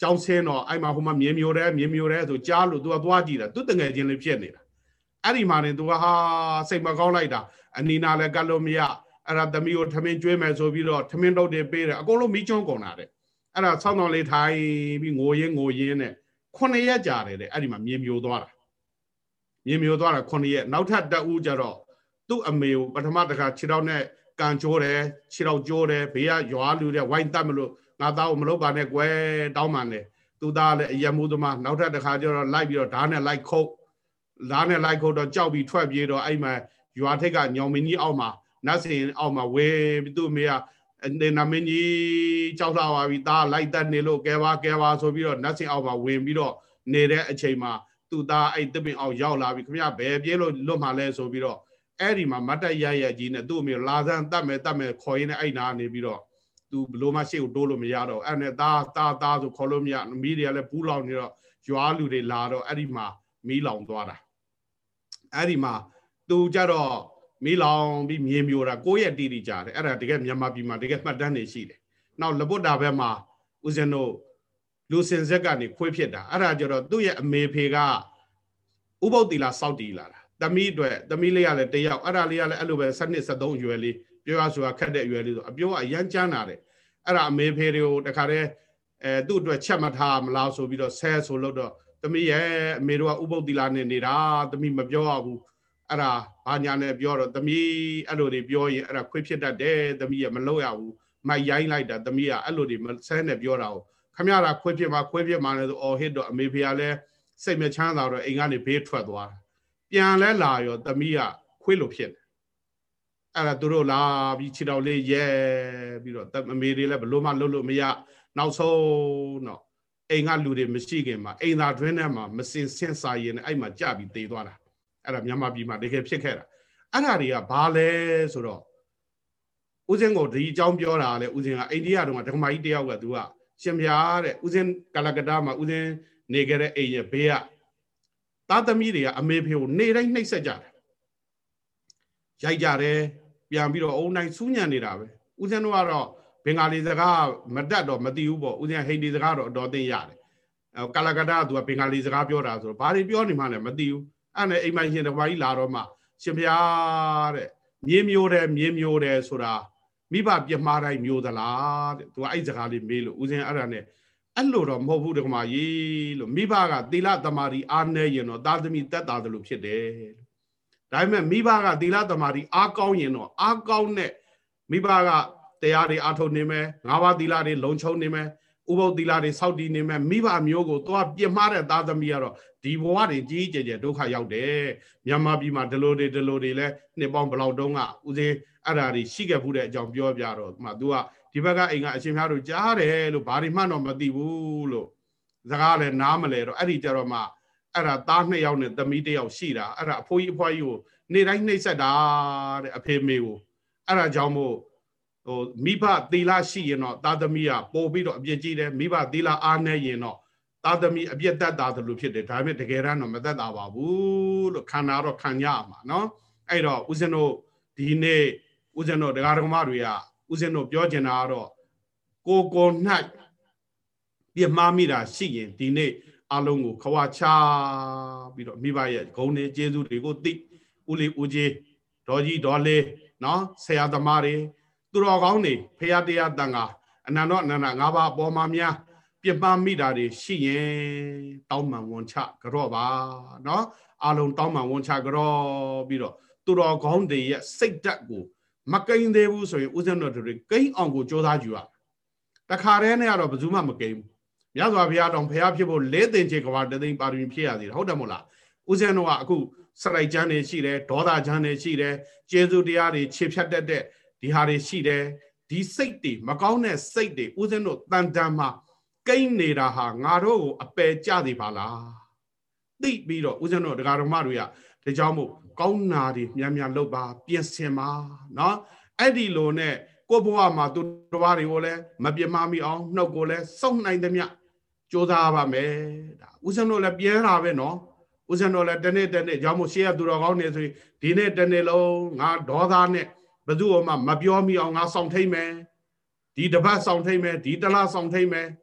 ကျောင်းဆင်းတော့အဲ့မှာဟိုမှာမြေမျိုးတယ်မြေမျိုးတယ်ဆိုကြားလို့ तू ကသွားကြည့်တာသူတငယ်ချင်းလေးဖြစ်နေတာအဲ့ဒီမှာနေ तू ကဟာစိတ်မကောင်းလိုက်တာအနီနာလည်းကတ်လို့မရအဲ့ဒါသမီးကိုထမင်းကျွေးမယ်ဆိုပြီးတော့ထမင်းတုပ်တွေပေးတယ်အကုန်လုံးမိချုံကုန်တာတဲ့အဲ့ဒါဆောင်းတော်လေးထိုင်ပြီးငိုရင်းငိုရင်းနဲ့ခုနှစ်ရက်ကြာတယ်တဲ့အဲ့ဒီမှာမြေမျိုးသွားတာမြေမျိုးသွားတာခုနှစ်ရက်နောက်ထပ်တအူးကြတော့သူ့အမေကိုပထမတစ်ခါခြေထောက်နဲ့ကန်ကျိုးတယ်ခြေထောက်ကျိုးတယ်ဘေးကရွာလူတဲ့ဝိုင်းတတ်မလို့ငါသားကိုမလုပ်ပါနဲ့ကွယ်တောင်းပန်တယ်သူသားလည်းအယမှုသမားနောက်ထပ်တစ်ခါကျတော့လိုက်ပြီးတော့ဓာတ်နဲ့လိုက်ခုတ်ဓာတ်နဲ့လိုက်ခုတ်တော့ကြောက်ပြီးထွက်ပြေးတော့အဲ့မှာရွာထိပ်ကညောင်မင်းကြီးအောက်မှာနတ်စင်အောက်မှာဝဲပြီးသူ့မေကနေနာမင်းကြီးကြောက်လာပါပြီသားလိုက်တတ်နေလို့ကဲပါကဲပါဆိုပြီးတော့နတ်စင်အောက်မှာဝင်ပြီးတော့နေတဲ့အချိန်မှာသူသားအဲ့တပင်အောက်ရောက်လာပြီခင်ဗျဘယ်ပြေးလို့လွတ်မှလဲဆိုပြီးတော့အဲ့ဒီမှာမတ်တက်ရရကြီးနဲ့သူ့အမေလာစမ်းတတ်မယ်တတ်မယ်ခေါ်ရင်းနဲ့အဲ့နာနေပြီးတော့သူဘလို့မှရှေ့ကိုတိုးလို့မရတော့အဲ့နဲ့သားသားသားဆိုခေါ်လို့မရမီးတွေကလည်းပူးလောင်နေတော့ရွာလူတွေလာတော့အဲ့ဒီမှာမီးလောင်သွားတာအဲ့ဒီမှာသူကြတော့မီးလောင်ပြီးမြေမျိုးတာကိုယ့်ရဲ့တီတီကြတယ်အဲ့ဒါတကယ်မြန်မာပြည်မှာတကယ်မှတ်တမ်းနေရှိတယ်နောက်လပုတ်တာဘက်မှာဦးဇင်းတို့လူစင်ဆက်ကနေခွေးဖြစ်တာအဲ့ဒါကြတော့သူ့ရဲ့အမေဖေကဥပုပ်တီလာစောက်တီလာတာသမီးအတွက်သမီးလေးကလည်းတယောက်အဲ့ဒါလေးကလည်းအဲ့လိုပဲစနစ်စက်သုံးရွယ်လေးပြောရဆိုတာခက်တဲ့အရွယ်လေးဆိုအပြောကအရန်ကျန်းလာတယ်အဲ့ဒါအမေဖေတွေကိုတခါတည်းအဲသူ့အတွက်ချက်မထားမလားဆိုပြီးတော့ဆဲဆိုလို့တော့သမီးရဲ့အမေတို့ကဥပုပ်တီလာနဲ့နေတာသမီးမပြောရဘူးအဲ့ဒါဘာညာနဲ့ပြောတော့သမီးအဲ့လိုတွေပြောရင်အဲ့ဒါခွေးဖြစ်တတ်တယ်သမီးကမလုပ်ရဘူးမိုက်ရိုင်းလိုက်တာသမီးကအဲ့လိုတွေဆဲနဲ့ပြောတာကိုခမရတာခွေးဖြစ်မှာခွေးဖြစ်မှာလဲဆိုအော်ဟစ်တော့အမေဖေကလည်းစိတ်မချမ်းသာတော့အိမ်ကနေဘေးထွက်သွားတာပြန်လဲလာရောသမီးကခွေးလိုဖြစ်တယ်အဲ့ဒါသူတို့လာပြီးခြေတော်လေးရဲပြီးတော့အမေတွေလည်းဘလို့မှလုပ်လို့မရနောက်ဆုံးတော့အိမ်ကလူတွေမရှိခင်မှာအိမ်သာတွင်းထဲမှာမစင်ဆင့်စာရင်အဲ့မှာကြပြီးတေးသွားတာအဲ့ဒါမြန်မာပြည်မှာတကယ်ဖြစ်ခဲ့တာအဲ့ဒါတွေကဘာလဲဆိုတော့ဦးစင်းကိုဒီအကြောင်းပြောတာလေဦးစင်းကအိန္ဒိယတုန်းကဒကမာကြီးတယောက်ကသူကရှင်ပြားတဲ့ဦးစင်းကလကတ္တာမှာဦးစင်းနေခဲ့တဲ့အိမ်ရဲ့ဘေးကသားသမီးတွေကအမေဖေကိုနေတိုင်းနှိပ်စက်ကြတယ်ရိုက်ကြတယ်ပြန်ပြီးတော့အုံတိုင်းစူးညံနေတာပဲဦးဇင်းတို့ကတော့ဘင်္ဂါလီစကားမတတ်တော့မသိဘူးပေါ့ဦးဇင်းဟိန္ဒီစကားတော့အတော်သိရတယ်အဲကာလကတ္တာကသူကဘင်္ဂါလီစကားပြောတာဆိုတော့ဘာတွေပြောနေမှလဲမသိဘူးအဲ့နဲ့အိမ်မရှင်တစ်ပါးကြီးလာတော့မှရှင်ဗျာတဲ့မြေမျိုးတယ်မြေမျိုးတယ်ဆိုတာမိဘပြမှားတိုင်းမျိုးသလားတဲ့သူကအဲ့စကားလေးမေးလို့ဦးဇင်းအဲ့ဒါနဲ့အဲ့လိုတော့မဟုတ်ဘူးတက္ကမကြီးလို့မိဘကသီလသမာဓိအားနည်းရင်တော့သားသမီးတက်တာတယ်လို့ဖြစ်တယ်ဒါပေမဲ့မိဘကသီလသမာဓိအားကောင်းရင်တော့အားကောင်းတဲ့မိဘကတရားတွေအားထုတ်နေမယ်ငါးပါးသီလတွေလုံခြုံနေမယ်ဥပုသ်သီလတွေစောင့်တည်နေမယ်မိဘမျိုးကိုသွားပြစ်မှားတဲ့သားသမီးကတော့ဒီဘဝတွေကြီးကြီးကျယ်ကျယ်ဒုက္ခရောက်တယ်မြန်မာပြည်မှာဒီလိုတွေဒီလိုတွေလဲနှစ်ပေါင်းဘလောက်တုန်းကဦးစင်းအဲ့ဒါတွေရှိခဲ့ဘူးတဲ့အကြောင်းပြောပြတော့မှ तू ကဒီဘက်ကအိမ်ကအရှင်များတို့ကြားတယ်လို့ဘာတွေမှတော့မသိဘူးလို့စကားလည်းနားမလဲတော့အဲ့ဒီကြတော့မှအဲ့ဒါသားနှစ်ယောက်နဲ့သမီးတစ်ယောက်ရှိတာအဲ့ဒါအဖိုးကြီးအဖွားကြီးကိုနေတိုင်းနှိပ်စက်တာတဲ့အဖေမေကိုအဲ့ဒါကြောင့်မို့ဟိုမိဘသီလရှိရင်တော့သားသမီးကပို့ပြီးတော့အပြစ်ကြီးတယ်မိဘသီလအားနည်းရင်တော့သားသမီးအပြစ်တတ်တာလို့ဖြစ်တယ်ဒါပေမဲ့တကယ်တမ်းတော့မတတ်တာပါဘူးလို့ခံတာတော့ခံရမှာနော်အဲ့တော့ဦးဇင်းတို့ဒီနေ့ဦးဇင်းတို့ဒကာဒကမတွေကဦးဇင်းတို့ပြောချင်တာကတော့ကိုကို၌ပြမှားမိတာရှိရင်ဒီနေ့အလုံးကိုခွာချပြီးတော့မိဘရဲ့ဂုဏ်တွေကျေးဇူးတွေကိုသိဦးလေးဦးကြီးဒေါ်ကြီးဒေါ်လေးနော်ဆရာသမားတွေသူတော်ကောင်းတွေဖရာတရားတန်ခါအနန္တအနန္တငါးပါးအပေါ်မှာများပြမှားမိတာတွေရှိရင်တောင်းပန်ဝန်ချကြော့ပါနော်အလုံးတောင်းပန်ဝန်ချကြော့ပြီးတော့သူတော်ကောင်းတွေရဲ့စိတ်ဓာတ်ကိုမကိန်းသေးဘူးဆိုရင်ဦးဇင်းတော်တွေကိန်းအောင်ကိုကြိုးစားကြည့်ရတခါတည်းနဲ့ကတော့ဘယ်သူမှမကိန်းဘူးမြတ်စွာဘုရားတော်ဘုရားဖြစ်ဖို့လေးသိင်ချေကဘာတသိင်ပါရမီဖြစ်ရသေးတယ်ဟုတ်တယ်မို့လားဦးဇင်းတော်ကအခုစရိုက်ချမ်းတွေရှိတယ်ဒေါသချမ်းတွေရှိတယ်ကျေးဇူးတရားတွေခြေဖြတ်တတ်တဲ့ဒီဟာတွေရှိတယ်ဒီစိတ်တွေမကောင်းတဲ့စိတ်တွေဦးဇင်းတို့တန်တန်မှာကိန်းနေတာဟာငါတို့ကိုအပယ်ကျသေးပါလားသိပြီးတော့ဦးဇင်းတို့ဒကာတော်မတွေကဒါကြောင့်မို့ကောင်းနာတွေများများလုပ်ပါပြင်ဆင်ပါနော်အဲ့ဒီလိုနဲ့ကိုယ့်ဘဝမှာသူတော်ဘာတွေကိုလည်းမပြမမိအောင်နှုတ်ကိုလည်းစုံနိုင်သမျှကြိုးစားပါမယ်ဒါဦးဇင်းတို့လည်းပြဲတာပဲနော်ဦးဇင်းတို့လည်းတနေ့တနေ့ကြောင့်မို့ရှေ့ရသူတော်ကောင်းနေဆိုရင်ဒီနေ့တနေ့လုံးငါဒေါသနဲ့ဘယ်သူ့မှမပြောမိအောင်ငါဆောင်ထိတ်မယ်ဒီတပတ်ဆောင်ထိတ်မယ်ဒီတလားဆောင်ထိတ်မယ်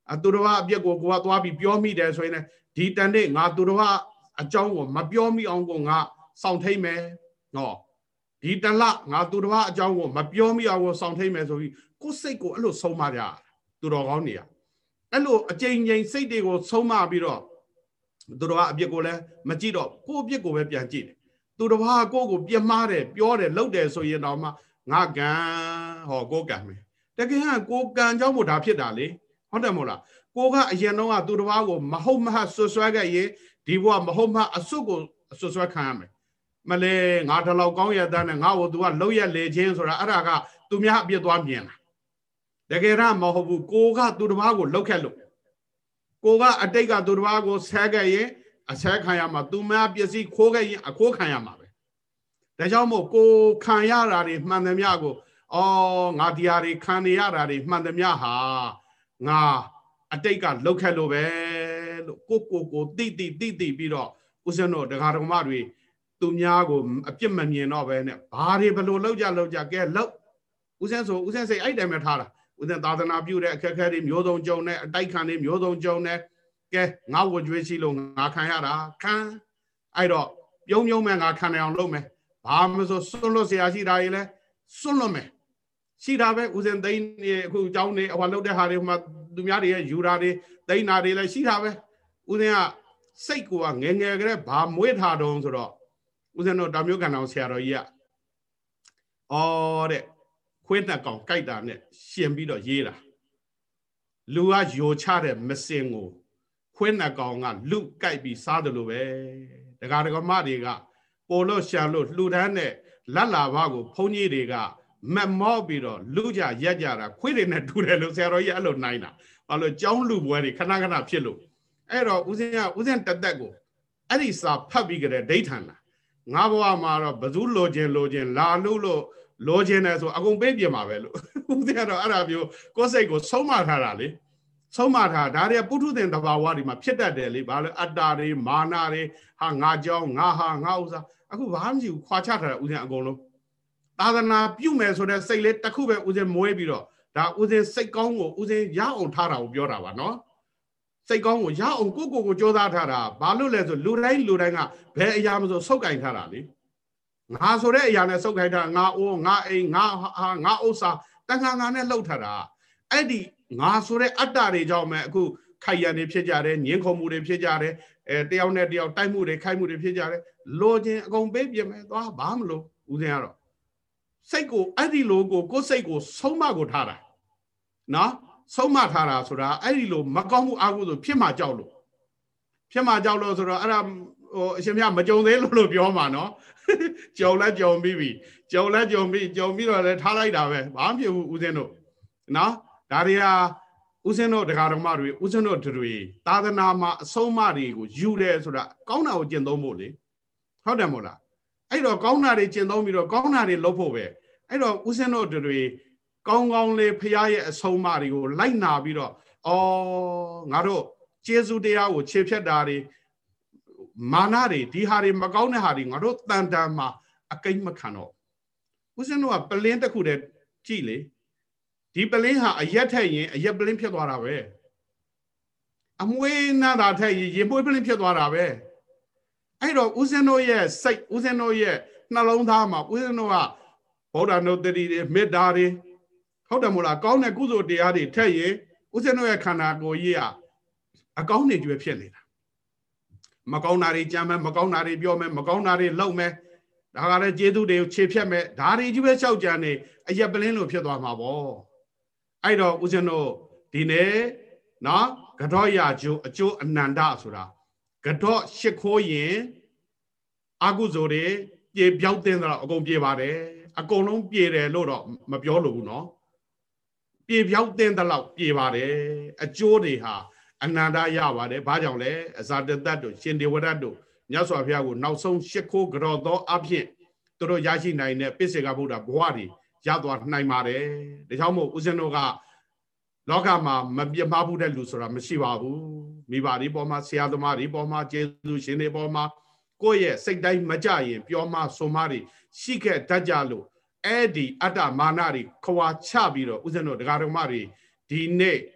အတူတော်အပြစ်ကိုကိုကသွားပြီးပြောမိတယ်ဆိုရင်ဒီတန်တဲ့ငါတူတော်အကြောင်းကိုမပြောမိအောင်ကိုငါစောင့်ထိန်မယ်နော်ဒီတလငါသူတော်ဘာအကြောင်းကိုမပြောမိအောင်ကိုစောင့်ထိန်မယ်ဆိုပြီးကိုယ်စိတ်ကိုအဲ့လိုဆုံးမကြသူတော်ကောင်းနေရအဲ့လိုအကြိမ်ကြိမ်စိတ်တွေကိုဆုံးမပြီးတော့သူတော်ဘာအပြစ်ကိုလည်းမကြည့်တော့ကိုယ့်အပြစ်ကိုပဲပြန်ကြည့်တယ်သူတော်ဘာကိုယ့်ကိုပြမှားတယ်ပြောတယ်လှုပ်တယ်ဆိုရင်တော့မှငါကံဟောကိုယ်ကံမယ်တကယ်ကကိုယ်ကံကြောင့်မို့ဒါဖြစ်တာလေဟုတ်တယ်မို့လားကိုကအရင်တော့ကသူတော်ဘာကိုမဟုတ်မဟဆွဆွဲခဲ့ရင်ဒီဘဝမဟုတ်မအစွတ်ကိုဆွဆွဲခံရမယ်မလဲငါတလောက်ကောင်းရတဲ့နဲ့ငါ့ကို तू ကလှုပ်ရက်လေချင်းဆိုတာအဲ့ဒါကသူများအပြစ်သွားမြင်တာတကယ်တော့မဟုတ်ဘူးကိုကသူတစ်ပါးကိုလှုပ်ခက်လို့ကိုကအတိတ်ကသူတစ်ပါးကိုဆဲခဲ့ရင်အဆဲခံရမှာသူများပစ္စည်းခိုးခဲ့ရင်အခိုးခံရမှာပဲဒါကြောင့်မို့ကိုခံရတာတွေမှန်သမျှကိုအော်ငါဒီဟာတွေခံနေရတာတွေမှန်သမျှဟာငါအတိတ်ကလှုပ်ခက်လို့ပဲလို့ကိုကိုကိုတိတိတိတိပြီးတော့ဦးဇင်းတို့ဒကာဒကမတွေသူများကိုအပြစ်မမြင်တော့ပဲနဲ့ဘာတွေဘလို့လောက်ကြလောက်ကြကဲလောက်ဦးစင်းဆိုဦးစင်းစိတ်အဲ့တိုင်းပဲထားတာဦးစင်းသာသနာပြုတဲ့အခက်အခဲတွေမျိုးစုံကြုံနေအတိုက်ခံတွေမျိုးစုံကြုံနေကဲငါဝကြွေးရှိလို့ငါခံရတာခံအဲ့တော့ပြုံးပြုံးမဲ့ငါခံနိုင်အောင်လုပ်မယ်ဘာမဆိုစွန့်လွတ်เสียရှိတာကြီးလဲစွန့်လွတ်မယ်ရှိတာပဲဦးစင်းသိန်းအခုအကြောင်းနေဟိုလောက်တဲ့ဟာတွေဟိုမှာသူများတွေရဲ့ယူတာတွေသိန်းတာတွေလည်းရှိတာပဲဦးစင်းကစိတ်ကိုကငယ်ငယ်ကလေးဘာမွေးထားတုံးဆိုတော့ဦးဇင်းတို့တောင်မြို့ကန်တော်ဆရာတော်ကြီးကအော်တဲ့ခွေးနှစ်ကောင်ကြိုက်တာနဲ့ရှင်ပြီးတော့ရေးတာလူကယိုချတဲ့မစင်ကိုခွေးနှစ်ကောင်ကလူကြိုက်ပြီးစားတယ်လို့ပဲဒကာဒကမတွေကပိုလို့ရှာလို့လှူဒန်းတဲ့လက်လာဘကိုဘုန်းကြီးတွေကမမော့ပြီးတော့လူကြရက်ကြတာခွေးတွေနဲ့တူတယ်လို့ဆရာတော်ကြီးအဲ့လိုနိုင်တာဘာလို့ကြောင်းလူပွဲတွေခဏခဏဖြစ်လို့အဲ့တော့ဦးဇင်းကဦးဇင်းတသက်ကိုအဲ့ဒီစာဖတ်ပြီးကြတဲ့ဒိဋ္ဌာန်လားငါဘဝမှာတော့ဘသူလိုချင်လိုချင်လာလို့လို့လိုချင်တယ်ဆိုအကုန်ပေးပြမှာပဲလို့ဦးဇင်းကတော့အဲ့ဒါမျိုးကိုယ်စိတ်ကိုဆုံးမထားတာလေဆုံးမထားဒါတွေကပုထုသင်တဘာဝတွေမှာဖြစ်တတ်တယ်လေဘာလို့အတ္တတွေမာနတွေဟာငါကြောင်းငါဟာငါဥစ္စာအခုဘာမှမကြည့်ဘူးခွာချထားတာဦးဇင်းအကုန်လုံးသာသနာပြုမယ်ဆိုတဲ့စိတ်လေးတစ်ခုပဲဦးဇင်းမွေးပြီးတော့ဒါဦးဇင်းစိတ်ကောင်းကိုဦးဇင်းရအောင်ထားတာကိုပြောတာပါနော်စိတ်ကောင်းကိုရအောင်ကိုကိုကိုကြိုးစားထားတာဘာလို့လဲဆိုလူတိုင်းလူတိုင်းကဘယ်အရာမဆိုစုပ်ကင်ထားတာလေငါဆိုတဲ့အရာနဲ့စုပ်ကင်ထားငါအိုးငါအိမ်ငါဟာငါဥစ္စာတန်ခါငါနဲ့လှုပ်ထားတာအဲ့ဒီငါဆိုတဲ့အတ္တတွေကြောင့်ပဲအခုခိုက်ရံတွေဖြစ်ကြတယ်ညင်းခုံမှုတွေဖြစ်ကြတယ်အဲတယောက်နဲ့တယောက်တိုက်မှုတွေခိုက်မှုတွေဖြစ်ကြတယ်လိုချင်အကုန်ပေးပြမယ်သွားဘာမလို့ဦးဇင်းကတော့စိတ်ကိုအဲ့ဒီလိုကိုကိုယ်စိတ်ကိုဆုံးမကိုထားတာနော်ဆုံးမထားတာဆိုတာအဲ့ဒီလိုမကောင်းမှုအကုသို့ဖြစ်မှကြောက်လို့ဖြစ်မှကြောက်လို့ဆိုတော့အဲ့ဒါဟိုအရှင်မြတ်မကြုံသေးလို့လို့ပြောမှာနော်ကြုံလဲကြုံပြီးပြီကြုံလဲကြုံပြီးကြုံပြီးတော့လည်းထားလိုက်တာပဲဘာမှဖြစ်ဘူးဦးဇင်းတို့နော်ဒါတွေဟာဦးဇင်းတို့တရားတော်မတွေဦးဇင်းတို့တွေသာသနာမှာအဆုံးအမတွေကိုယူတယ်ဆိုတာကောင်းတာကိုကျင့်သုံးဖို့လေဟုတ်တယ်မို့လားအဲ့တော့ကောင်းတာတွေကျင့်သုံးပြီးတော့ကောင်းတာတွေလုပ်ဖို့ပဲအဲ့တော့ဦးဇင်းတို့တွေကောင်းကောင်းလေးဖရားရဲ့အဆုံးအမတွေကိုလိုက်နာပြီးတော့အော်ငါတို့ကျေးဇူးတရားကိုခြေဖြတ်တာတွေမာနတွေဒီဟာတွေမကောင်းတဲ့ဟာတွေငါတို့တန်တန်မှာအကိမ့်မခံတော့ဦးဇင်းတို့ကပလင်းတစ်ခုတည်းကြည့်လေဒီပလင်းဟာအရက်ထက်ရင်အရက်ပလင်းဖြစ်သွားတာပဲအမွေးနာတာထက်ရင်ရေမွေးပလင်းဖြစ်သွားတာပဲအဲ့တော့ဦးဇင်းတို့ရဲ့စိတ်ဦးဇင်းတို့ရဲ့နှလုံးသားမှာဦးဇင်းတို့ကဗုဒ္ဓနုတ္တိတွေမေတ္တာတွေဟုတ်တယ်မို့လားကောင်းတဲ့ကုသိုလ်တရားတွေထက်ရင်ဦးဇင်းတို့ရဲ့ခန္ဓာကိုယ်ကြီးကအကောင်းနေကြွယ်ဖြစ်နေတာမကောင်းတာတွေကြမ်းမယ်မကောင်းတာတွေပြောမယ်မကောင်းတာတွေလုပ်မယ်ဒါကလည်းကျေးဇူးတွေကိုခြေဖြတ်မယ်ဒါတွေကြီးပဲလျှောက်ကြံနေအရက်ပလင်းလိုဖြစ်သွားမှာပေါ့အဲ့တော့ဦးဇင်းတို့ဒီနေ့နော်ကတော့ရကျိုးအကျိုးအနန္တဆိုတာကတော့ရှ िख ိုးရင်အာကုဇိုတွေပြေပြောက်တင်းတော့အကုန်ပြေပါတယ်အကုန်လုံးပြေတယ်လို့တော့မပြောလို့ဘူးနော်ပြေပြောက်တင်းတဲ့လောက်ပြေပါတယ်အကျိုးတွေဟာအနန္တရပါတယ်ဘာကြောင့်လဲအဇာတတတ်တို့ရှင်ဒေဝရတ်တို့မြတ်စွာဘုရားကိုနောက်ဆုံးရှ िख ိုးကြောသောအဖြစ်သူတို့ရရှိနိုင်တဲ့ပိစ္ဆေကဗုဒ္ဓဘဝတွေရသွားနိုင်ပါတယ်ဒါကြောင့်မို့ဦးဇင်းတို့ကလောကမှာမပြတ်မှားဘူးတဲ့လူဆိုတာမရှိပါဘူးမိဘတွေပေါ်မှာဆရာသမားတွေပေါ်မှာကျေးဇူးရှင်တွေပေါ်မှာကိုယ့်ရဲ့စိတ်တိုင်းမကြရင်ပြောမှဆိုမှတွေရှိခဲ့တတ်ကြလို့အဲ့ဒီအတ္တမာနတွေခွာချပြီးတော့ဦးဇင်းတို့ဒကာဒကမတွေဒီနေ့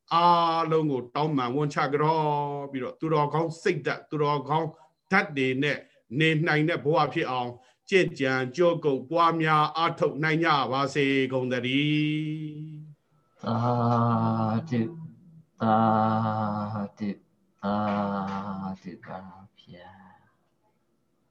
အားလုံးကိုတောင်းပန်ဝန်ချကြောပြီးတော့သူတော်ကောင်းစိတ်ဓာတ်သူတော်ကောင်းဓာတ်တွေနဲ့နေနိုင်တဲ့ဘဝဖြစ်အောင်ကြင်ကြံကြိုးကုပ်ပွားများအားထုတ်နိုင်ကြပါစေကုန်သတည်းသာဓုသာဓုသာဓုပါဗျာ